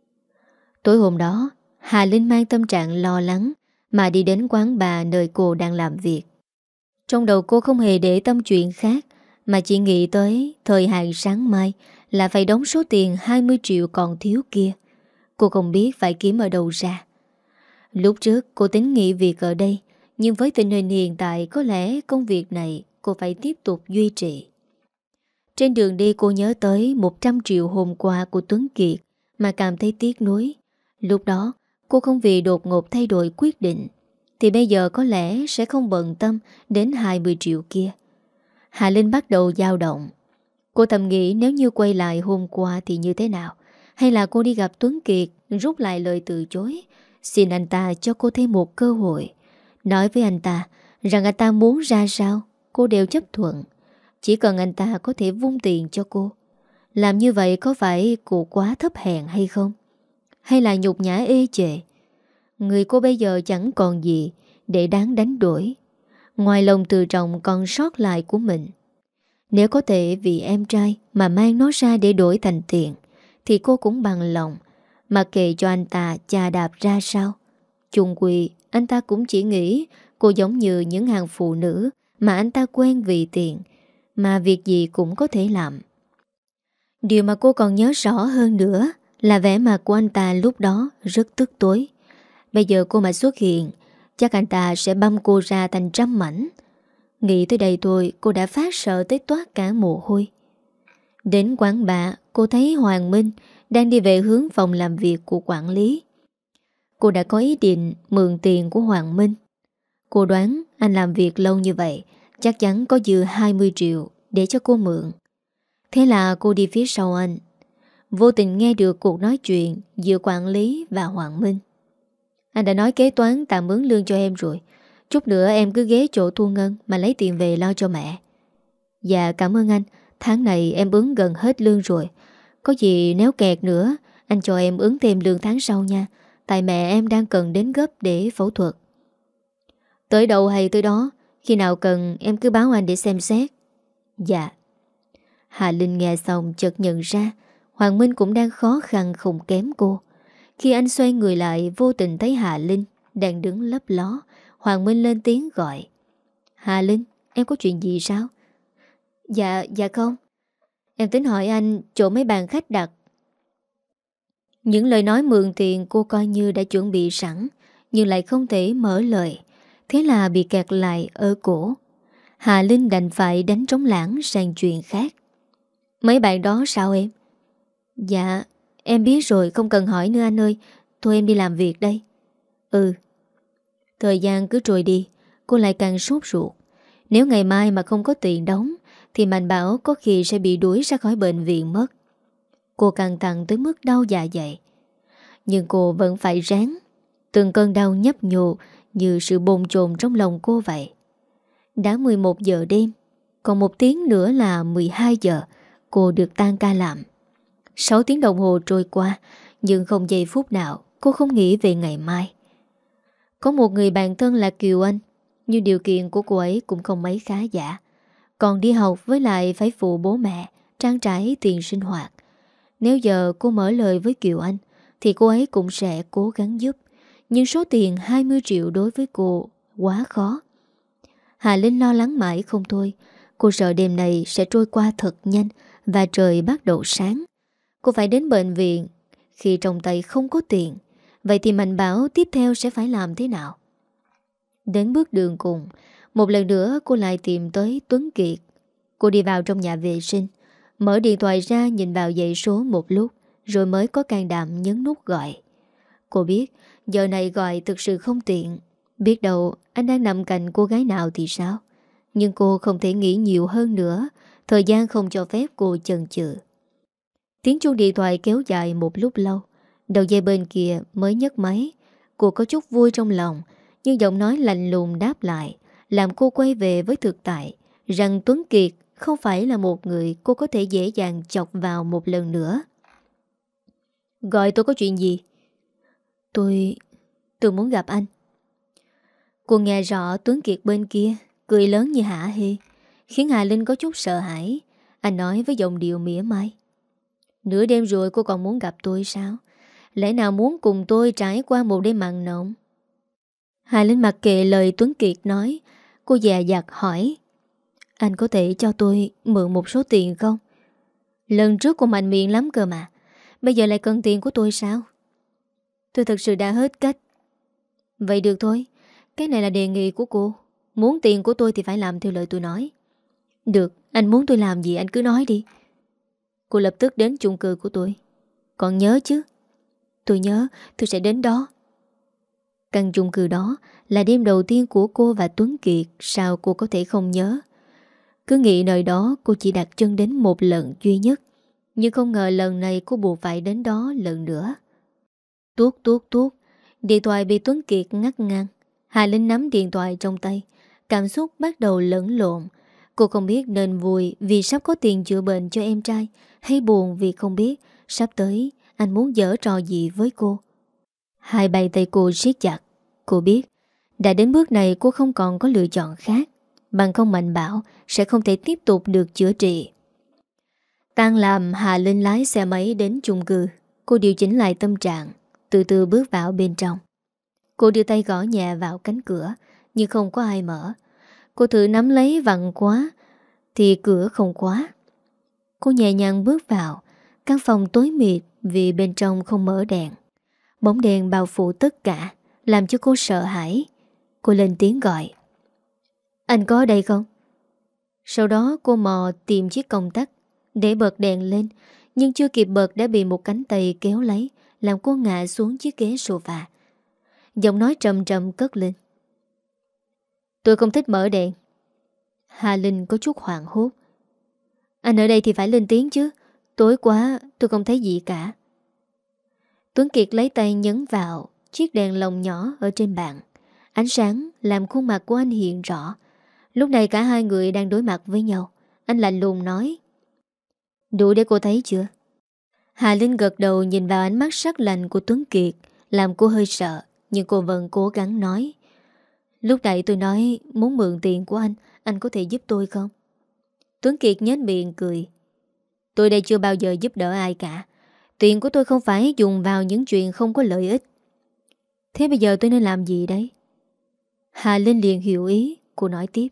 Speaker 1: Tối hôm đó, Hà Linh mang tâm trạng lo lắng mà đi đến quán bà nơi cô đang làm việc. Trong đầu cô không hề để tâm chuyện khác, mà chỉ nghĩ tới thời hạn sáng mai là phải đóng số tiền 20 triệu còn thiếu kia. Cô không biết phải kiếm ở đâu ra. Lúc trước cô tính nghỉ việc ở đây, nhưng với tình hình hiện tại có lẽ công việc này cô phải tiếp tục duy trì. Trên đường đi cô nhớ tới 100 triệu hôm qua của Tuấn Kiệt mà cảm thấy tiếc nuối. Lúc đó cô không vì đột ngột thay đổi quyết định, thì bây giờ có lẽ sẽ không bận tâm đến 20 triệu kia. Hà Linh bắt đầu dao động. Cô thầm nghĩ nếu như quay lại hôm qua thì như thế nào? Hay là cô đi gặp Tuấn Kiệt, rút lại lời từ chối, xin anh ta cho cô thêm một cơ hội, nói với anh ta rằng anh ta muốn ra sao cô đều chấp thuận, chỉ cần anh ta có thể vung tiền cho cô. Làm như vậy có phải cô quá thấp hèn hay không? Hay là nhục nhã ê chề? Người cô bây giờ chẳng còn gì để đáng đánh đổi, ngoài lòng tự trọng còn sót lại của mình. Nếu có thể vì em trai mà mang nó ra để đổi thành tiền, thì cô cũng bằng lòng, mặc kệ cho anh ta chà đạp ra sao. Chung quy, anh ta cũng chỉ nghĩ cô giống như những hàng phụ nữ mà anh ta quen vì tiền, mà việc gì cũng có thể làm. Điều mà cô còn nhớ rõ hơn nữa là vẻ mặt của anh ta lúc đó rất tức tối. Bây giờ cô mà xuất hiện, chắc anh ta sẽ băm cô ra thành trăm mảnh. Nghĩ tới đây thôi cô đã phát sợ tới toát cả mồ hôi. Đến quán bà, cô thấy Hoàng Minh đang đi về hướng phòng làm việc của quản lý. Cô đã có ý định mượn tiền của Hoàng Minh. Cô đoán anh làm việc lâu như vậy, chắc chắn có dư 20 triệu để cho cô mượn. Thế là cô đi phía sau anh, vô tình nghe được cuộc nói chuyện giữa quản lý và Hoàng Minh. Anh đã nói kế toán tạm ứng lương cho em rồi, chút nữa em cứ ghé chỗ thu ngân mà lấy tiền về lo cho mẹ. Dạ cảm ơn anh, tháng này em ứng gần hết lương rồi. Có gì nếu kẹt nữa, anh cho em ứng thêm lương tháng sau nha. Tại mẹ em đang cần đến gấp để phẫu thuật. Tới đâu hay tới đó, khi nào cần em cứ báo anh để xem xét. Dạ. Hà Linh nghe xong chợt nhận ra Hoàng Minh cũng đang khó khăn không kém cô. Khi anh xoay người lại, vô tình thấy Hà Linh đang đứng lấp ló. Hoàng Minh lên tiếng gọi. Hà Linh, em có chuyện gì sao? Dạ không. Em tính hỏi anh chỗ mấy bàn khách đặt. Những lời nói mượn tiền cô coi như đã chuẩn bị sẵn, nhưng lại không thể mở lời. Thế là bị kẹt lại ở cổ. Hà Linh đành phải đánh trống lãng sang chuyện khác. Mấy bạn đó sao em? Dạ, em biết rồi, không cần hỏi nữa anh ơi. Thôi em đi làm việc đây. Ừ. Thời gian cứ trôi đi, cô lại càng sốt ruột. Nếu ngày mai mà không có tiền đóng thì Mạnh Bảo có khi sẽ bị đuổi ra khỏi bệnh viện mất. Cô căng thẳng tới mức đau dạ dày. Nhưng cô vẫn phải ráng. Từng cơn đau nhấp nhô như sự bồn chồn trong lòng cô vậy. Đã 11 giờ đêm, còn 1 tiếng nữa là 12 giờ cô được tan ca làm. 6 tiếng đồng hồ trôi qua, nhưng không giây phút nào cô không nghĩ về ngày mai. Có một người bạn thân là Kiều Anh, nhưng điều kiện của cô ấy cũng không mấy khá giả. Còn đi học với lại phải phụ bố mẹ trang trải tiền sinh hoạt. Nếu giờ cô mở lời với Kiều Anh thì cô ấy cũng sẽ cố gắng giúp. Nhưng số tiền 20 triệu đối với cô quá khó. Hà Linh lo lắng mãi không thôi. Cô sợ đêm này sẽ trôi qua thật nhanh và trời bắt đầu sáng. Cô phải đến bệnh viện. Khi trong tay không có tiền, vậy thì Mạnh Bảo tiếp theo sẽ phải làm thế nào? Đến bước đường cùng, một lần nữa cô lại tìm tới Tuấn Kiệt. Cô đi vào trong nhà vệ sinh, mở điện thoại ra nhìn vào dãy số một lúc, rồi mới có can đảm nhấn nút gọi. Cô biết giờ này gọi thực sự không tiện. Biết đâu anh đang nằm cạnh cô gái nào thì sao? Nhưng cô không thể nghĩ nhiều hơn nữa. Thời gian không cho phép cô chần chừ. Tiếng chuông điện thoại kéo dài một lúc lâu. Đầu dây bên kia mới nhấc máy. Cô có chút vui trong lòng, nhưng giọng nói lạnh lùng đáp lại làm cô quay về với thực tại, rằng Tuấn Kiệt không phải là một người cô có thể dễ dàng chọc vào một lần nữa. Gọi tôi có chuyện gì? Tôi muốn gặp anh. Cô nghe rõ Tuấn Kiệt bên kia cười lớn như hả hê, khiến Hà Linh có chút sợ hãi. Anh nói với giọng điệu mỉa mai: Nửa đêm rồi cô còn muốn gặp tôi sao? Lẽ nào muốn cùng tôi trải qua một đêm mặn nồng? Hà Linh mặc kệ lời Tuấn Kiệt nói, cô dè dặt hỏi: Anh có thể cho tôi mượn một số tiền không? Lần trước cô mạnh miệng lắm cơ mà, bây giờ lại cần tiền của tôi sao? Tôi thật sự đã hết cách. Vậy được thôi, cái này là đề nghị của cô. Muốn tiền của tôi thì phải làm theo lời tôi nói. Được, anh muốn tôi làm gì anh cứ nói đi. Cô lập tức đến chung cư của tôi. Còn nhớ chứ? Tôi nhớ, tôi sẽ đến đó. Căn chung cư đó là đêm đầu tiên của cô và Tuấn Kiệt. Sao cô có thể không nhớ? Cứ nghĩ nơi đó cô chỉ đặt chân đến một lần duy nhất, nhưng không ngờ lần này cô buộc phải đến đó lần nữa. Tuốt tuốt tuốt, điện thoại bị Tuấn Kiệt ngắt ngang. Hà Linh nắm điện thoại trong tay, cảm xúc bắt đầu lẫn lộn. Cô không biết nên vui vì sắp có tiền chữa bệnh cho em trai, hay buồn vì không biết sắp tới anh muốn giở trò gì với cô. Hai bàn tay cô siết chặt. Cô biết đã đến bước này cô không còn có lựa chọn khác, bằng không Mạnh Bảo sẽ không thể tiếp tục được chữa trị. Tan làm, Hà Linh lái xe máy đến chung cư. Cô điều chỉnh lại tâm trạng, từ từ bước vào bên trong. Cô đưa tay gõ nhẹ vào cánh cửa, nhưng không có ai mở. Cô thử nắm lấy vặn khóa thì cửa không khóa. Cô nhẹ nhàng bước vào. Căn phòng tối mịt vì bên trong không mở đèn. Bóng đèn bao phủ tất cả, làm cho cô sợ hãi. Cô lên tiếng gọi: Anh có ở đây không? Sau đó cô mò tìm chiếc công tắc để bật đèn lên, nhưng chưa kịp bật đã bị một cánh tay kéo lấy, làm cô ngã xuống chiếc ghế sofa. Giọng nói trầm trầm cất lên: Tôi không thích mở đèn. Hà Linh có chút hoảng hốt. Anh ở đây thì phải lên tiếng chứ. Tối quá tôi không thấy gì cả. Tuấn Kiệt lấy tay nhấn vào chiếc đèn lồng nhỏ ở trên bàn. Ánh sáng làm khuôn mặt của anh hiện rõ. Lúc này cả hai người đang đối mặt với nhau. Anh lạnh lùng nói: Đủ để cô thấy chưa? Hà Linh gật đầu nhìn vào ánh mắt sắc lạnh của Tuấn Kiệt, làm cô hơi sợ, nhưng cô vẫn cố gắng nói: Lúc nãy tôi nói muốn mượn tiền của anh có thể giúp tôi không? Tuấn Kiệt nhếch miệng cười: Tôi đây chưa bao giờ giúp đỡ ai cả. Tiền của tôi không phải dùng vào những chuyện không có lợi ích. Thế bây giờ tôi nên làm gì đấy? Hà Linh liền hiểu ý. Cô nói tiếp: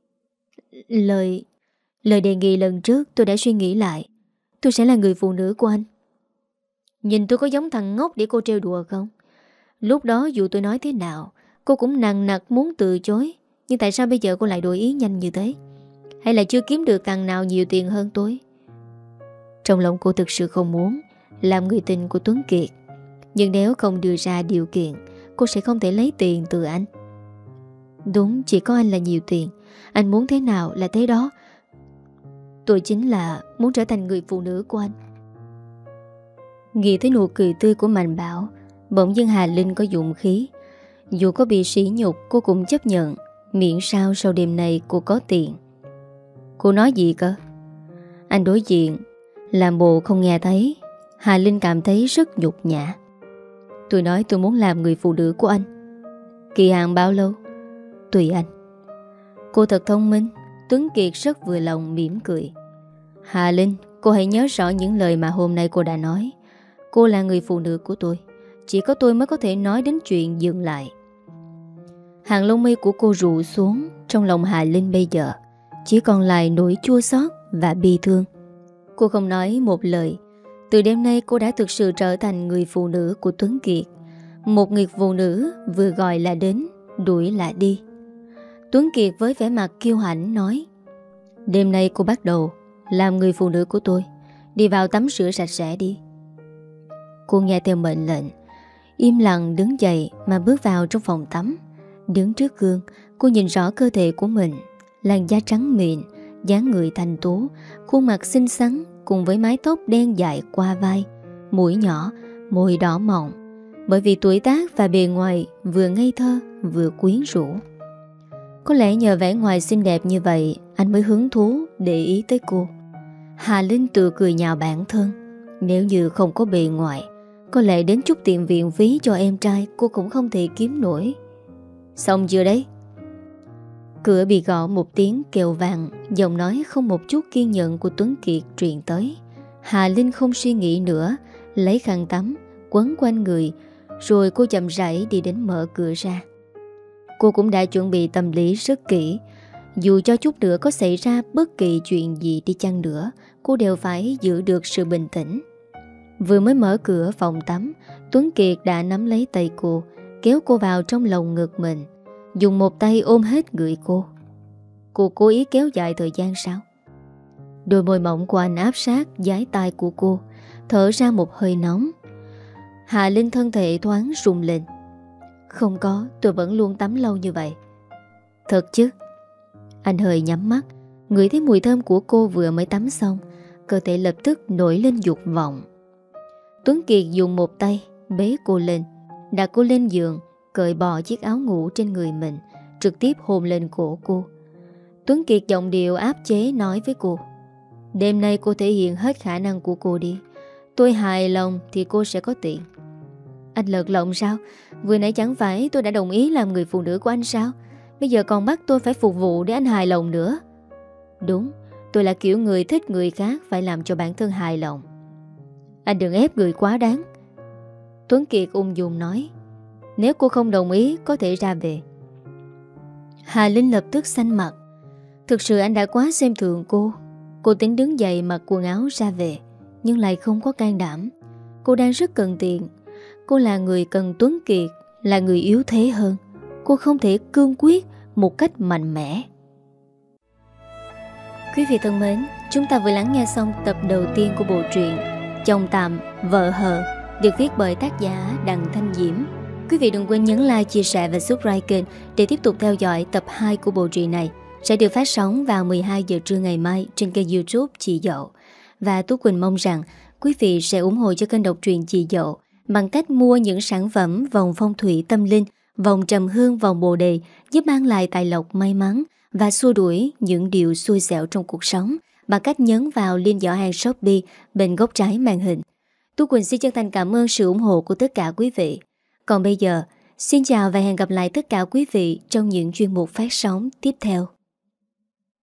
Speaker 1: Lời đề nghị lần trước tôi đã suy nghĩ lại. Tôi sẽ là người phụ nữ của anh. Nhìn tôi có giống thằng ngốc để cô trêu đùa không? Lúc đó dù tôi nói thế nào cô cũng nằng nặc muốn từ chối. Nhưng tại sao bây giờ cô lại đổi ý nhanh như thế? Hay là chưa kiếm được thằng nào nhiều tiền hơn tôi? Trong lòng cô thực sự không muốn làm người tình của Tuấn Kiệt, nhưng nếu không đưa ra điều kiện, cô sẽ không thể lấy tiền từ anh. Đúng, chỉ có anh là nhiều tiền. Anh muốn thế nào là thế đó. Tôi chính là muốn trở thành người phụ nữ của anh. Nghĩ tới nụ cười tươi của Mạnh Bảo, bỗng dưng Hà Linh có dũng khí. Dù có bị sỉ nhục cô cũng chấp nhận, miễn sao sau đêm này cô có tiền. Cô nói gì cơ? Anh đối diện làm bộ không nghe thấy. Hà Linh cảm thấy rất nhục nhã. Tôi nói tôi muốn làm người phụ nữ của anh. Kỳ hạn bao lâu? Tùy anh. Cô thật thông minh. Tuấn Kiệt rất vừa lòng mỉm cười. Hà Linh, cô hãy nhớ rõ những lời mà hôm nay cô đã nói. Cô là người phụ nữ của tôi. Chỉ có tôi mới có thể nói đến chuyện dừng lại. Hàng lông mi của cô rụ xuống. Trong lòng Hà Linh bây giờ chỉ còn lại nỗi chua xót và bi thương. Cô không nói một lời. Từ đêm nay cô đã thực sự trở thành người phụ nữ của Tuấn Kiệt. Một người phụ nữ vừa gọi là đến, đuổi là đi. Tuấn Kiệt với vẻ mặt kiêu hãnh nói: Đêm nay cô bắt đầu làm người phụ nữ của tôi. Đi vào tắm rửa sạch sẽ đi. Cô nghe theo mệnh lệnh, im lặng đứng dậy mà bước vào trong phòng tắm. Đứng trước gương, cô nhìn rõ cơ thể của mình. Làn da trắng mịn, dáng người thanh tú, khuôn mặt xinh xắn cùng với mái tóc đen dài qua vai, mũi nhỏ, môi đỏ mọng. Bởi vì tuổi tác và bề ngoài vừa ngây thơ vừa quyến rũ. Có lẽ nhờ vẻ ngoài xinh đẹp như vậy anh mới hứng thú để ý tới cô. Hà Linh tự cười nhạo bản thân. Nếu như không có bề ngoài, có lẽ đến chút tiền viện phí cho em trai cô cũng không thể kiếm nổi. Xong chưa đấy? Cửa bị gõ một tiếng kèo vàng, giọng nói không một chút kiên nhẫn của Tuấn Kiệt truyền tới. Hà Linh không suy nghĩ nữa, lấy khăn tắm quấn quanh người, rồi cô chậm rãi đi đến mở cửa ra. Cô cũng đã chuẩn bị tâm lý rất kỹ. Dù cho chút nữa có xảy ra bất kỳ chuyện gì đi chăng nữa, cô đều phải giữ được sự bình tĩnh. Vừa mới mở cửa phòng tắm, Tuấn Kiệt đã nắm lấy tay cô, kéo cô vào trong lồng ngực mình, dùng một tay ôm hết người cô. Cô cố ý kéo dài thời gian sao? Đôi môi mỏng của anh áp sát dái tai của cô, thở ra một hơi nóng. Hà Linh thân thể thoáng rung lên. Không có, tôi vẫn luôn tắm lâu như vậy. Thật chứ? Anh hơi nhắm mắt, ngửi thấy mùi thơm của cô vừa mới tắm xong, cơ thể lập tức nổi lên dục vọng. Tuấn Kiệt dùng một tay bế cô lên, đặt cô lên giường, cởi bỏ chiếc áo ngủ trên người mình, trực tiếp hôn lên cổ cô. Tuấn Kiệt giọng điệu áp chế nói với cô: đêm nay cô thể hiện hết khả năng của cô đi. Tôi hài lòng thì cô sẽ có tiền. Anh lợt lộng sao? Vừa nãy chẳng phải tôi đã đồng ý làm người phụ nữ của anh sao? Bây giờ còn bắt tôi phải phục vụ để anh hài lòng nữa. Đúng, tôi là kiểu người thích người khác phải làm cho bản thân hài lòng. Anh đừng ép người quá đáng. Tuấn Kiệt ung dung nói: nếu cô không đồng ý có thể ra về. Hà Linh lập tức xanh mặt. Thực sự anh đã quá xem thường cô. Cô tính đứng dậy mặc quần áo ra về, nhưng lại không có can đảm. Cô đang rất cần tiền. Cô là người cần Tuấn Kiệt, là người yếu thế hơn. Cô không thể cương quyết một cách mạnh mẽ. Quý vị thân mến, chúng ta vừa lắng nghe xong tập đầu tiên của bộ truyện Chồng Tạm Vợ Hờ, được viết bởi tác giả Đặng Thanh Diễm. Quý vị đừng quên nhấn like, chia sẻ và subscribe kênh để tiếp tục theo dõi tập 2 của bộ truyện này, sẽ được phát sóng vào 12 giờ trưa ngày mai trên kênh YouTube Chị Dậu. Và Tú Quỳnh mong rằng quý vị sẽ ủng hộ cho kênh đọc truyện Chị Dậu bằng cách mua những sản phẩm vòng phong thủy tâm linh, vòng trầm hương, vòng bồ đề, giúp mang lại tài lộc, may mắn và xua đuổi những điều xui xẻo trong cuộc sống, bằng cách nhấn vào link giỏ hàng Shopee bên góc trái màn hình. Tú Quỳnh xin chân thành cảm ơn sự ủng hộ của tất cả quý vị. Còn bây giờ, xin chào và hẹn gặp lại tất cả quý vị trong những chuyên mục phát sóng tiếp theo.